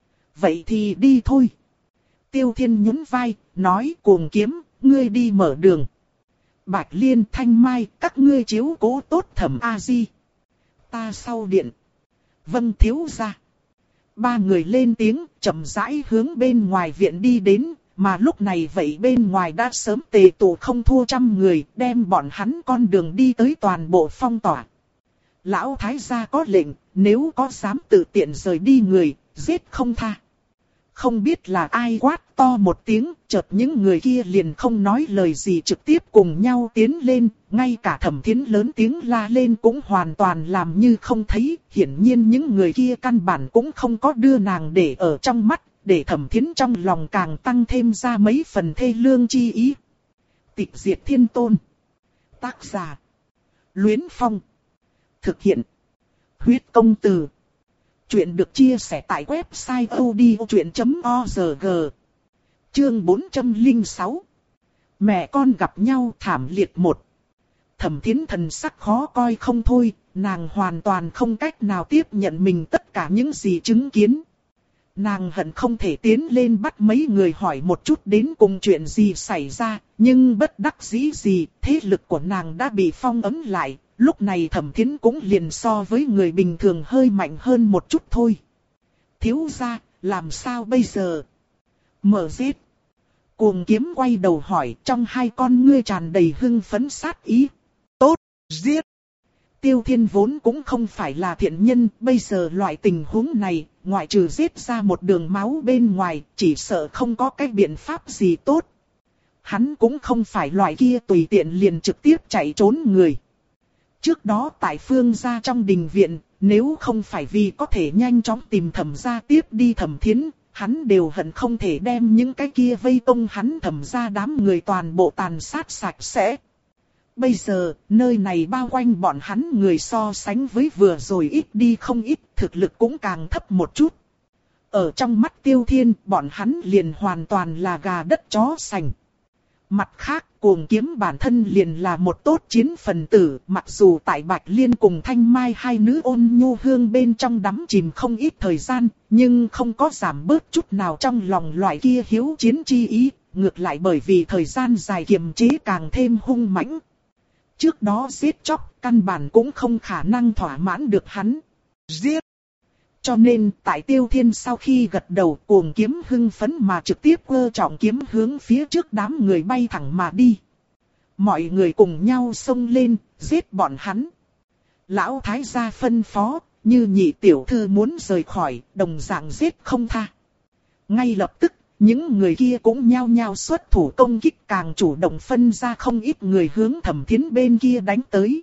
Vậy thì đi thôi. Tiêu Thiên nhún vai, nói Cuồng Kiếm, ngươi đi mở đường. Bạch Liên, Thanh Mai, các ngươi chiếu cố tốt Thẩm A Di. Ta sau điện. Vâng thiếu gia. Ba người lên tiếng, chậm rãi hướng bên ngoài viện đi đến, mà lúc này vậy bên ngoài đã sớm tề tụ không thua trăm người, đem bọn hắn con đường đi tới toàn bộ phong tỏa. Lão Thái gia có lệnh, nếu có dám tự tiện rời đi người, giết không tha. Không biết là ai quát to một tiếng, chợt những người kia liền không nói lời gì trực tiếp cùng nhau tiến lên, ngay cả Thẩm Thiến lớn tiếng la lên cũng hoàn toàn làm như không thấy, hiển nhiên những người kia căn bản cũng không có đưa nàng để ở trong mắt, để Thẩm Thiến trong lòng càng tăng thêm ra mấy phần thê lương chi ý. Tịch diệt thiên tôn. Tác giả. Luyến Phong. Thực hiện. Huyết công từ. Chuyện được chia sẻ tại website odchuyện chấm org. Chương bốn trăm lẻ sáu. Mẹ con gặp nhau thảm liệt một. Thẩm Thiến thần sắc khó coi không thôi, nàng hoàn toàn không cách nào tiếp nhận mình tất cả những gì chứng kiến. Nàng hận không thể tiến lên bắt mấy người hỏi một chút đến cùng chuyện gì xảy ra, nhưng bất đắc dĩ gì, thế lực của nàng đã bị phong ấn lại. Lúc này Thẩm Thiến cũng liền so với người bình thường hơi mạnh hơn một chút thôi. Thiếu gia, làm sao bây giờ? Mở giết. Cuồng Kiếm quay đầu hỏi, trong hai con ngươi tràn đầy hưng phấn sát ý. Tốt, giết. Tiêu Thiên vốn cũng không phải là thiện nhân, bây giờ loại tình huống này, ngoại trừ giết ra một đường máu bên ngoài, chỉ sợ không có cái biện pháp gì tốt. Hắn cũng không phải loại kia tùy tiện liền trực tiếp chạy trốn người. Trước đó tại Phương gia trong đình viện, nếu không phải vì có thể nhanh chóng tìm Thẩm gia tiếp đi Thẩm Thiến, hắn đều hận không thể đem những cái kia vây công hắn Thẩm gia đám người toàn bộ tàn sát sạch sẽ. Bây giờ, nơi này bao quanh bọn hắn người so sánh với vừa rồi ít đi không ít, thực lực cũng càng thấp một chút. Ở trong mắt Tiêu Thiên, bọn hắn liền hoàn toàn là gà đất chó sành. Mặt khác, Cuồng Kiếm bản thân liền là một tốt chiến phần tử, mặc dù tại Bạch Liên cùng Thanh Mai hai nữ ôn nhu hương bên trong đắm chìm không ít thời gian, nhưng không có giảm bớt chút nào trong lòng loại kia hiếu chiến chi ý, ngược lại bởi vì thời gian dài kiềm chế càng thêm hung mãnh. Trước đó giết chóc, căn bản cũng không khả năng thỏa mãn được hắn. Giết! Cho nên, tại Tiêu Thiên sau khi gật đầu, Cuồng Kiếm hưng phấn mà trực tiếp quơ trọng kiếm hướng phía trước đám người bay thẳng mà đi. Mọi người cùng nhau xông lên, giết bọn hắn. Lão Thái gia phân phó, như nhị tiểu thư muốn rời khỏi, đồng dạng giết không tha. Ngay lập tức, những người kia cũng nhao nhao xuất thủ công kích, càng chủ động phân ra không ít người hướng Thẩm Thiến bên kia đánh tới.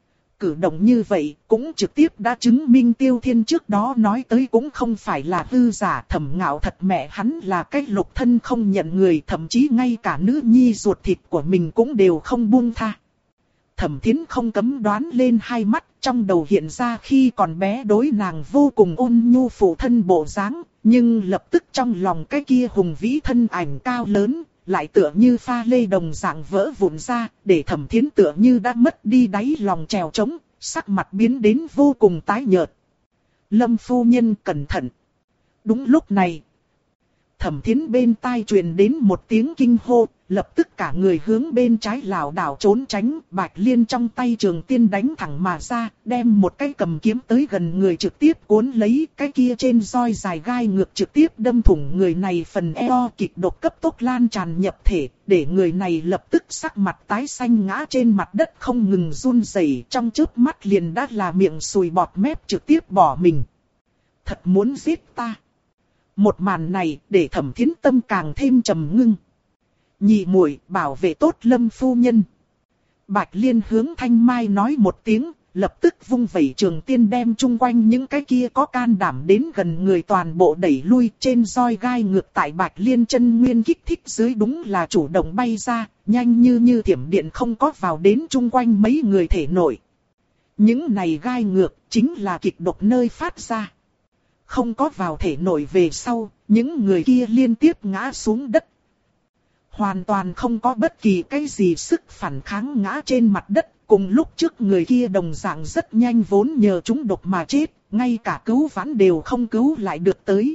Cử động như vậy cũng trực tiếp đã chứng minh Tiêu Thiên trước đó nói tới cũng không phải là hư giả. Thẩm Ngạo thật mẹ hắn là cái lục thân không nhận người, thậm chí ngay cả nữ nhi ruột thịt của mình cũng đều không buông tha. Thẩm Thiến không cấm đoán lên hai mắt, trong đầu hiện ra khi còn bé đối nàng vô cùng ôn nhu phụ thân bộ dáng, nhưng lập tức trong lòng cái kia hùng vĩ thân ảnh cao lớn, lại tựa như pha lê đồng dạng vỡ vụn ra, để Thẩm Thiến tựa như đã mất đi đáy lòng trèo trống, sắc mặt biến đến vô cùng tái nhợt. Lâm phu nhân cẩn thận. Đúng lúc này, Thẩm Thiến bên tai truyền đến một tiếng kinh hô, lập tức cả người hướng bên trái lảo đảo trốn tránh. Bạch Liên trong tay trường tiên đánh thẳng mà ra, đem một cái cầm kiếm tới gần người trực tiếp cuốn lấy, cái kia trên roi dài gai ngược trực tiếp đâm thủng người này phần eo, kịch độc cấp tốc lan tràn nhập thể, để người này lập tức sắc mặt tái xanh ngã trên mặt đất không ngừng run rẩy, trong chớp mắt liền đã là miệng sùi bọt mép trực tiếp bỏ mình. Thật muốn giết ta. Một màn này để Thẩm Thiến tâm càng thêm trầm ngưng. Nhị muội bảo vệ tốt Lâm phu nhân. Bạch Liên hướng Thanh Mai nói một tiếng, lập tức vung vẩy trường tiên đem chung quanh những cái kia có can đảm đến gần người toàn bộ đẩy lui. Trên roi gai ngược tại Bạch Liên chân nguyên kích thích dưới đúng là chủ động bay ra, nhanh như như thiểm điện không có vào đến chung quanh mấy người thể nội. Những này gai ngược chính là kịch độc nơi phát ra. Không có vào thể nội về sau, những người kia liên tiếp ngã xuống đất. Hoàn toàn không có bất kỳ cái gì sức phản kháng, ngã trên mặt đất. Cùng lúc trước người kia đồng dạng rất nhanh vốn nhờ chúng độc mà chết, ngay cả cứu vãn đều không cứu lại được tới.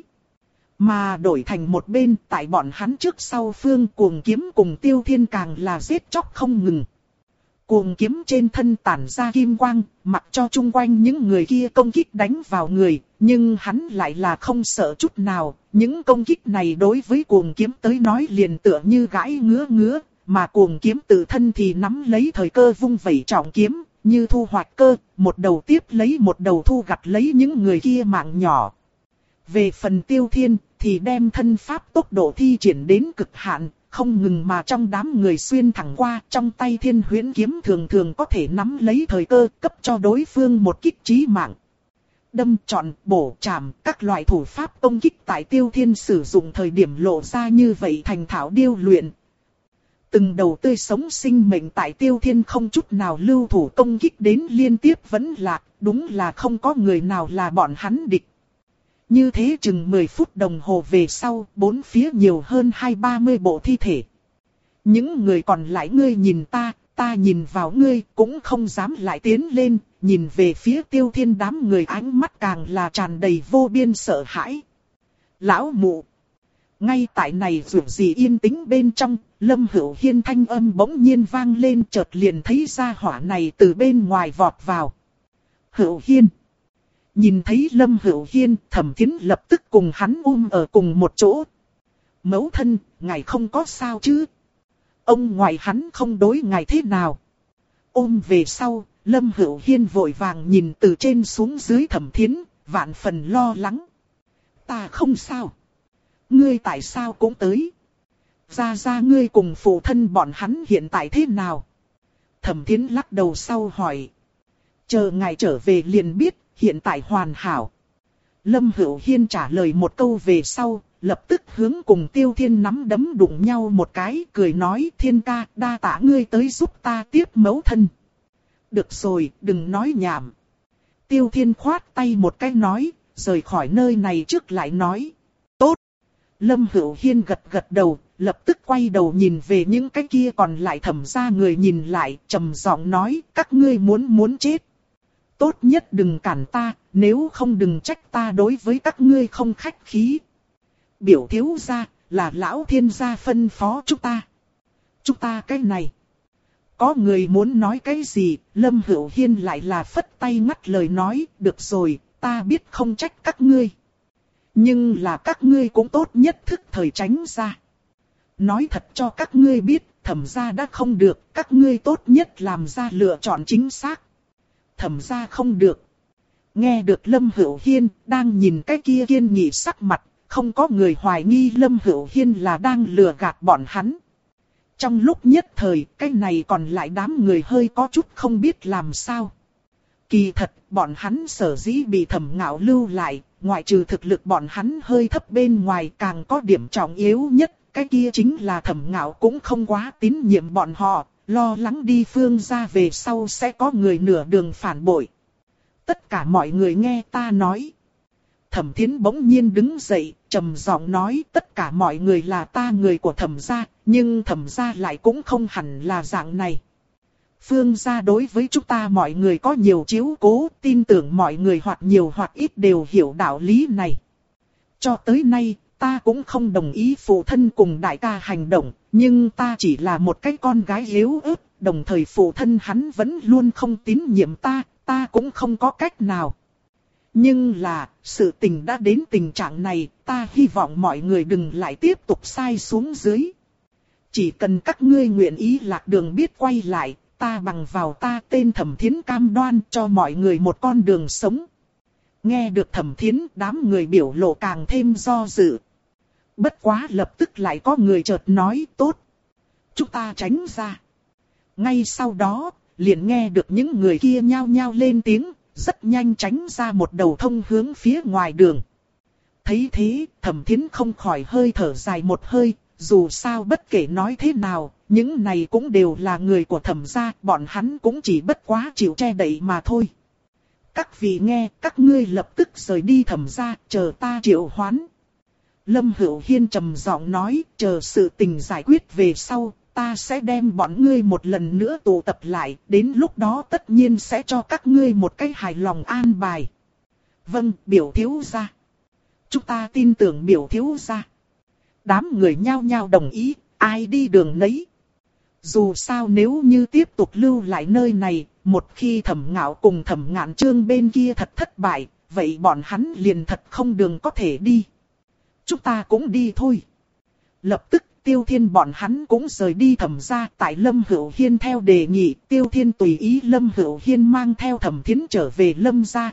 Mà đổi thành một bên, tại bọn hắn trước sau phương, Cuồng Kiếm cùng Tiêu Thiên càng là giết chóc không ngừng. Cuồng Kiếm trên thân tản ra kim quang, mặc cho chung quanh những người kia công kích đánh vào người, nhưng hắn lại là không sợ chút nào. Những công kích này đối với Cuồng Kiếm tới nói liền tựa như gãi ngứa ngứa, mà Cuồng Kiếm tự thân thì nắm lấy thời cơ vung vẩy trọng kiếm, như thu hoạch cơ, một đầu tiếp lấy một đầu thu gặt lấy những người kia mạng nhỏ. Về phần Tiêu Thiên thì đem thân pháp tốc độ thi triển đến cực hạn, không ngừng mà trong đám người xuyên thẳng qua, trong tay Thiên Huyễn kiếm thường thường có thể nắm lấy thời cơ, cấp cho đối phương một kích chí mạng. Đâm chọn, bổ chạm, các loại thủ pháp công kích tại Tiêu Thiên sử dụng thời điểm lộ ra như vậy thành thạo điêu luyện. Từng đầu tươi sống sinh mệnh tại Tiêu Thiên không chút nào lưu thủ công kích đến liên tiếp vẫn lạc, đúng là không có người nào là bọn hắn địch. Như thế chừng mười phút đồng hồ về sau, bốn phía nhiều hơn hai ba mươi bộ thi thể. Những người còn lại ngươi nhìn ta, ta nhìn vào ngươi, cũng không dám lại tiến lên, nhìn về phía Tiêu Thiên đám người ánh mắt càng là tràn đầy vô biên sợ hãi. Lão mụ! Ngay tại này dù gì yên tĩnh bên trong, Lâm Hữu Hiên thanh âm bỗng nhiên vang lên, chợt liền thấy ra hỏa này từ bên ngoài vọt vào. Hữu Hiên! Nhìn thấy Lâm Hữu Hiên, Thẩm Thiến lập tức cùng hắn ôm ở cùng một chỗ. Mẫu thân, ngài không có sao chứ? Ông ngoại hắn không đối ngài thế nào? Ôm về sau, Lâm Hữu Hiên vội vàng nhìn từ trên xuống dưới Thẩm Thiến, vạn phần lo lắng. Ta không sao. Ngươi tại sao cũng tới? Ra ra ngươi cùng phụ thân bọn hắn hiện tại thế nào? Thẩm Thiến lắc đầu sau hỏi. Chờ ngài trở về liền biết, hiện tại hoàn hảo. Lâm Hữu Hiên trả lời một câu về sau, lập tức hướng cùng Tiêu Thiên nắm đấm đụng nhau một cái, cười nói Thiên ca, đa tạ ngươi tới giúp ta tiếp mẫu thân. Được rồi, đừng nói nhảm. Tiêu Thiên khoát tay một cái nói, rời khỏi nơi này trước lại nói. Tốt. Lâm Hữu Hiên gật gật đầu, lập tức quay đầu nhìn về những cái kia còn lại Thẩm gia người nhìn lại, trầm giọng nói, các ngươi muốn muốn chết. Tốt nhất đừng cản ta, nếu không đừng trách ta đối với các ngươi không khách khí. Biểu thiếu gia, là lão thiên gia phân phó chúng ta. Chúng ta cái này. Có người muốn nói cái gì, Lâm Hữu Hiên lại là phất tay ngắt lời nói, được rồi, ta biết không trách các ngươi. Nhưng là các ngươi cũng tốt nhất thức thời tránh ra. Nói thật cho các ngươi biết, Thẩm gia đã không được, các ngươi tốt nhất làm ra lựa chọn chính xác. Thẩm gia không được. Nghe được Lâm Hữu Hiên đang nhìn cái kia kiên nghị sắc mặt, không có người hoài nghi Lâm Hữu Hiên là đang lừa gạt bọn hắn. Trong lúc nhất thời, cái này còn lại đám người hơi có chút không biết làm sao. Kỳ thật, bọn hắn sở dĩ bị Thẩm Ngạo lưu lại, ngoại trừ thực lực bọn hắn hơi thấp bên ngoài càng có điểm trọng yếu nhất, cái kia chính là Thẩm Ngạo cũng không quá tín nhiệm bọn họ, lo lắng đi Phương gia về sau sẽ có người nửa đường phản bội. Tất cả mọi người nghe ta nói. Thẩm Thiến bỗng nhiên đứng dậy, trầm giọng nói, tất cả mọi người là ta người của Thẩm gia, nhưng Thẩm gia lại cũng không hẳn là dạng này. Phương gia đối với chúng ta mọi người có nhiều chiếu cố, tin tưởng mọi người hoặc nhiều hoặc ít đều hiểu đạo lý này. Cho tới nay, ta cũng không đồng ý phụ thân cùng đại ca hành động, nhưng ta chỉ là một cái con gái yếu ớt, đồng thời phụ thân hắn vẫn luôn không tín nhiệm ta, ta cũng không có cách nào. Nhưng là, sự tình đã đến tình trạng này, ta hy vọng mọi người đừng lại tiếp tục sai xuống dưới. Chỉ cần các ngươi nguyện ý lạc đường biết quay lại, ta bằng vào ta tên Thẩm Thiến cam đoan cho mọi người một con đường sống. Nghe được Thẩm Thiến, đám người biểu lộ càng thêm do dự. Bất quá lập tức lại có người chợt nói, tốt. Chúng ta tránh ra. Ngay sau đó, liền nghe được những người kia nhao nhao lên tiếng, rất nhanh tránh ra một đầu thông hướng phía ngoài đường. Thấy thế, Thẩm Thiến không khỏi hơi thở dài một hơi, dù sao bất kể nói thế nào, những này cũng đều là người của Thẩm gia, bọn hắn cũng chỉ bất quá chịu che đậy mà thôi. Các vị nghe, các ngươi lập tức rời đi Thẩm gia, chờ ta triệu hoán. Lâm Hữu Hiên trầm giọng nói, chờ sự tình giải quyết về sau, ta sẽ đem bọn ngươi một lần nữa tụ tập lại, đến lúc đó tất nhiên sẽ cho các ngươi một cái hài lòng an bài. Vâng, biểu thiếu gia. Chúng ta tin tưởng biểu thiếu gia. Đám người nhao nhao đồng ý, ai đi đường nấy. Dù sao nếu như tiếp tục lưu lại nơi này, một khi Thẩm Ngạo cùng Thẩm Ngạn Chương bên kia thật thất bại, vậy bọn hắn liền thật không đường có thể đi. Chúng ta cũng đi thôi. Lập tức Tiêu Thiên bọn hắn cũng rời đi Thẩm gia, tại Lâm Hữu Hiên theo đề nghị, Tiêu Thiên tùy ý Lâm Hữu Hiên mang theo Thẩm Thiến trở về Lâm gia.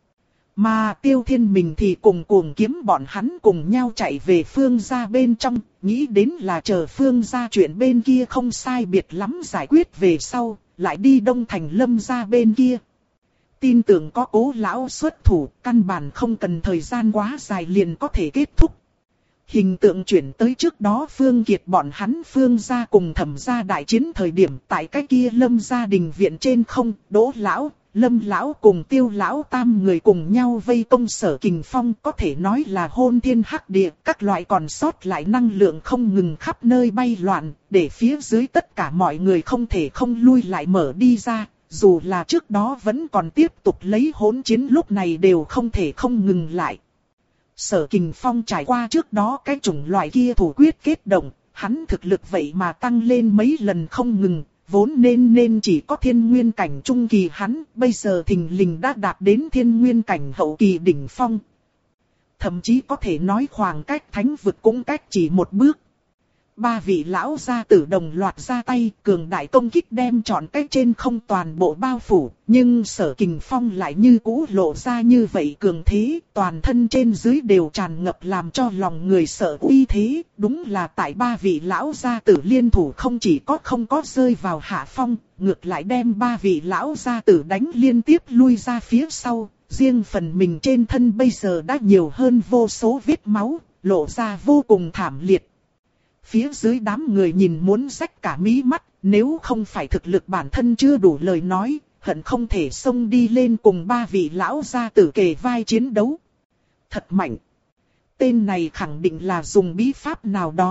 Mà Tiêu Thiên mình thì cùng cuồng kiếm bọn hắn cùng nhau chạy về Phương gia bên trong, nghĩ đến là chờ Phương gia chuyện bên kia không sai biệt lắm giải quyết về sau, lại đi Đông Thành Lâm gia bên kia. Tin tưởng có Cố lão xuất thủ, căn bản không cần thời gian quá dài liền có thể kết thúc. Hình tượng chuyển tới trước đó Phương Kiệt bọn hắn Phương gia cùng Thẩm gia đại chiến thời điểm tại cái kia Lâm gia đình viện trên không, Đỗ lão, Lâm lão cùng Tiêu lão tam người cùng nhau vây công Sở Kình Phong, có thể nói là hôn thiên hắc địa, các loại còn sót lại năng lượng không ngừng khắp nơi bay loạn, để phía dưới tất cả mọi người không thể không lui lại mở đi ra, dù là trước đó vẫn còn tiếp tục lấy hỗn chiến lúc này đều không thể không ngừng lại. Sở Kình Phong trải qua trước đó cái chủng loại kia thủ quyết kết động, hắn thực lực vậy mà tăng lên mấy lần không ngừng, vốn nên nên chỉ có thiên nguyên cảnh trung kỳ hắn, bây giờ thình lình đã đạt đến thiên nguyên cảnh hậu kỳ đỉnh phong. Thậm chí có thể nói khoảng cách thánh vực cũng cách chỉ một bước. Ba vị lão gia tử đồng loạt ra tay, cường đại công kích đem trọn cái trên không toàn bộ bao phủ, nhưng Sở Kình Phong lại như cũ lộ ra như vậy cường thế, toàn thân trên dưới đều tràn ngập làm cho lòng người sợ uy thế, đúng là tại ba vị lão gia tử liên thủ không chỉ có không có rơi vào hạ phong, ngược lại đem ba vị lão gia tử đánh liên tiếp lui ra phía sau, riêng phần mình trên thân bây giờ đã nhiều hơn vô số vết máu, lộ ra vô cùng thảm liệt. Phía dưới đám người nhìn muốn rách cả mí mắt, nếu không phải thực lực bản thân chưa đủ lời nói, hận không thể xông đi lên cùng ba vị lão gia tử kề vai chiến đấu. Thật mạnh. Tên này khẳng định là dùng bí pháp nào đó,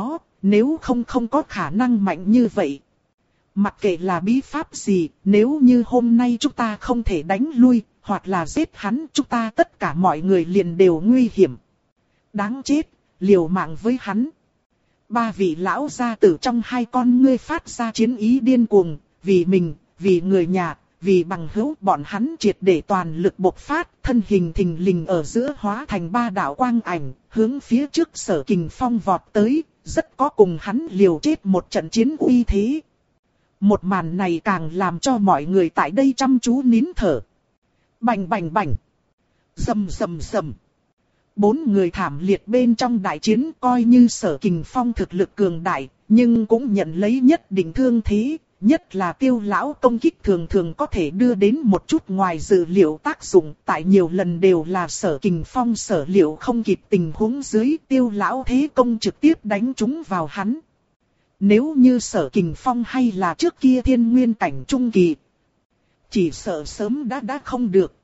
Nếu không không có khả năng mạnh như vậy. Mặc kệ là bí pháp gì, nếu như hôm nay chúng ta không thể đánh lui, hoặc là giết hắn, chúng ta tất cả mọi người liền đều nguy hiểm. Đáng chết, liều mạng với hắn. Ba vị lão gia tử trong hai con ngươi phát ra chiến ý điên cuồng, vì mình, vì người nhà, vì bằng hữu, bọn hắn triệt để toàn lực bộc phát, thân hình thình lình ở giữa hóa thành ba đạo quang ảnh, hướng phía trước Sở Kình Phong vọt tới, rất có cùng hắn liều chết một trận chiến uy thế. Một màn này càng làm cho mọi người tại đây chăm chú nín thở. Bành bành bành. Rầm rầm rầm. Bốn người thảm liệt bên trong đại chiến, coi như Sở Kình Phong thực lực cường đại, nhưng cũng nhận lấy nhất định thương thế. Nhất là Tiêu lão công kích thường thường có thể đưa đến một chút ngoài dự liệu tác dụng, tại nhiều lần đều là Sở Kình Phong sở liệu không kịp tình huống dưới, Tiêu lão thế công trực tiếp đánh trúng vào hắn. Nếu như Sở Kình Phong hay là trước kia thiên nguyên cảnh trung kỳ, chỉ sợ sớm đã đã không được.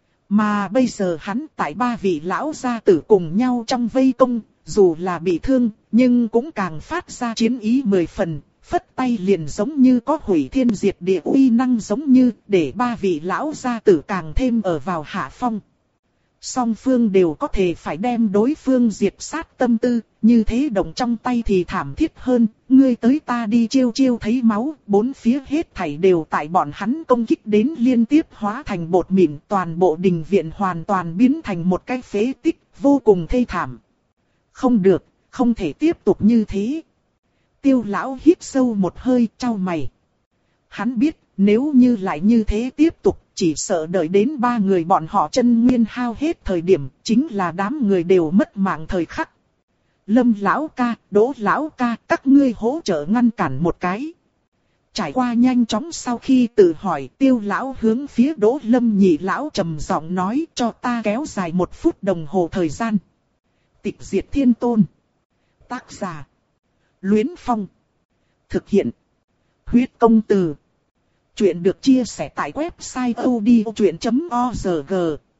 Mà bây giờ hắn tại ba vị lão gia tử cùng nhau trong vây công, dù là bị thương, nhưng cũng càng phát ra chiến ý mười phần, phất tay liền giống như có hủy thiên diệt địa uy năng giống như, để ba vị lão gia tử càng thêm ở vào hạ phong. Song phương đều có thể phải đem đối phương diệt sát tâm tư, như thế động trong tay thì thảm thiết hơn, ngươi tới ta đi chiêu chiêu thấy máu, bốn phía hết thảy đều tại bọn hắn công kích đến liên tiếp hóa thành bột mịn, toàn bộ đình viện hoàn toàn biến thành một cái phế tích, vô cùng thê thảm. Không được, không thể tiếp tục như thế. Tiêu lão hít sâu một hơi, chau mày. Hắn biết, nếu như lại như thế tiếp tục, chỉ sợ đợi đến ba người bọn họ chân nguyên hao hết thời điểm, chính là đám người đều mất mạng thời khắc. Lâm lão ca, Đỗ lão ca, các ngươi hỗ trợ ngăn cản một cái. Trải qua nhanh chóng sau khi tự hỏi, Tiêu lão hướng phía Đỗ Lâm nhị lão trầm giọng nói, cho ta kéo dài một phút đồng hồ thời gian. Tịch diệt thiên tôn. Tác giả: Luyến Phong. Thực hiện: Huyết Công Từ. Chuyện được chia sẻ tại website odchuyện chấm org.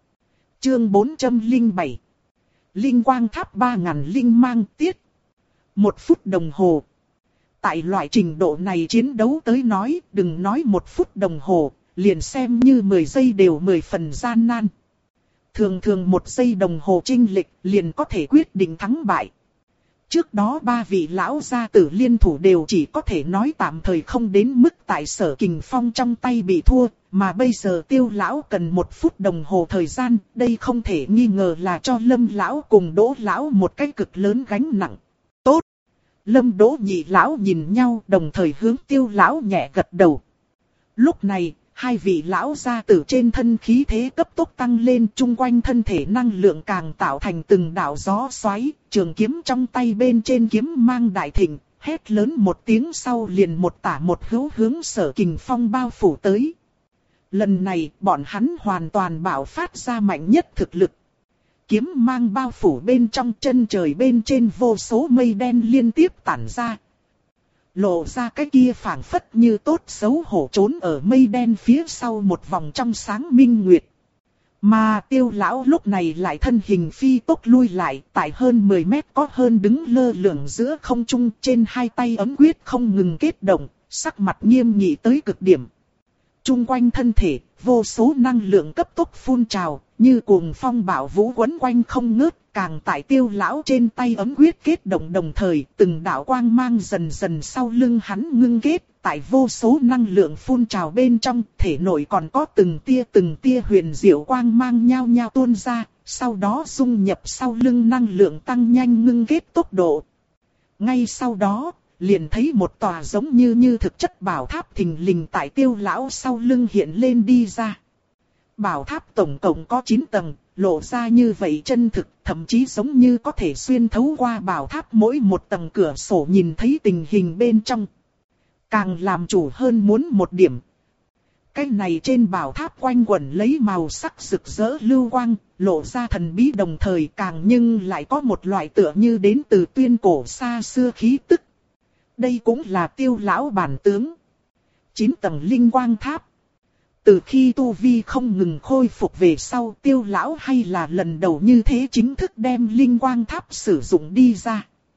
Chương bốn trăm lẻ bảy. Linh quang tháp ba ngàn linh mang tiết. Một phút đồng hồ. Tại loại trình độ này chiến đấu tới nói, đừng nói một phút đồng hồ, liền xem như mười giây đều mười phần gian nan. Thường thường một giây đồng hồ chênh lệch liền có thể quyết định thắng bại. Trước đó ba vị lão gia tử liên thủ đều chỉ có thể nói tạm thời không đến mức tại Sở Kình Phong trong tay bị thua, mà bây giờ Tiêu lão cần một phút đồng hồ thời gian, đây không thể nghi ngờ là cho Lâm lão cùng Đỗ lão một cái cực lớn gánh nặng. Tốt! Lâm Đỗ nhị lão nhìn nhau đồng thời hướng Tiêu lão nhẹ gật đầu. Lúc này, hai vị lão gia tử trên thân khí thế cấp tốc tăng lên, chung quanh thân thể năng lượng càng tạo thành từng đạo gió xoáy, trường kiếm trong tay bên trên kiếm mang đại thịnh, hét lớn một tiếng sau liền một tả một hữu hướng Sở Kình Phong bao phủ tới. Lần này, bọn hắn hoàn toàn bạo phát ra mạnh nhất thực lực. Kiếm mang bao phủ bên trong, chân trời bên trên vô số mây đen liên tiếp tản ra. Lộ ra cái kia phảng phất như tốt xấu hổ trốn ở mây đen phía sau một vòng trong sáng minh nguyệt. Mà Tiêu lão lúc này lại thân hình phi tốc lui lại, tại hơn mười mét có hơn đứng lơ lửng giữa không trung, trên hai tay ấm quyết không ngừng kết động, sắc mặt nghiêm nghị tới cực điểm. Trung quanh thân thể, vô số năng lượng cấp tốc phun trào, như cuồng phong bạo vũ quấn quanh không ngớt, càng tại Tiêu lão trên tay ấm quyết kết động đồng thời, từng đạo quang mang dần dần sau lưng hắn ngưng kết, tại vô số năng lượng phun trào bên trong, thể nội còn có từng tia từng tia huyền diệu quang mang nhao nhao tuôn ra, sau đó dung nhập sau lưng năng lượng tăng nhanh ngưng kết tốc độ. Ngay sau đó, liền thấy một tòa giống như như thực chất bảo tháp thình lình tại Tiêu lão sau lưng hiện lên đi ra. Bảo tháp tổng cộng có chín tầng, lộ ra như vậy chân thực, thậm chí giống như có thể xuyên thấu qua bảo tháp mỗi một tầng cửa sổ nhìn thấy tình hình bên trong. Càng làm chủ hơn muốn một điểm. Cái này trên bảo tháp quanh quẩn lấy màu sắc rực rỡ lưu quang, lộ ra thần bí đồng thời càng nhưng lại có một loại tựa như đến từ tuyên cổ xa xưa khí tức. Đây cũng là Tiêu lão bản tướng. Chín tầng linh quang tháp. Từ khi tu vi không ngừng khôi phục về sau, Tiêu lão hay là lần đầu như thế chính thức đem linh quang tháp sử dụng đi ra.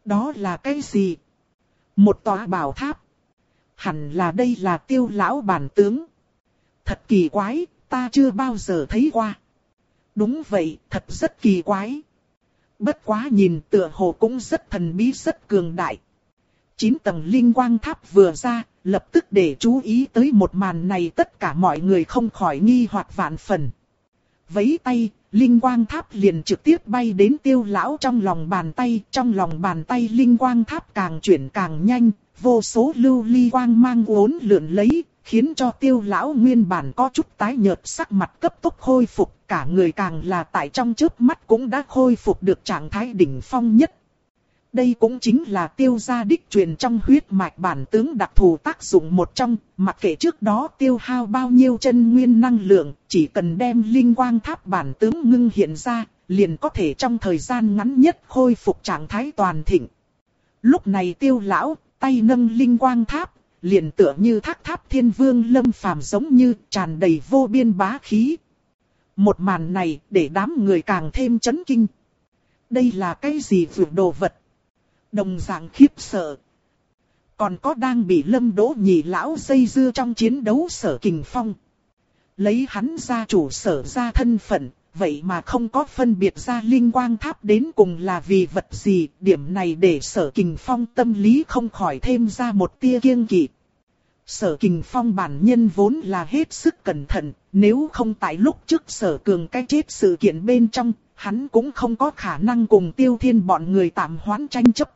Đó là cái gì? Một tòa bảo tháp. Hẳn là đây là Tiêu lão bản tướng. Thật kỳ quái, ta chưa bao giờ thấy qua. Đúng vậy, thật rất kỳ quái. Bất quá nhìn tựa hồ cũng rất thần bí rất cường đại. Chín tầng linh quang tháp vừa ra, lập tức để chú ý tới một màn này, tất cả mọi người không khỏi nghi hoặc vạn phần. Vẫy tay, linh quang tháp liền trực tiếp bay đến Tiêu lão trong lòng bàn tay, trong lòng bàn tay linh quang tháp càng chuyển càng nhanh, vô số lưu ly quang mang uốn lượn lấy, khiến cho Tiêu lão nguyên bản có chút tái nhợt sắc mặt cấp tốc khôi phục, cả người càng là tại trong chớp mắt cũng đã khôi phục được trạng thái đỉnh phong nhất. Đây cũng chính là Tiêu gia đích truyền trong huyết mạch bản tướng đặc thù tác dụng một trong, mặc kệ trước đó tiêu hao bao nhiêu chân nguyên năng lượng, chỉ cần đem linh quang tháp bản tướng ngưng hiện ra, liền có thể trong thời gian ngắn nhất khôi phục trạng thái toàn thịnh. Lúc này Tiêu lão, tay nâng linh quang tháp, liền tựa như thác tháp thiên vương lâm phàm giống như tràn đầy vô biên bá khí. Một màn này để đám người càng thêm chấn kinh. Đây là cái gì vượt đồ vật? Đồng dạng khiếp sợ. Còn có đang bị Lâm Đỗ Nhị lão dây dưa trong chiến đấu Sở Kình Phong. Lấy hắn gia chủ Sở gia thân phận, vậy mà không có phân biệt ra linh quang tháp đến cùng là vì vật gì, điểm này để Sở Kình Phong tâm lý không khỏi thêm ra một tia kiêng kỵ. Sở Kình Phong bản nhân vốn là hết sức cẩn thận, nếu không tại lúc trước Sở Cường cái chết sự kiện bên trong, hắn cũng không có khả năng cùng Tiêu Thiên bọn người tạm hoãn tranh chấp.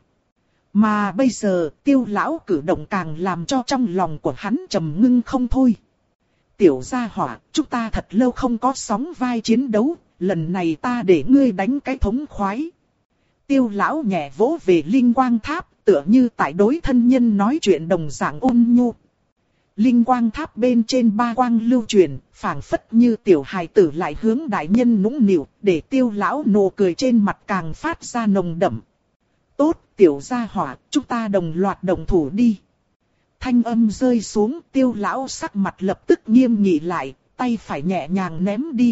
Mà bây giờ, Tiêu lão cử động càng làm cho trong lòng của hắn trầm ngưng không thôi. Tiểu gia hỏa, chúng ta thật lâu không có sóng vai chiến đấu, lần này ta để ngươi đánh cái thống khoái. Tiêu lão nhẹ vỗ về linh quang tháp, tựa như tại đối thân nhân nói chuyện đồng dạng ôn nhu. Linh quang tháp bên trên ba quang lưu truyền, phảng phất như tiểu hài tử lại hướng đại nhân nũng nịu, để Tiêu lão nụ cười trên mặt càng phát ra nồng đậm. Tốt, tiểu gia hỏa, chúng ta đồng loạt đồng thủ đi. Thanh âm rơi xuống, Tiêu lão sắc mặt lập tức nghiêm nghị lại, tay phải nhẹ nhàng ném đi.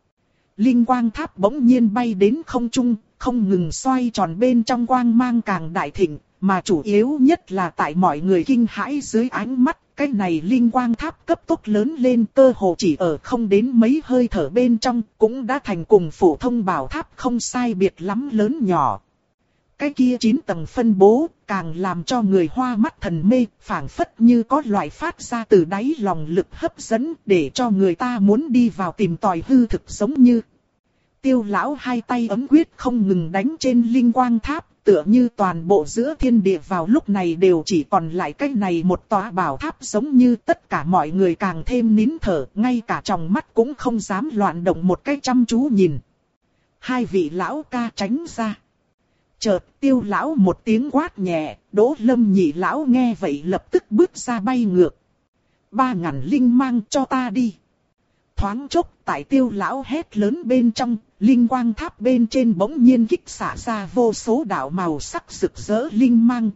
Linh quang tháp bỗng nhiên bay đến không trung, không ngừng xoay tròn bên trong quang mang càng đại thịnh, mà chủ yếu nhất là tại mọi người kinh hãi dưới ánh mắt, cái này linh quang tháp cấp tốc lớn lên, cơ hồ chỉ ở không đến mấy hơi thở bên trong, cũng đã thành cùng phổ thông bảo tháp không sai biệt lắm lớn nhỏ. Cái kia chín tầng phân bố, càng làm cho người hoa mắt thần mê, phảng phất như có loại phát ra từ đáy lòng lực hấp dẫn, để cho người ta muốn đi vào tìm tòi hư thực giống như. Tiêu lão hai tay ấm quyết không ngừng đánh trên linh quang tháp, tựa như toàn bộ giữa thiên địa vào lúc này đều chỉ còn lại cái này một tòa bảo tháp, giống như tất cả mọi người càng thêm nín thở, ngay cả trong mắt cũng không dám loạn động một cái chăm chú nhìn. Hai vị lão ca tránh ra. Chợt Tiêu lão một tiếng quát nhẹ, Đỗ Lâm Nhị lão nghe vậy lập tức bước ra bay ngược. Ba ngàn linh mang cho ta đi. Thoáng chốc tại Tiêu lão hét lớn bên trong, linh quang tháp bên trên bỗng nhiên kích xả ra vô số đạo màu sắc rực rỡ linh mang.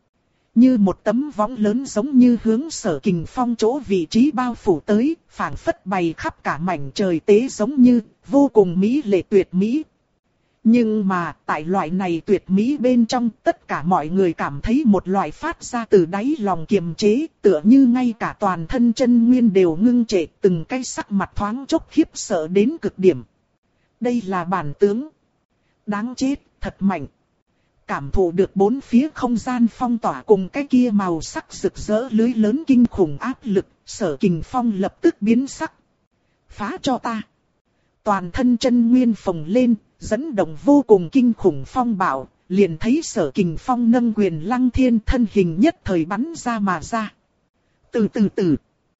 Như một tấm võng lớn giống như hướng Sở Kình Phong chỗ vị trí bao phủ tới, phảng phất bày khắp cả mảnh trời tế giống như, vô cùng mỹ lệ tuyệt mỹ. Nhưng mà, tại loại này tuyệt mỹ bên trong, tất cả mọi người cảm thấy một loại phát ra từ đáy lòng kiềm chế, tựa như ngay cả toàn thân chân nguyên đều ngưng trệ, từng cái sắc mặt thoáng chốc khiếp sợ đến cực điểm. Đây là bản tướng. Đáng chết, thật mạnh. Cảm thụ được bốn phía không gian phong tỏa cùng cái kia màu sắc rực rỡ lưới lớn kinh khủng áp lực, Sở Kình Phong lập tức biến sắc. Phá cho ta. Toàn thân chân nguyên phồng lên, dẫn động vô cùng kinh khủng phong bạo, liền thấy Sở Kình Phong nâng quyền lăng thiên, thân hình nhất thời bắn ra mà ra. Từ từ từ.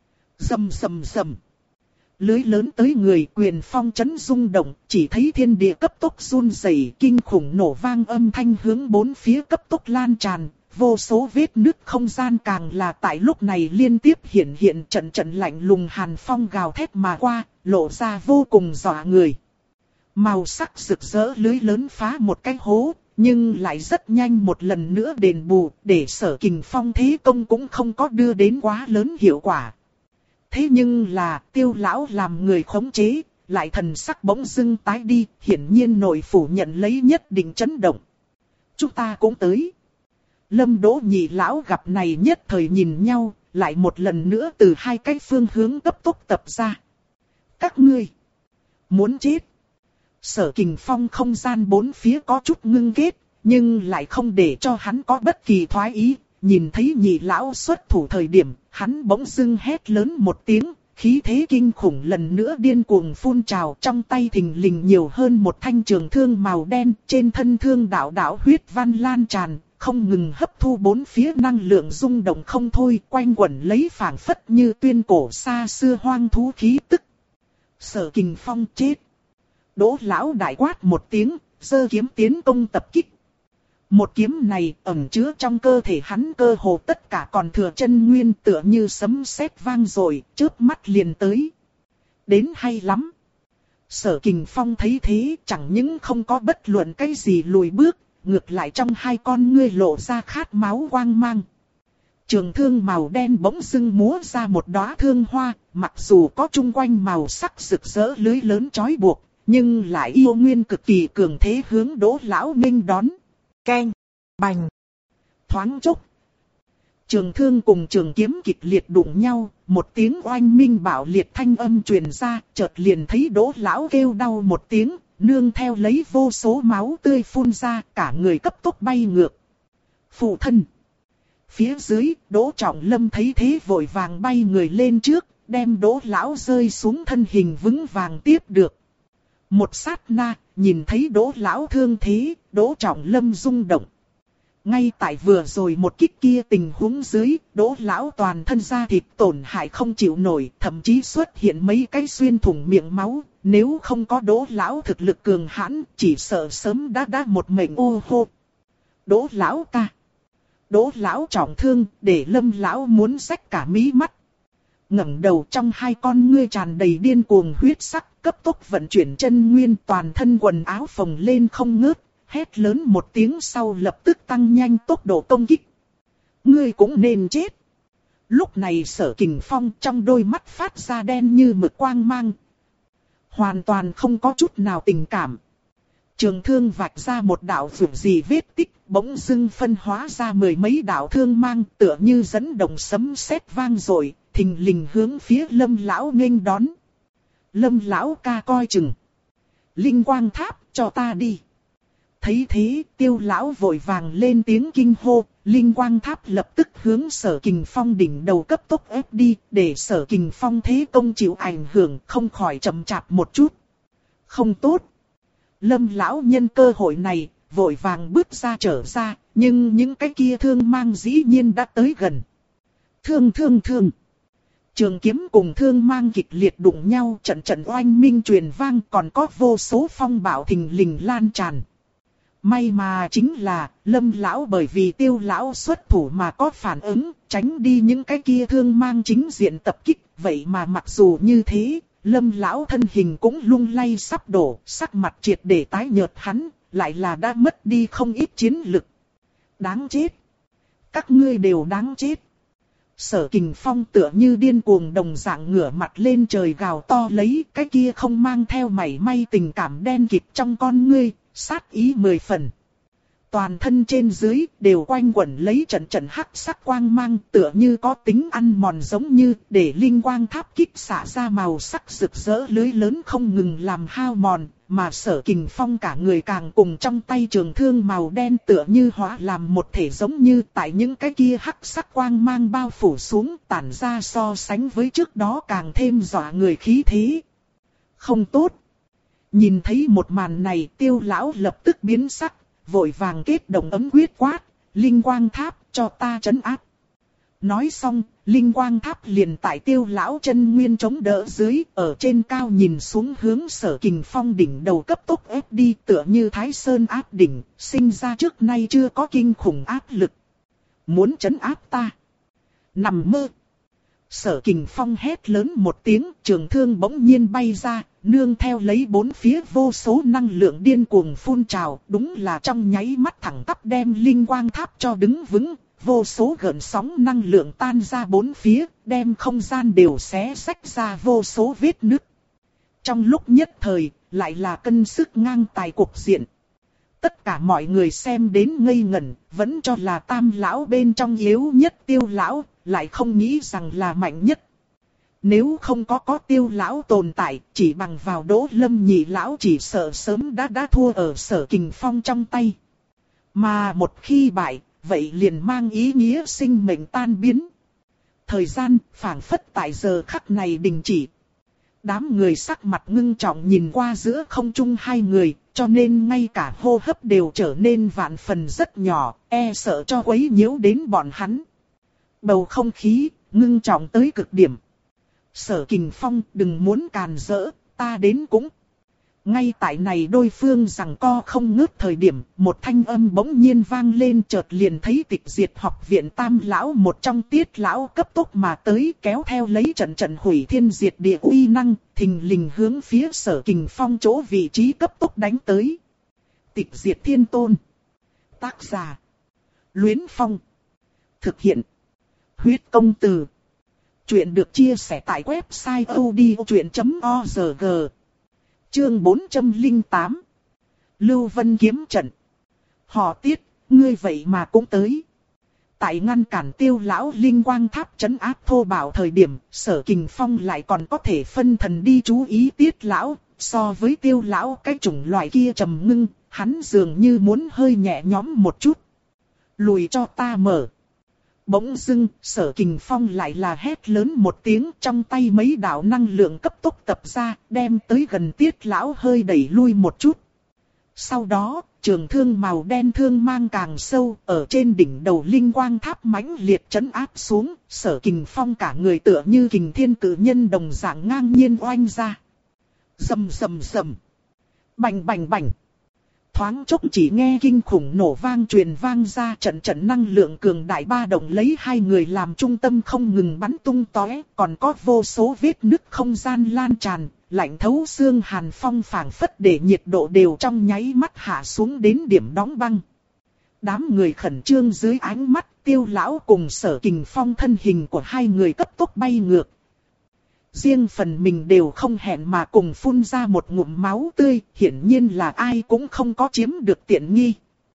Rầm rầm rầm. Lưới lớn tới người, quyền phong chấn rung động, chỉ thấy thiên địa cấp tốc run rẩy, kinh khủng nổ vang âm thanh hướng bốn phía cấp tốc lan tràn, vô số vết nứt không gian càng là tại lúc này liên tiếp hiện hiện, trận trận lạnh lùng hàn phong gào thét mà qua, lộ ra vô cùng dọa người. Màu sắc rực rỡ lưới lớn phá một cái hố, nhưng lại rất nhanh một lần nữa đền bù, để Sở Kình Phong thế công cũng không có đưa đến quá lớn hiệu quả. Thế nhưng là, Tiêu lão làm người khống chế, lại thần sắc bỗng dưng tái đi, hiển nhiên nội phủ nhận lấy nhất định chấn động. Chúng ta cũng tới. Lâm Đỗ nhị lão gặp này nhất thời nhìn nhau, lại một lần nữa từ hai cái phương hướng cấp tốc tập ra. Các ngươi muốn chết. Sở Kình Phong không gian bốn phía có chút ngưng kết, nhưng lại không để cho hắn có bất kỳ thoái ý. Nhìn thấy nhị lão xuất thủ thời điểm, hắn bỗng dưng hét lớn một tiếng, khí thế kinh khủng lần nữa điên cuồng phun trào, trong tay thình lình nhiều hơn một thanh trường thương màu đen, trên thân thương đạo đạo huyết văn lan tràn, không ngừng hấp thu bốn phía năng lượng rung động không thôi, quanh quẩn lấy phảng phất như tuyên cổ xa xưa hoang thú khí tức. Sở Kình Phong chết. Đỗ lão đại quát một tiếng, giơ kiếm tiến công tập kích. Một kiếm này ẩn chứa trong cơ thể hắn cơ hồ tất cả còn thừa chân nguyên, tựa như sấm sét vang rồi, chớp mắt liền tới. Đến hay lắm. Sở Kình Phong thấy thế chẳng những không có bất luận cái gì lùi bước, ngược lại trong hai con ngươi lộ ra khát máu quang mang. Trường thương màu đen bỗng dưng múa ra một đóa thương hoa, mặc dù có chung quanh màu sắc rực rỡ lưới lớn chói buộc, nhưng lại yêu nguyên cực kỳ cường thế hướng Đỗ lão nghênh đón. Keng, bành, thoáng chốc. Trường thương cùng trường kiếm kịch liệt đụng nhau, một tiếng oanh minh bạo liệt thanh âm truyền ra, chợt liền thấy Đỗ lão kêu đau một tiếng, nương theo lấy vô số máu tươi phun ra, cả người cấp tốc bay ngược. Phụ thân. Phía dưới, Đỗ Trọng Lâm thấy thế vội vàng bay người lên trước, đem Đỗ lão rơi xuống thân hình vững vàng tiếp được. Một sát na, nhìn thấy Đỗ lão thương thế, Đỗ Trọng Lâm rung động. Ngay tại vừa rồi một kích kia tình huống dưới, Đỗ lão toàn thân da thịt tổn hại không chịu nổi, thậm chí xuất hiện mấy cái xuyên thủng miệng máu. Nếu không có Đỗ lão thực lực cường hãn, chỉ sợ sớm đã đã một mệnh ô hô. Đỗ lão ca. Đỗ lão trọng thương, để Lâm lão muốn rách cả mí mắt. Ngẩng đầu trong hai con ngươi tràn đầy điên cuồng huyết sắc, cấp tốc vận chuyển chân nguyên, toàn thân quần áo phồng lên không ngớt, hét lớn một tiếng sau lập tức tăng nhanh tốc độ công kích. Ngươi cũng nên chết. Lúc này Sở Kình Phong trong đôi mắt phát ra đen như mực quang mang. Hoàn toàn không có chút nào tình cảm. Trường thương vạch ra một đạo vượt gì vết tích, bỗng dưng phân hóa ra mười mấy đạo thương mang, tựa như dẫn động sấm sét vang rồi, thình lình hướng phía Lâm lão nghênh đón. Lâm lão ca coi chừng. Linh quang tháp cho ta đi. Thấy thế, Tiêu lão vội vàng lên tiếng kinh hô, Linh quang tháp lập tức hướng Sở Kình Phong đỉnh đầu cấp tốc ép đi, để Sở Kình Phong thế công chịu ảnh hưởng, không khỏi chậm chạp một chút. Không tốt. Lâm lão nhân cơ hội này, vội vàng bước ra trở ra, nhưng những cái kia thương mang dĩ nhiên đã tới gần. Thương thương thương. Trường kiếm cùng thương mang kịch liệt đụng nhau, trận trận oanh minh truyền vang, còn có vô số phong bạo thình lình lan tràn. May mà chính là, Lâm lão bởi vì Tiêu lão xuất thủ mà có phản ứng, tránh đi những cái kia thương mang chính diện tập kích, vậy mà mặc dù như thế, Lâm lão thân hình cũng lung lay sắp đổ, sắc mặt triệt để tái nhợt, hắn lại là đã mất đi không ít chiến lực. Đáng chết. Các ngươi đều đáng chết. Sở Kình Phong tựa như điên cuồng đồng dạng ngửa mặt lên trời gào to lấy, cái kia không mang theo mảy may tình cảm đen kịt trong con ngươi, sát ý mười phần. Toàn thân trên dưới đều quanh quẩn lấy trận trận hắc sắc quang mang, tựa như có tính ăn mòn, giống như để linh quang tháp kích xả ra màu sắc rực rỡ lưới lớn không ngừng làm hao mòn, mà Sở Kình Phong cả người càng cùng trong tay trường thương màu đen tựa như hóa làm một thể, giống như tại những cái kia hắc sắc quang mang bao phủ xuống, tản ra so sánh với trước đó càng thêm dọa người khí thế. Không tốt. Nhìn thấy một màn này, Tiêu lão lập tức biến sắc, vội vàng kết động ấm quyết quát, Linh quang tháp cho ta trấn áp. Nói xong, Linh quang tháp liền tại Tiêu lão chân nguyên chống đỡ dưới, ở trên cao nhìn xuống hướng Sở Kình Phong đỉnh đầu cấp tốc ép đi, tựa như Thái Sơn áp đỉnh, sinh ra trước nay chưa có kinh khủng áp lực. Muốn trấn áp ta? Nằm mơ. Sở Kình Phong hét lớn một tiếng, trường thương bỗng nhiên bay ra, nương theo lấy bốn phía vô số năng lượng điên cuồng phun trào, đúng là trong nháy mắt thẳng tắp đem linh quang tháp cho đứng vững, vô số gợn sóng năng lượng tan ra bốn phía, đem không gian đều xé xách ra vô số vết nứt. Trong lúc nhất thời, lại là cân sức ngang tài cục diện. tất cả mọi người xem đến ngây ngẩn, vẫn cho là tam lão bên trong yếu nhất Tiêu lão, lại không nghĩ rằng là mạnh nhất. Nếu không có có Tiêu lão tồn tại, chỉ bằng vào Đỗ Lâm nhị lão chỉ sợ sớm đã đã thua ở Sở Kình Phong trong tay. Mà một khi bại, vậy liền mang ý nghĩa sinh mệnh tan biến. Thời gian phảng phất tại giờ khắc này đình chỉ. Đám người sắc mặt ngưng trọng nhìn qua giữa không trung hai người, cho nên ngay cả hô hấp đều trở nên vạn phần rất nhỏ, e sợ cho quấy nhiễu đến bọn hắn. Bầu không khí ngưng trọng tới cực điểm. Sở Kình Phong, đừng muốn càn rỡ, ta đến cũng. Ngay tại này đôi phương giằng co không ngớt thời điểm, một thanh âm bỗng nhiên vang lên, chợt liền thấy Tịch Diệt học viện tam lão một trong Tiết lão cấp tốc mà tới, kéo theo lấy trận trận hủy thiên diệt địa uy năng, thình lình hướng phía Sở Kình Phong chỗ vị trí cấp tốc đánh tới. Tịch Diệt Thiên Tôn. Tác giả: Luyến Phong. Thực hiện: Huyết Công Từ. Chuyện được chia sẻ tại website odchuyện chấm org. Chương bốn trăm lẻ tám. Lưu Vân kiếm trận. Họ Tiết, ngươi vậy mà cũng tới. Tại ngăn cản Tiêu lão linh quang tháp trấn áp thô bạo thời điểm, Sở Kình Phong lại còn có thể phân thần đi chú ý Tiết lão, so với Tiêu lão cái chủng loại kia trầm ngưng, hắn dường như muốn hơi nhẹ nhõm một chút. Lùi cho ta mở. Bỗng dưng, Sở Kình Phong lại là hét lớn một tiếng, trong tay mấy đạo năng lượng cấp tốc tập ra, đem tới gần Tiết lão hơi đẩy lui một chút. Sau đó, trường thương màu đen thương mang càng sâu, ở trên đỉnh đầu linh quang tháp mãnh liệt trấn áp xuống, Sở Kình Phong cả người tựa như kình thiên cử nhân đồng dạng ngang nhiên oanh ra. Rầm rầm rầm. Bành bành bành. Thoáng chốc chỉ nghe kinh khủng nổ vang truyền vang ra, trận trận năng lượng cường đại ba động lấy hai người làm trung tâm không ngừng bắn tung tóe, còn có vô số vết nứt không gian lan tràn, lạnh thấu xương hàn phong phảng phất để nhiệt độ đều trong nháy mắt hạ xuống đến điểm đóng băng. Đám người khẩn trương dưới ánh mắt, Tiêu lão cùng Sở Kình Phong thân hình của hai người cấp tốc bay ngược. Riêng phần mình đều không hẹn mà cùng phun ra một ngụm máu tươi, hiển nhiên là ai cũng không có chiếm được tiện nghi.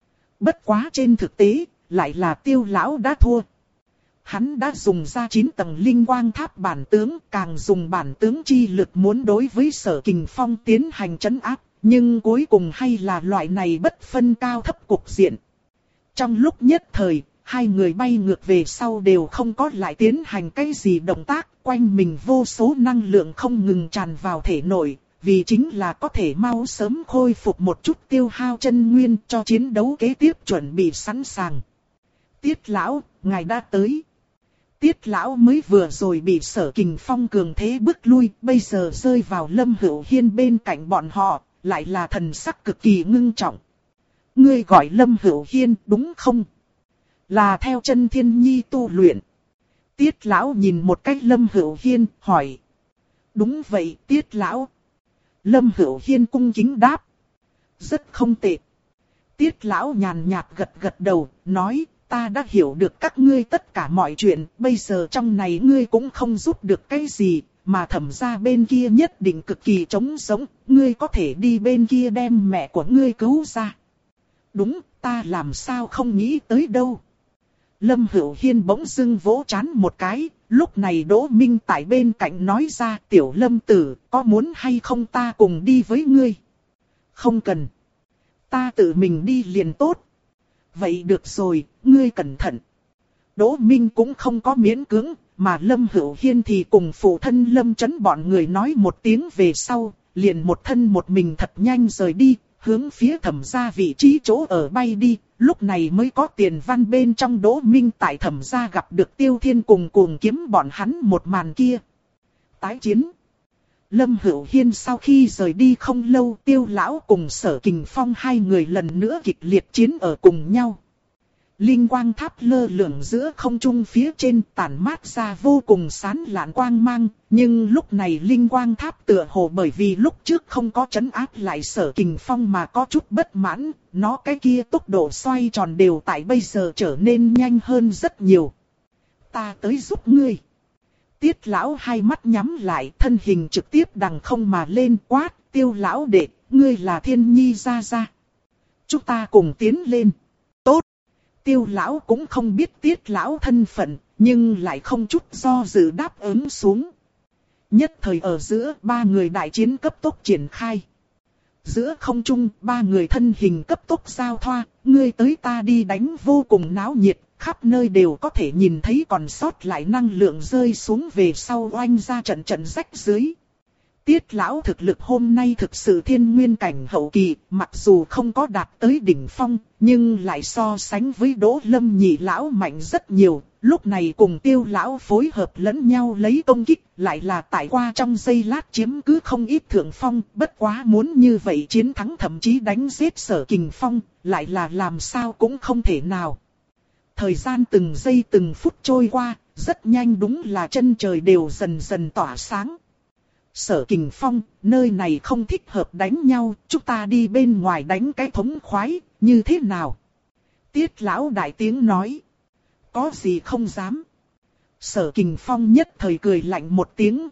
Bất quá trên thực tế, lại là Tiêu lão đã thua. Hắn đã dùng ra chín tầng linh quang tháp bản tướng, càng dùng bản tướng chi lực muốn đối với Sở Kình Phong tiến hành trấn áp, nhưng cuối cùng hay là loại này bất phân cao thấp cục diện. Trong lúc nhất thời, hai người bay ngược về sau đều không có lại tiến hành cái gì động tác, quanh mình vô số năng lượng không ngừng tràn vào thể nội, vì chính là có thể mau sớm khôi phục một chút tiêu hao chân nguyên cho chiến đấu kế tiếp chuẩn bị sẵn sàng. Tiết lão, ngài đã tới. Tiết lão mới vừa rồi bị Sở Kình Phong cường thế bức lui, bây giờ rơi vào Lâm Hữu Hiên bên cạnh bọn họ, lại là thần sắc cực kỳ ngưng trọng. Ngươi gọi Lâm Hữu Hiên đúng không? Là theo chân Thiên Nhi tu luyện. Tiết lão nhìn một cách Lâm Hữu Hiên, hỏi. Đúng vậy, Tiết lão. Lâm Hữu Hiên cung kính đáp. Rất không tệ. Tiết lão nhàn nhạt gật gật đầu, nói, ta đã hiểu được các ngươi tất cả mọi chuyện, bây giờ trong này ngươi cũng không giúp được cái gì, mà Thẩm gia bên kia nhất định cực kỳ trống sống, ngươi có thể đi bên kia đem mẹ của ngươi cứu ra. Đúng, ta làm sao không nghĩ tới đâu. Lâm Hữu Hiên bỗng dưng vỗ trán một cái, lúc này Đỗ Minh tại bên cạnh nói ra, tiểu Lâm tử, có muốn hay không ta cùng đi với ngươi? Không cần. Ta tự mình đi liền tốt. Vậy được rồi, ngươi cẩn thận. Đỗ Minh cũng không có miễn cưỡng, mà Lâm Hữu Hiên thì cùng phụ thân Lâm Chấn bọn người nói một tiếng về sau, liền một thân một mình thật nhanh rời đi, hướng phía Thẩm gia vị trí chỗ ở bay đi. Lúc này mới có Tiền Văn bên trong Đỗ Minh tại Thẩm gia gặp được Tiêu Thiên cùng cuồng kiếm bọn hắn một màn kia. Tái chiến. Lâm Hữu Hiên sau khi rời đi không lâu, Tiêu lão cùng Sở Kình Phong hai người lần nữa kịch liệt chiến ở cùng nhau. Linh quang tháp lơ lửng giữa không trung phía trên, tản mát ra vô cùng sáng lạn quang mang, nhưng lúc này linh quang tháp tựa hồ bởi vì lúc trước không có trấn áp lại Sở Kình Phong mà có chút bất mãn, nó cái kia tốc độ xoay tròn đều tại bây giờ trở nên nhanh hơn rất nhiều. Ta tới giúp ngươi. Tiết lão hai mắt nhắm lại, thân hình trực tiếp đằng không mà lên, quát, Tiêu lão đệ, ngươi là Thiên Nhi gia gia. Chúng ta cùng tiến lên. Tốt. Tiêu lão cũng không biết Tiết lão thân phận, nhưng lại không chút do dự đáp ứng xuống. Nhất thời ở giữa ba người đại chiến cấp tốc triển khai. Giữa không trung, ba người thân hình cấp tốc giao thoa, ngươi tới ta đi đánh vô cùng náo nhiệt, khắp nơi đều có thể nhìn thấy còn sót lại năng lượng rơi xuống về sau oanh ra trận trận rách dưới. Tiết lão thực lực hôm nay thực sự thiên nguyên cảnh hậu kỳ, mặc dù không có đạt tới đỉnh phong, nhưng lại so sánh với Đỗ Lâm nhị lão mạnh rất nhiều. Lúc này cùng Tiêu lão phối hợp lẫn nhau lấy công kích, lại là tại qua trong giây lát chiếm cứ không ít thượng phong, bất quá muốn như vậy chiến thắng thậm chí đánh giết Sở Kình Phong, lại là làm sao cũng không thể nào. Thời gian từng giây từng phút trôi qua, rất nhanh đúng là chân trời đều dần dần tỏa sáng. Sở Kình Phong, nơi này không thích hợp đánh nhau, chúng ta đi bên ngoài đánh cái thống khoái, như thế nào? Tiết lão đại tiếng nói. Có gì không dám. Sở Kình Phong nhất thời cười lạnh một tiếng.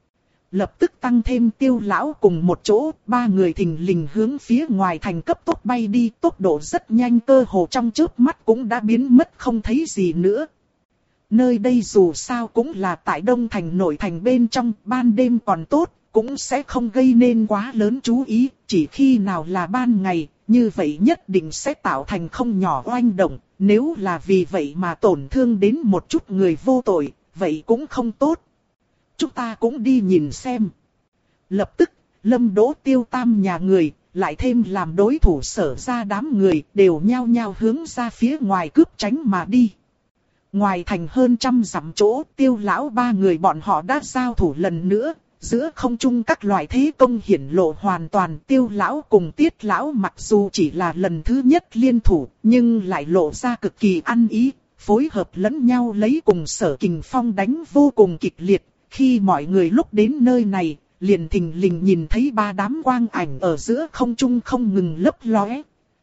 Lập tức tăng thêm Tiêu lão cùng một chỗ, ba người thình lình hướng phía ngoài thành cấp tốc bay đi, tốc độ rất nhanh, cơ hồ trong chớp mắt cũng đã biến mất không thấy gì nữa. Nơi đây dù sao cũng là tại Đông Thành nội thành bên trong, ban đêm còn tốt, cũng sẽ không gây nên quá lớn chú ý, chỉ khi nào là ban ngày, như vậy nhất định sẽ tạo thành không nhỏ oanh động, nếu là vì vậy mà tổn thương đến một chút người vô tội, vậy cũng không tốt. Chúng ta cũng đi nhìn xem. Lập tức, Lâm Đỗ Tiêu tam nhà người, lại thêm làm đối thủ Sở ra đám người, đều nhao nhao hướng ra phía ngoài cướp tránh mà đi. Ngoài thành hơn trăm dặm chỗ, Tiêu lão ba người bọn họ đã giao thủ lần nữa, giữa không trung các loại thế công hiển lộ hoàn toàn. Tiêu lão cùng Tiết lão mặc dù chỉ là lần thứ nhất liên thủ, nhưng lại lộ ra cực kỳ ăn ý, phối hợp lẫn nhau lấy cùng Sở Kình Phong đánh vô cùng kịch liệt. Khi mọi người lúc đến nơi này, liền thình lình nhìn thấy ba đám quang ảnh ở giữa không trung không ngừng lấp lóe.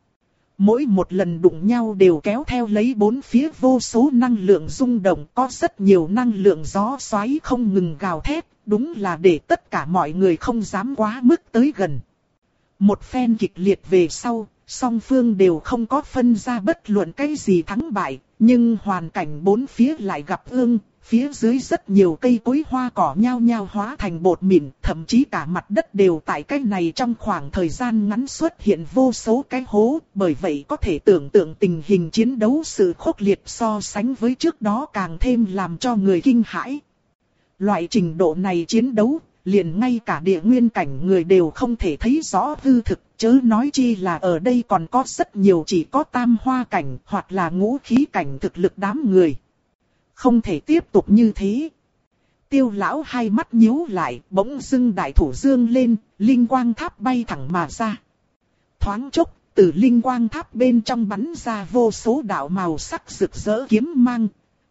Mỗi một lần đụng nhau đều kéo theo lấy bốn phía vô số năng lượng rung động, có rất nhiều năng lượng gió xoáy không ngừng gào thét, đúng là để tất cả mọi người không dám quá mức tới gần. Một phen kịch liệt về sau, song phương đều không có phân ra bất luận cái gì thắng bại, nhưng hoàn cảnh bốn phía lại gặp ương. Phía dưới rất nhiều cây cối hoa cỏ nhao nhao hóa thành bột mịn, thậm chí cả mặt đất đều tại cái này trong khoảng thời gian ngắn xuất hiện vô số cái hố, bởi vậy có thể tưởng tượng tình hình chiến đấu sự khốc liệt so sánh với trước đó càng thêm làm cho người kinh hãi. Loại trình độ này chiến đấu, liền ngay cả địa nguyên cảnh người đều không thể thấy rõ hư thực, chớ nói chi là ở đây còn có rất nhiều chỉ có tam hoa cảnh hoặc là ngũ khí cảnh thực lực đám người. Không thể tiếp tục như thế. Tiêu lão hai mắt nhíu lại, bỗng dưng đại thủ dương lên, linh quang tháp bay thẳng mà ra. Thoáng chốc, từ linh quang tháp bên trong bắn ra vô số đạo màu sắc rực rỡ kiếm mang.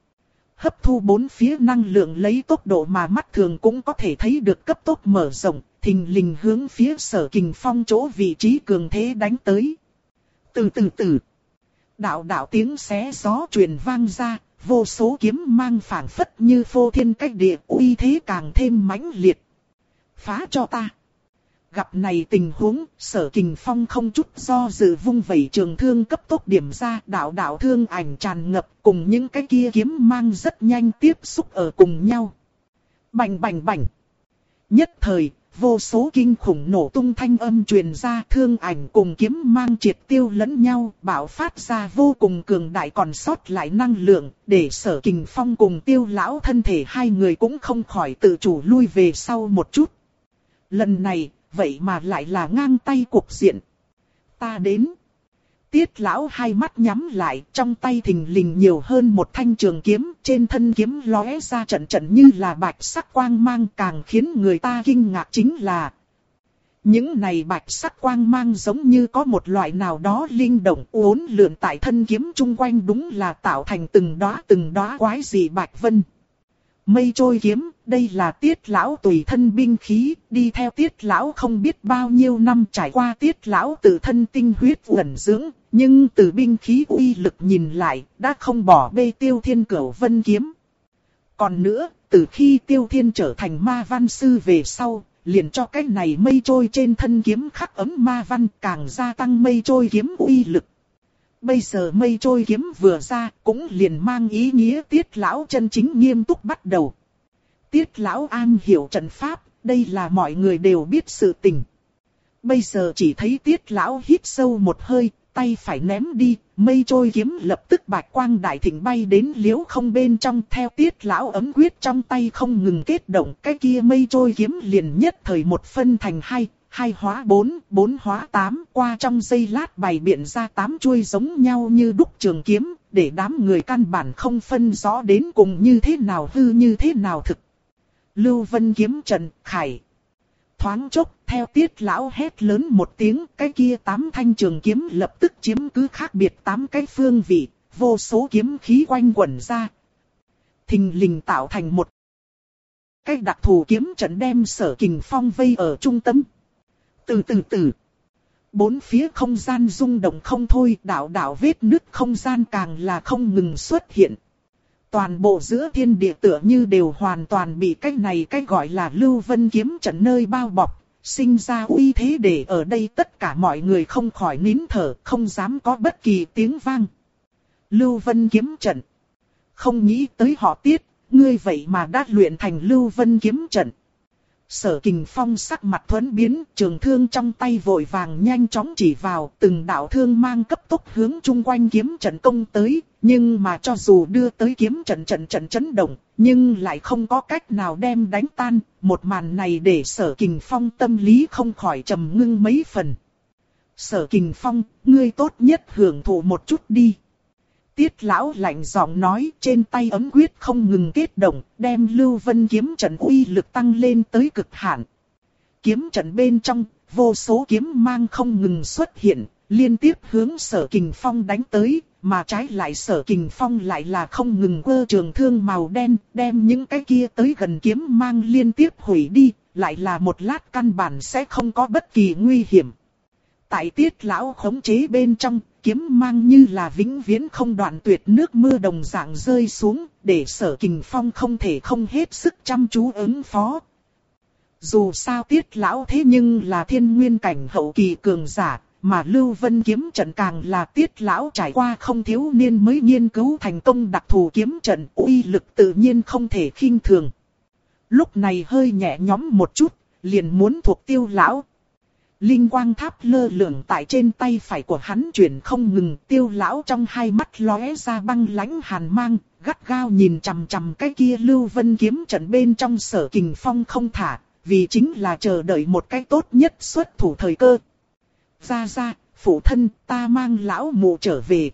Hấp thu bốn phía năng lượng lấy tốc độ mà mắt thường cũng có thể thấy được cấp tốc mở rộng, thình lình hướng phía Sở Kình Phong chỗ vị trí cường thế đánh tới. Từ từ từ, đạo đạo tiếng xé gió truyền vang ra. Vô số kiếm mang phảng phất như phô thiên cách địa, uy thế càng thêm mãnh liệt. Phá cho ta. Gặp này tình huống, Sở Kình Phong không chút do dự vung vẩy trường thương cấp tốc điểm ra, đạo đạo thương ảnh tràn ngập, cùng những cái kia kiếm mang rất nhanh tiếp xúc ở cùng nhau. Bành bành bành. Nhất thời, vô số kinh khủng nổ tung thanh âm truyền ra, thương ảnh cùng kiếm mang triệt tiêu lẫn nhau, bạo phát ra vô cùng cường đại còn sót lại năng lượng, để Sở Kình Phong cùng Tiêu lão thân thể hai người cũng không khỏi tự chủ lui về sau một chút. Lần này, vậy mà lại là ngang tay cuộc diện. Ta đến. Tiết lão hai mắt nhắm lại, trong tay thình lình nhiều hơn một thanh trường kiếm, trên thân kiếm lóe ra trận trận như là bạch sắc quang mang, càng khiến người ta kinh ngạc chính là những này bạch sắc quang mang giống như có một loại nào đó linh động uốn lượn tại thân kiếm chung quanh, đúng là tạo thành từng đóa từng đóa quái dị bạch vân. Mây trôi kiếm, đây là Tiết lão tùy thân binh khí, đi theo Tiết lão không biết bao nhiêu năm, trải qua Tiết lão tự thân tinh huyết uẩn dưỡng, nhưng từ binh khí uy lực nhìn lại, đã không bỏ bê Tiêu Thiên Cửu Vân kiếm. Còn nữa, từ khi Tiêu Thiên trở thành ma văn sư về sau, liền cho cái này mây trôi trên thân kiếm khắc ấm ma văn, càng gia tăng mây trôi kiếm uy lực. Bây giờ mây trôi kiếm vừa ra, cũng liền mang ý nghĩa Tiết lão chân chính nghiêm túc bắt đầu. Tiết lão am hiểu trận pháp, đây là mọi người đều biết sự tình. Bây giờ chỉ thấy Tiết lão hít sâu một hơi, tay phải ném đi, mây trôi kiếm lập tức bạch quang đại thịnh bay đến liễu không bên trong. Theo Tiết lão ấm quyết trong tay không ngừng kết động, cái kia mây trôi kiếm liền nhất thời một phân thành hai, hai hóa bốn, bốn hóa tám, qua trong giây lát bày biện ra tám chuôi giống nhau như đúc trường kiếm, để đám người căn bản không phân rõ đến cùng như thế nào hư như thế nào thực. Lưu Vân kiếm trận, khải. Thoáng chốc, theo Tiết lão hét lớn một tiếng, cái kia tám thanh trường kiếm lập tức chiếm cứ khác biệt tám cái phương vị, vô số kiếm khí quanh quẩn ra. Thình lình tạo thành một cái đặc thù kiếm trận đem Sở Kình Phong vây ở trung tâm. Từ từ từ, bốn phía không gian rung động không thôi, đạo đạo vết nứt không gian càng là không ngừng xuất hiện. Toàn bộ giữa thiên địa tựa như đều hoàn toàn bị cái này cái gọi là Lưu Vân kiếm trận nơi bao bọc, sinh ra uy thế để ở đây tất cả mọi người không khỏi nín thở, không dám có bất kỳ tiếng vang. Lưu Vân kiếm trận. Không nghĩ tới họ Tiết, ngươi vậy mà đã luyện thành Lưu Vân kiếm trận. Sở Kình Phong sắc mặt thuẫn biến, trường thương trong tay vội vàng nhanh chóng chỉ vào, từng đạo thương mang cấp tốc hướng chung quanh kiếm trận công tới, nhưng mà cho dù đưa tới kiếm trận trận trận chấn động, nhưng lại không có cách nào đem đánh tan, một màn này để Sở Kình Phong tâm lý không khỏi trầm ngưng mấy phần. Sở Kình Phong, ngươi tốt nhất hưởng thụ một chút đi. Tiết lão lạnh giọng nói, trên tay ấm quyết không ngừng kết động, đem Lưu Vân kiếm trận uy lực tăng lên tới cực hạn. Kiếm trận bên trong, vô số kiếm mang không ngừng xuất hiện, liên tiếp hướng Sở Kình Phong đánh tới, mà trái lại Sở Kình Phong lại là không ngừng quơ trường thương màu đen, đem những cái kia tới gần kiếm mang liên tiếp hủy đi, lại là một lát căn bản sẽ không có bất kỳ nguy hiểm. Tại Tiết lão khống chế bên trong, kiếm mang như là vĩnh viễn không đoạn tuyệt nước mưa đồng dạng rơi xuống, để Sở Kình Phong không thể không hết sức chăm chú ứng phó. Dù sao Tiết lão thế nhưng là thiên nguyên cảnh hậu kỳ cường giả, mà Lưu Vân kiếm trận càng là Tiết lão trải qua không thiếu niên mới nghiên cứu thành công đặc thù kiếm trận, uy lực tự nhiên không thể khinh thường. Lúc này hơi nhẹ nhõm một chút, liền muốn thuộc Tiêu lão. Linh quang tháp lơ lửng tại trên tay phải của hắn chuyển không ngừng, Tiêu lão trong hai mắt lóe ra băng lãnh hàn mang, gắt gao nhìn chằm chằm cái kia Lưu Vân kiếm trận bên trong Sở Kình Phong không thả, vì chính là chờ đợi một cái tốt nhất xuất thủ thời cơ. Ra ra, phụ thân, ta mang lão mụ trở về.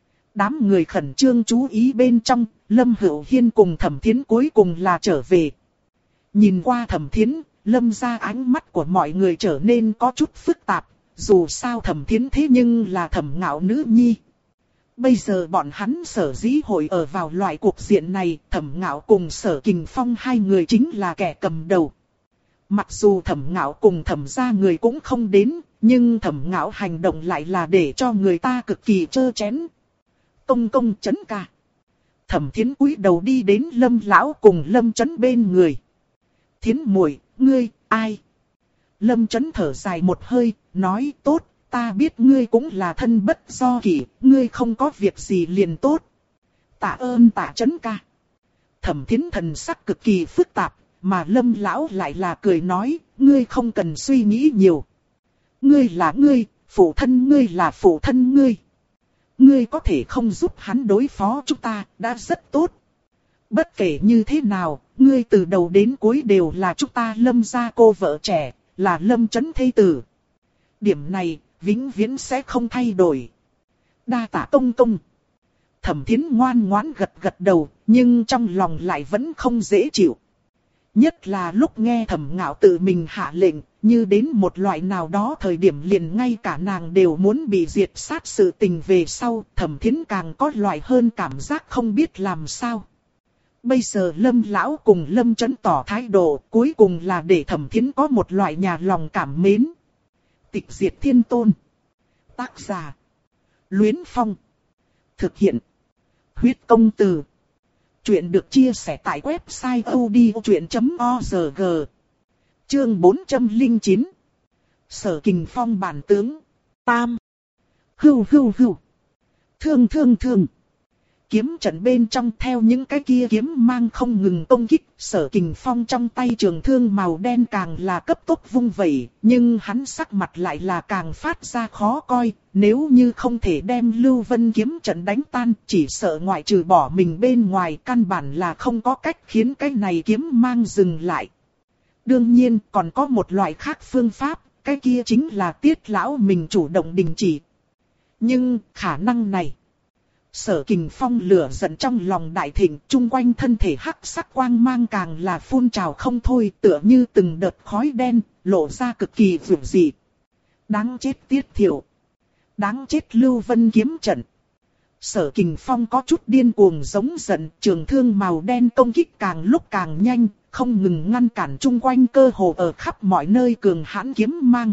Đám người khẩn trương chú ý bên trong, Lâm Hữu Hiên cùng Thẩm Thiến cuối cùng là trở về. Nhìn qua Thẩm Thiến, Lâm ra ánh mắt của mọi người trở nên có chút phức tạp, dù sao Thẩm Thiến thế nhưng là Thẩm Ngạo nữ nhi. Bây giờ bọn hắn Sở dĩ hội ở vào loại cuộc diện này, Thẩm Ngạo cùng Sở Kình Phong hai người chính là kẻ cầm đầu. Mặc dù Thẩm Ngạo cùng Thẩm gia người cũng không đến, nhưng Thẩm Ngạo hành động lại là để cho người ta cực kỳ trơ chén. Công công Chấn ca. Thẩm Thiến cúi đầu đi đến Lâm lão cùng Lâm Chấn bên người. Thiến muội, ngươi, ai? Lâm Chấn thở dài một hơi, nói tốt, ta biết ngươi cũng là thân bất do kỷ, ngươi không có việc gì liền tốt. Tạ ơn Tạ Chấn ca. Thẩm Thiến thần sắc cực kỳ phức tạp, mà Lâm lão lại là cười nói, ngươi không cần suy nghĩ nhiều. Ngươi là ngươi, phụ thân ngươi là phụ thân ngươi. Ngươi có thể không giúp hắn đối phó chúng ta, đã rất tốt. Bất kể như thế nào, ngươi từ đầu đến cuối đều là chúng ta Lâm gia cô vợ trẻ, là Lâm Chấn thê tử. Điểm này, vĩnh viễn sẽ không thay đổi. Đa tạ công công. Thẩm Thiến ngoan ngoãn gật gật đầu, nhưng trong lòng lại vẫn không dễ chịu. Nhất là lúc nghe Thẩm Ngạo tự mình hạ lệnh, như đến một loại nào đó thời điểm liền ngay cả nàng đều muốn bị diệt sát sự tình về sau, Thẩm Thiến càng có loại hơn cảm giác không biết làm sao. Bây giờ Lâm lão cùng Lâm Chấn tỏ thái độ, cuối cùng là để Thẩm Thiến có một loại nhà lòng cảm mến. Tịch diệt thiên tôn. Tác giả. Luyến Phong. Thực hiện. Huyết công từ. Chuyện được chia sẻ tại website odchuyện chấm org. Chương bốn trăm lẻ chín. Sở Kình Phong bản tướng. Tam. Hưu hưu hưu. Thương thương thương. Kiếm trận bên trong theo những cái kia kiếm mang không ngừng công kích, Sở Kình Phong trong tay trường thương màu đen càng là cấp tốc vung vẩy, nhưng hắn sắc mặt lại là càng phát ra khó coi, nếu như không thể đem Lưu Vân kiếm trận đánh tan, chỉ sợ ngoại trừ bỏ mình bên ngoài căn bản là không có cách khiến cái này kiếm mang dừng lại. Đương nhiên còn có một loại khác phương pháp, cái kia chính là Tiết lão mình chủ động đình chỉ. Nhưng khả năng này, Sở Kình Phong lửa giận trong lòng đại thịnh, chung quanh thân thể hắc sắc quang mang càng là phun trào không thôi, tựa như từng đợt khói đen, lộ ra cực kỳ vượng dị. Đáng chết Tiết Thiệu. Đáng chết Lưu Vân kiếm trận. Sở Kình Phong có chút điên cuồng giống giận, trường thương màu đen công kích càng lúc càng nhanh, không ngừng ngăn cản chung quanh cơ hồ ở khắp mọi nơi cường hãn kiếm mang.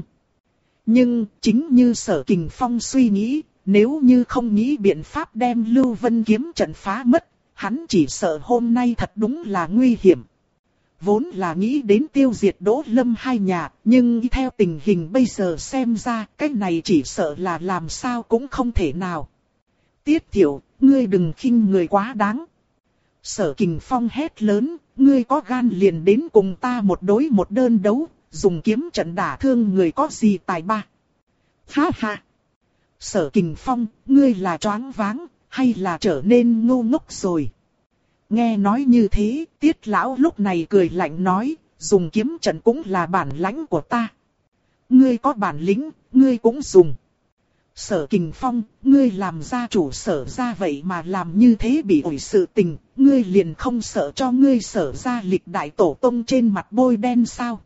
Nhưng, chính như Sở Kình Phong suy nghĩ, nếu như không nghĩ biện pháp đem Lưu Vân kiếm trận phá mất, hắn chỉ sợ hôm nay thật đúng là nguy hiểm. Vốn là nghĩ đến tiêu diệt Đỗ Lâm hai nhà, nhưng theo tình hình bây giờ xem ra, cái này chỉ sợ là làm sao cũng không thể nào. Tiết Thiệu, ngươi đừng khinh người quá đáng. Sở Kình Phong hét lớn, ngươi có gan liền đến cùng ta một đối một đơn đấu, dùng kiếm trận đả thương người có gì tài ba. Ha ha. Sở Kình Phong, ngươi là choáng váng, hay là trở nên ngu ngốc rồi? Nghe nói như thế, Tiết lão lúc này cười lạnh nói, dùng kiếm trận cũng là bản lãnh của ta. Ngươi có bản lĩnh, ngươi cũng dùng. Sở Kình Phong, ngươi làm gia chủ Sở gia vậy mà làm như thế bị ổi sự tình, ngươi liền không sợ cho ngươi Sở gia lịch đại tổ tông trên mặt bôi đen sao?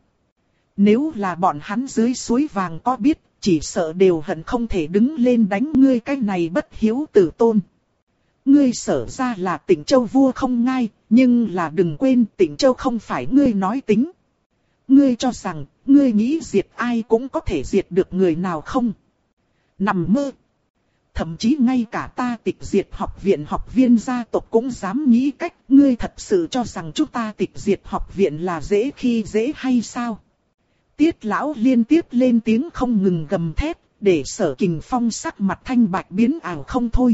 Nếu là bọn hắn dưới suối vàng có biết, chỉ sợ đều hận không thể đứng lên đánh ngươi cái này bất hiếu tử tôn. Ngươi Sở gia là Tịnh Châu vua không ngai, nhưng là đừng quên Tịnh Châu không phải ngươi nói tính. Ngươi cho rằng, ngươi nghĩ diệt ai cũng có thể diệt được người nào không? Nằm mơ. Thậm chí ngay cả ta Tịch Diệt học viện học viên gia tộc cũng dám nghĩ cách, ngươi thật sự cho rằng chúng ta Tịch Diệt học viện là dễ khi dễ hay sao? Tiết lão liên tiếp lên tiếng không ngừng gầm thét, để Sở Kình Phong sắc mặt thanh bạch biến ảo không thôi.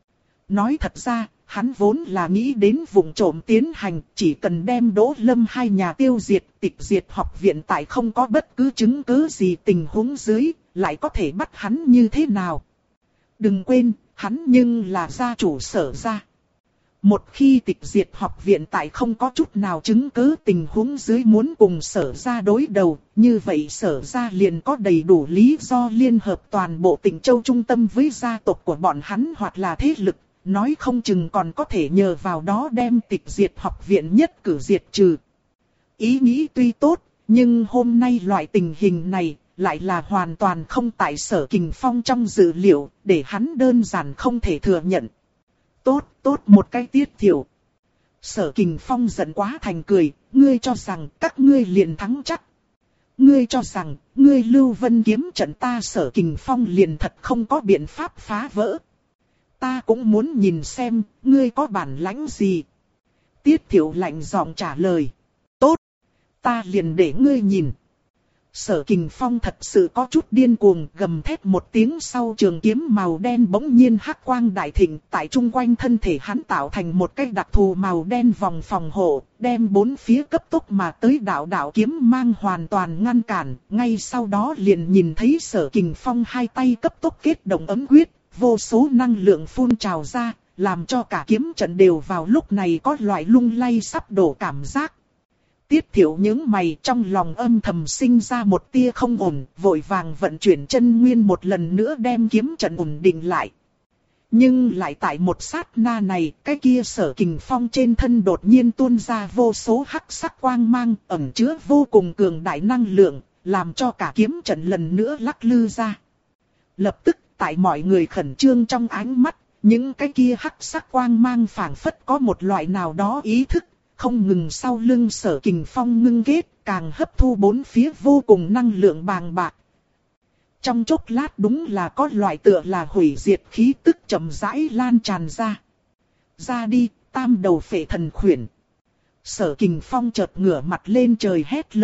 Nói thật ra, hắn vốn là nghĩ đến vùng trộm tiến hành, chỉ cần đem Đỗ Lâm hai nhà tiêu diệt, Tịch Diệt học viện tại không có bất cứ chứng cứ gì tình huống dưới, lại có thể bắt hắn như thế nào. Đừng quên, hắn nhưng là gia chủ Sở gia. Một khi Tịch Diệt học viện tại không có chút nào chứng cứ tình huống dưới muốn cùng Sở gia đối đầu, như vậy Sở gia liền có đầy đủ lý do liên hợp toàn bộ Tịnh Châu trung tâm với gia tộc của bọn hắn hoặc là thế lực, nói không chừng còn có thể nhờ vào đó đem Tịch Diệt học viện nhất cử diệt trừ. Ý nghĩ tuy tốt, nhưng hôm nay loại tình hình này lại là hoàn toàn không tại Sở Kình Phong trong dự liệu, để hắn đơn giản không thể thừa nhận. Tốt, tốt một cái Tiết Thiệu. Sở Kình Phong giận quá thành cười, ngươi cho rằng các ngươi liền thắng chắc. Ngươi cho rằng, ngươi Lưu Vân kiếm trận ta Sở Kình Phong liền thật không có biện pháp phá vỡ. Ta cũng muốn nhìn xem, ngươi có bản lãnh gì. Tiết Thiệu lạnh giọng trả lời. Tốt, ta liền để ngươi nhìn. Sở Kình Phong thật sự có chút điên cuồng, gầm thét một tiếng sau trường kiếm màu đen bỗng nhiên hắc quang đại thịnh, tại trung quanh thân thể hắn tạo thành một cái đặc thù màu đen vòng phòng hộ, đem bốn phía cấp tốc mà tới đạo đạo kiếm mang hoàn toàn ngăn cản, ngay sau đó liền nhìn thấy Sở Kình Phong hai tay cấp tốc kết động ấm quyết, vô số năng lượng phun trào ra, làm cho cả kiếm trận đều vào lúc này có loại lung lay sắp đổ cảm giác. Tiết Thiệu những mày trong lòng âm thầm sinh ra một tia không ổn, vội vàng vận chuyển chân nguyên một lần nữa đem kiếm trận ổn định lại. Nhưng lại tại một sát na này, cái kia Sở Kình Phong trên thân đột nhiên tuôn ra vô số hắc sắc quang mang, ẩn chứa vô cùng cường đại năng lượng, làm cho cả kiếm trận lần nữa lắc lư ra. Lập tức, tại mọi người khẩn trương trong ánh mắt, những cái kia hắc sắc quang mang phảng phất có một loại nào đó ý thức, không ngừng sau lưng Sở Kình Phong ngưng kết, càng hấp thu bốn phía vô cùng năng lượng bàng bạc. Trong chốc lát đúng là có loại tựa là hủy diệt khí tức chậm rãi lan tràn ra. Ra đi, tam đầu phệ thần khuyển. Sở Kình Phong chợt ngửa mặt lên trời hét lớn,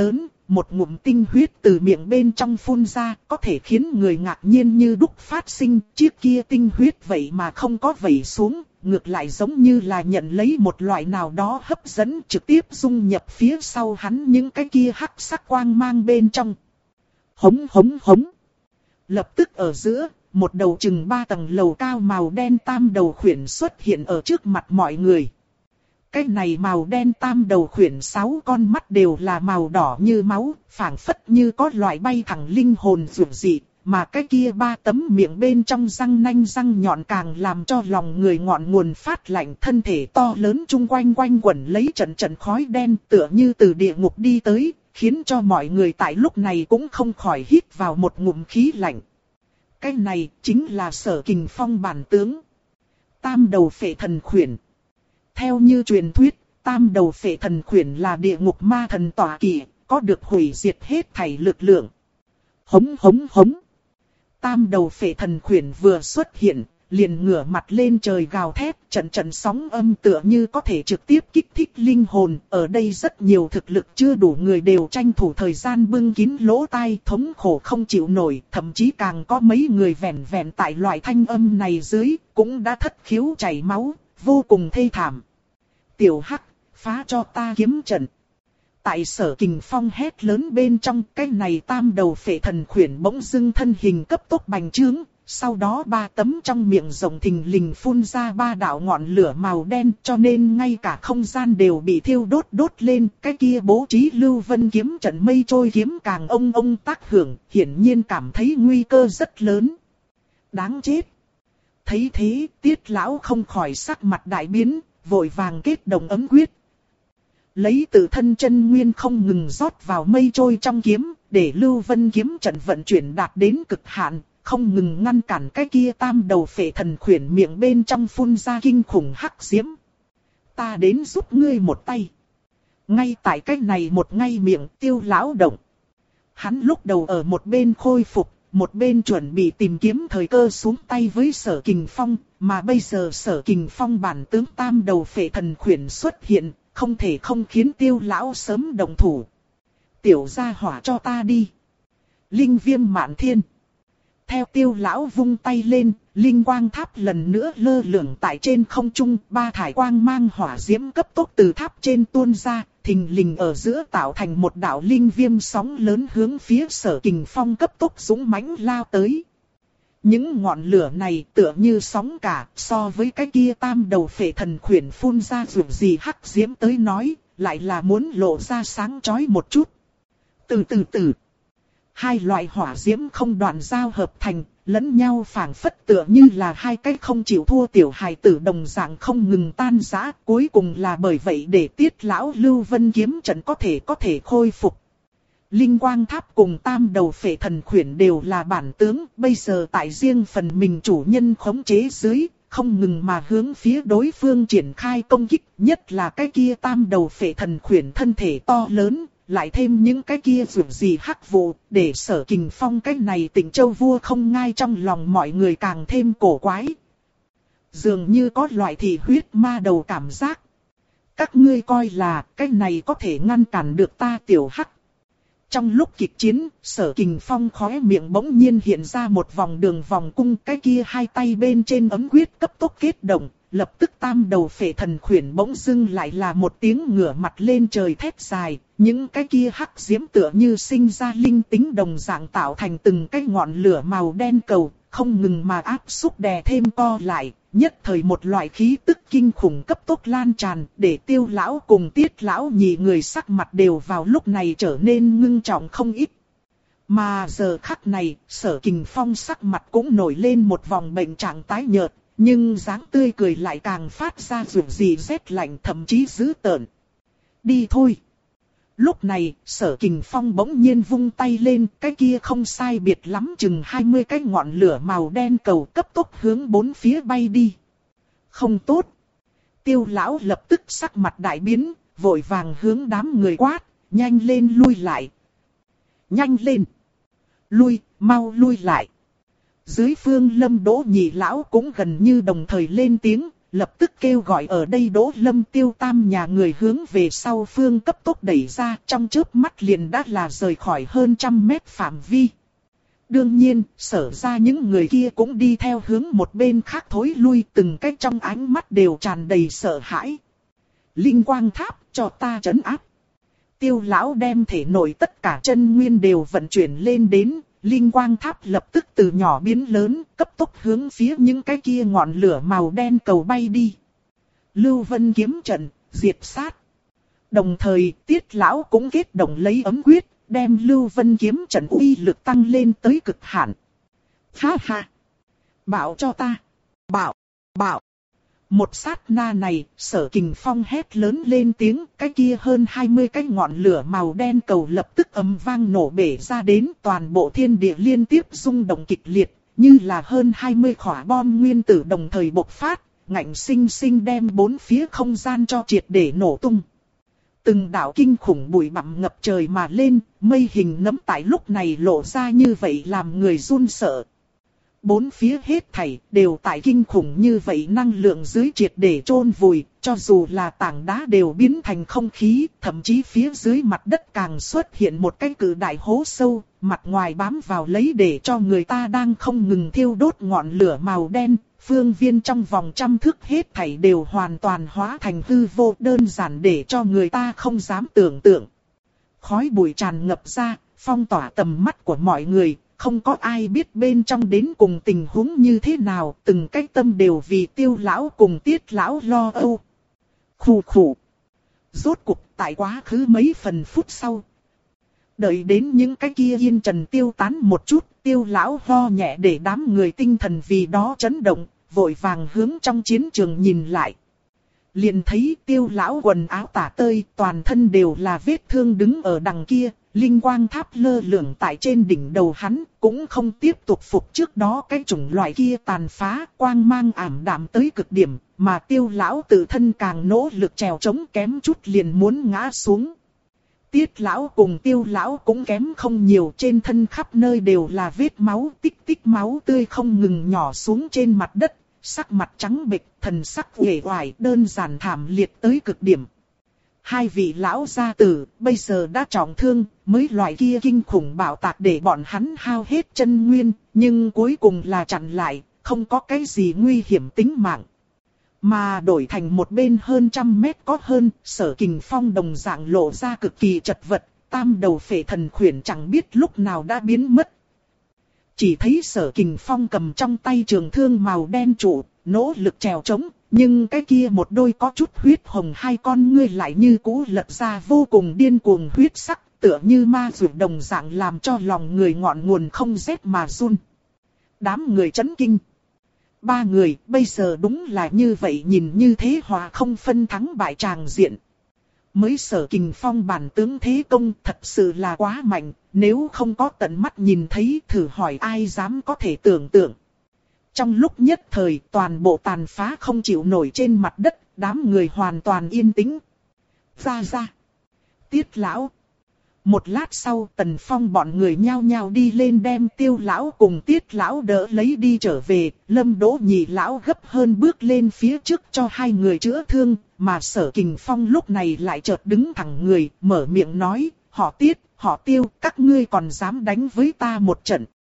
một ngụm tinh huyết từ miệng bên trong phun ra, có thể khiến người ngạc nhiên như đúc phát sinh. Chiếc kia tinh huyết vậy mà không có vẩy xuống, ngược lại giống như là nhận lấy một loại nào đó hấp dẫn, trực tiếp dung nhập phía sau hắn những cái kia hắc sắc quang mang bên trong. Hống hống hống. Lập tức ở giữa, một đầu chừng ba tầng lầu cao màu đen tam đầu khuyển xuất hiện ở trước mặt mọi người. Cái này màu đen tam đầu khuyển sáu con mắt đều là màu đỏ như máu, phảng phất như có loại bay thẳng linh hồn dữ dị, mà cái kia ba tấm miệng bên trong răng nanh răng nhọn càng làm cho lòng người ngọn nguồn phát lạnh. Thân thể to lớn chung quanh quanh quẩn lấy trận trận khói đen tựa như từ địa ngục đi tới, khiến cho mọi người tại lúc này cũng không khỏi hít vào một ngụm khí lạnh. Cái này chính là Sở Kình Phong bản tướng. Tam đầu phệ thần khuyển. Theo như truyền thuyết, tam đầu phệ thần khuyển là địa ngục ma thần tọa kỵ, có được hủy diệt hết thảy lực lượng. Hống hống hống. Tam đầu phệ thần khuyển vừa xuất hiện, liền ngửa mặt lên trời gào thét, trận trận sóng âm tựa như có thể trực tiếp kích thích linh hồn. Ở đây rất nhiều thực lực chưa đủ người đều tranh thủ thời gian bưng kín lỗ tai, thống khổ không chịu nổi, thậm chí càng có mấy người vẻn vẹn tại loại thanh âm này dưới, cũng đã thất khiếu chảy máu, vô cùng thê thảm. Tiểu Hắc, phá cho ta kiếm trận. Tại Sở Kình Phong hét lớn bên trong, cái này tam đầu phệ thần khuyển bỗng dưng thân hình cấp tốc bành trướng, sau đó ba tấm trong miệng rồng thình lình phun ra ba đạo ngọn lửa màu đen, cho nên ngay cả không gian đều bị thiêu đốt đốt lên. Cái kia bố trí lưu vân kiếm trận mây trôi kiếm càng ông ông tác hưởng, hiển nhiên cảm thấy nguy cơ rất lớn. Đáng chết. Thấy thế, Tiết lão không khỏi sắc mặt đại biến, vội vàng kết đồng ấm quyết. Lấy tự thân chân nguyên không ngừng rót vào mây trôi trong kiếm, để lưu vân kiếm trận vận chuyển đạt đến cực hạn, không ngừng ngăn cản cái kia tam đầu phệ thần khuyển miệng bên trong phun ra kinh khủng hắc diễm. Ta đến giúp ngươi một tay. Ngay tại cái này một ngay miệng Tiêu lão động. Hắn lúc đầu ở một bên khôi phục, một bên chuẩn bị tìm kiếm thời cơ xuống tay với Sở Kình Phong, mà bây giờ Sở Kình Phong bản tướng tam đầu phệ thần khuyển xuất hiện, không thể không khiến Tiêu lão sớm động thủ. Tiểu gia hỏa cho ta đi. Linh viêm mạn thiên. Theo Tiêu lão vung tay lên, linh quang tháp lần nữa lơ lửng tại trên không trung, ba thải quang mang hỏa diễm cấp tốc từ tháp trên tuôn ra, thình lình ở giữa tạo thành một đạo linh viêm sóng lớn hướng phía Sở Kình Phong cấp tốc dũng mãnh lao tới. Những ngọn lửa này tựa như sóng cả, so với cái kia tam đầu phệ thần khuyển phun ra dù gì hắc diễm tới nói, lại là muốn lộ ra sáng chói một chút. Từ từ từ, hai loại hỏa diễm không đoạn giao hợp thành, lẫn nhau phảng phất tựa như là hai cái không chịu thua tiểu hài tử đồng dạng không ngừng tan rã, cuối cùng là bởi vậy để Tiết lão lưu vân kiếm trận có thể có thể khôi phục. Linh quang tháp cùng tam đầu phệ thần khuyển đều là bản tướng, bây giờ tại riêng phần mình chủ nhân khống chế dưới, không ngừng mà hướng phía đối phương triển khai công kích, nhất là cái kia tam đầu phệ thần khuyển thân thể to lớn, lại thêm những cái kia dù gì hắc vụ, để Sở Kình Phong cái này Tịnh Châu vua không ngai trong lòng mọi người càng thêm cổ quái. Dường như có loại thị huyết ma đầu cảm giác. Các ngươi coi là cái này có thể ngăn cản được ta Tiểu Hắc. Trong lúc kịch chiến, Sở Kình Phong khóe miệng bỗng nhiên hiện ra một vòng đường vòng cung, cái kia hai tay bên trên ấm quyết cấp tốc kết động, lập tức tam đầu phệ thần khuyển bỗng dưng lại là một tiếng ngửa mặt lên trời thét dài, những cái kia hắc diễm tựa như sinh ra linh tính đồng dạng tạo thành từng cái ngọn lửa màu đen cầu, không ngừng mà áp xúc đè thêm co lại. Nhất thời một loại khí tức kinh khủng cấp tốc lan tràn, để Tiêu lão cùng Tiết lão nhị người sắc mặt đều vào lúc này trở nên ngưng trọng không ít. Mà giờ khắc này, Sở Kình Phong sắc mặt cũng nổi lên một vòng bệnh trạng tái nhợt, nhưng dáng tươi cười lại càng phát ra dù gì rét lạnh thậm chí dữ tợn. Đi thôi. Lúc này, Sở Kình Phong bỗng nhiên vung tay lên, cái kia không sai biệt lắm chừng hai mươi cái ngọn lửa màu đen cầu cấp tốc hướng bốn phía bay đi. Không tốt. Tiêu lão lập tức sắc mặt đại biến, vội vàng hướng đám người quát, nhanh lên lui lại. Nhanh lên. Lui, mau lui lại. Dưới phương Lâm Đỗ nhị lão cũng gần như đồng thời lên tiếng, lập tức kêu gọi ở đây Đỗ Lâm Tiêu Tam nhà người hướng về sau phương cấp tốc đẩy ra, trong chớp mắt liền đã là rời khỏi hơn trăm mét phạm vi. Đương nhiên, Sở ra những người kia cũng đi theo hướng một bên khác thối lui, từng cách trong ánh mắt đều tràn đầy sợ hãi. Linh quang tháp, cho ta trấn áp. Tiêu lão đem thể nội tất cả chân nguyên đều vận chuyển lên đến, linh quang tháp lập tức từ nhỏ biến lớn, cấp tốc hướng phía những cái kia ngọn lửa màu đen cầu bay đi. Lưu Vân kiếm trận, diệt sát. Đồng thời, Tiết lão cũng kết động lấy ấm quyết, đem Lưu Vân kiếm trận uy lực tăng lên tới cực hạn. Ha ha! Bảo cho ta! Bảo! Bảo! Một sát na này, Sở Kình Phong hét lớn lên tiếng, cái kia hơn hai mươi cái ngọn lửa màu đen cầu lập tức ầm vang nổ bể ra đến, toàn bộ thiên địa liên tiếp rung động kịch liệt, như là hơn hai mươi quả bom nguyên tử đồng thời bộc phát, ngạnh sinh sinh đem bốn phía không gian cho triệt để nổ tung. Từng đạo kinh khủng bụi bặm ngập trời mà lên, mây hình nấm tại lúc này lộ ra như vậy làm người run sợ. Bốn phía hết thảy đều tại kinh khủng như vậy năng lượng dưới triệt để chôn vùi, cho dù là tảng đá đều biến thành không khí, thậm chí phía dưới mặt đất càng xuất hiện một cái cự đại hố sâu, mặt ngoài bám vào lấy để cho người ta đang không ngừng thiêu đốt ngọn lửa màu đen, phương viên trong vòng trăm thước hết thảy đều hoàn toàn hóa thành hư vô, đơn giản để cho người ta không dám tưởng tượng. Khói bụi tràn ngập ra, phong tỏa tầm mắt của mọi người. Không có ai biết bên trong đến cùng tình huống như thế nào, từng cái tâm đều vì Tiêu lão cùng Tiết lão lo âu. Khủ khủ. Rốt cuộc tại quá khứ mấy phần phút sau. Đợi đến những cái kia yên trần tiêu tán một chút, Tiêu lão ho nhẹ để đám người tinh thần vì đó chấn động, vội vàng hướng trong chiến trường nhìn lại. Liền thấy Tiêu lão quần áo tả tơi, toàn thân đều là vết thương đứng ở đằng kia. Linh quang tháp lơ lửng tại trên đỉnh đầu hắn, cũng không tiếp tục phục trước đó cái chủng loại kia tàn phá, quang mang ảm đạm tới cực điểm, mà Tiêu lão tự thân càng nỗ lực trèo chống kém chút liền muốn ngã xuống. Tiết lão cùng Tiêu lão cũng kém không nhiều, trên thân khắp nơi đều là vết máu, tích tích máu tươi không ngừng nhỏ xuống trên mặt đất, sắc mặt trắng bệch, thần sắc uể oải, đơn giản thảm liệt tới cực điểm. Hai vị lão gia tử bây giờ đã trọng thương, mới loại kia kinh khủng bạo tạc để bọn hắn hao hết chân nguyên, nhưng cuối cùng là chặn lại, không có cái gì nguy hiểm tính mạng. Mà đổi thành một bên hơn trăm mét có hơn, Sở Kình Phong đồng dạng lộ ra cực kỳ chật vật, tam đầu phệ thần khuyển chẳng biết lúc nào đã biến mất. Chỉ thấy Sở Kình Phong cầm trong tay trường thương màu đen trụ, nỗ lực trèo chống. Nhưng cái kia một đôi có chút huyết hồng hai con ngươi lại như cũ lật ra vô cùng điên cuồng huyết sắc, tựa như ma dược đồng dạng làm cho lòng người ngọn nguồn không rét mà run. Đám người chấn kinh. Ba người bây giờ đúng là như vậy, nhìn như thế hòa không phân thắng bại tràng diện. Mới Sở Kình Phong bản tướng thế công thật sự là quá mạnh, nếu không có tận mắt nhìn thấy thử hỏi ai dám có thể tưởng tượng. Trong lúc nhất thời toàn bộ tàn phá không chịu nổi trên mặt đất, đám người hoàn toàn yên tĩnh. Ra ra. Tiết lão. Một lát sau Tần Phong bọn người nhao nhao đi lên đem Tiêu lão cùng Tiết lão đỡ lấy đi trở về. Lâm Đỗ nhị lão gấp hơn bước lên phía trước cho hai người chữa thương, mà Sở Kình Phong lúc này lại chợt đứng thẳng người, mở miệng nói, họ Tiết, họ Tiêu, các ngươi còn dám đánh với ta một trận.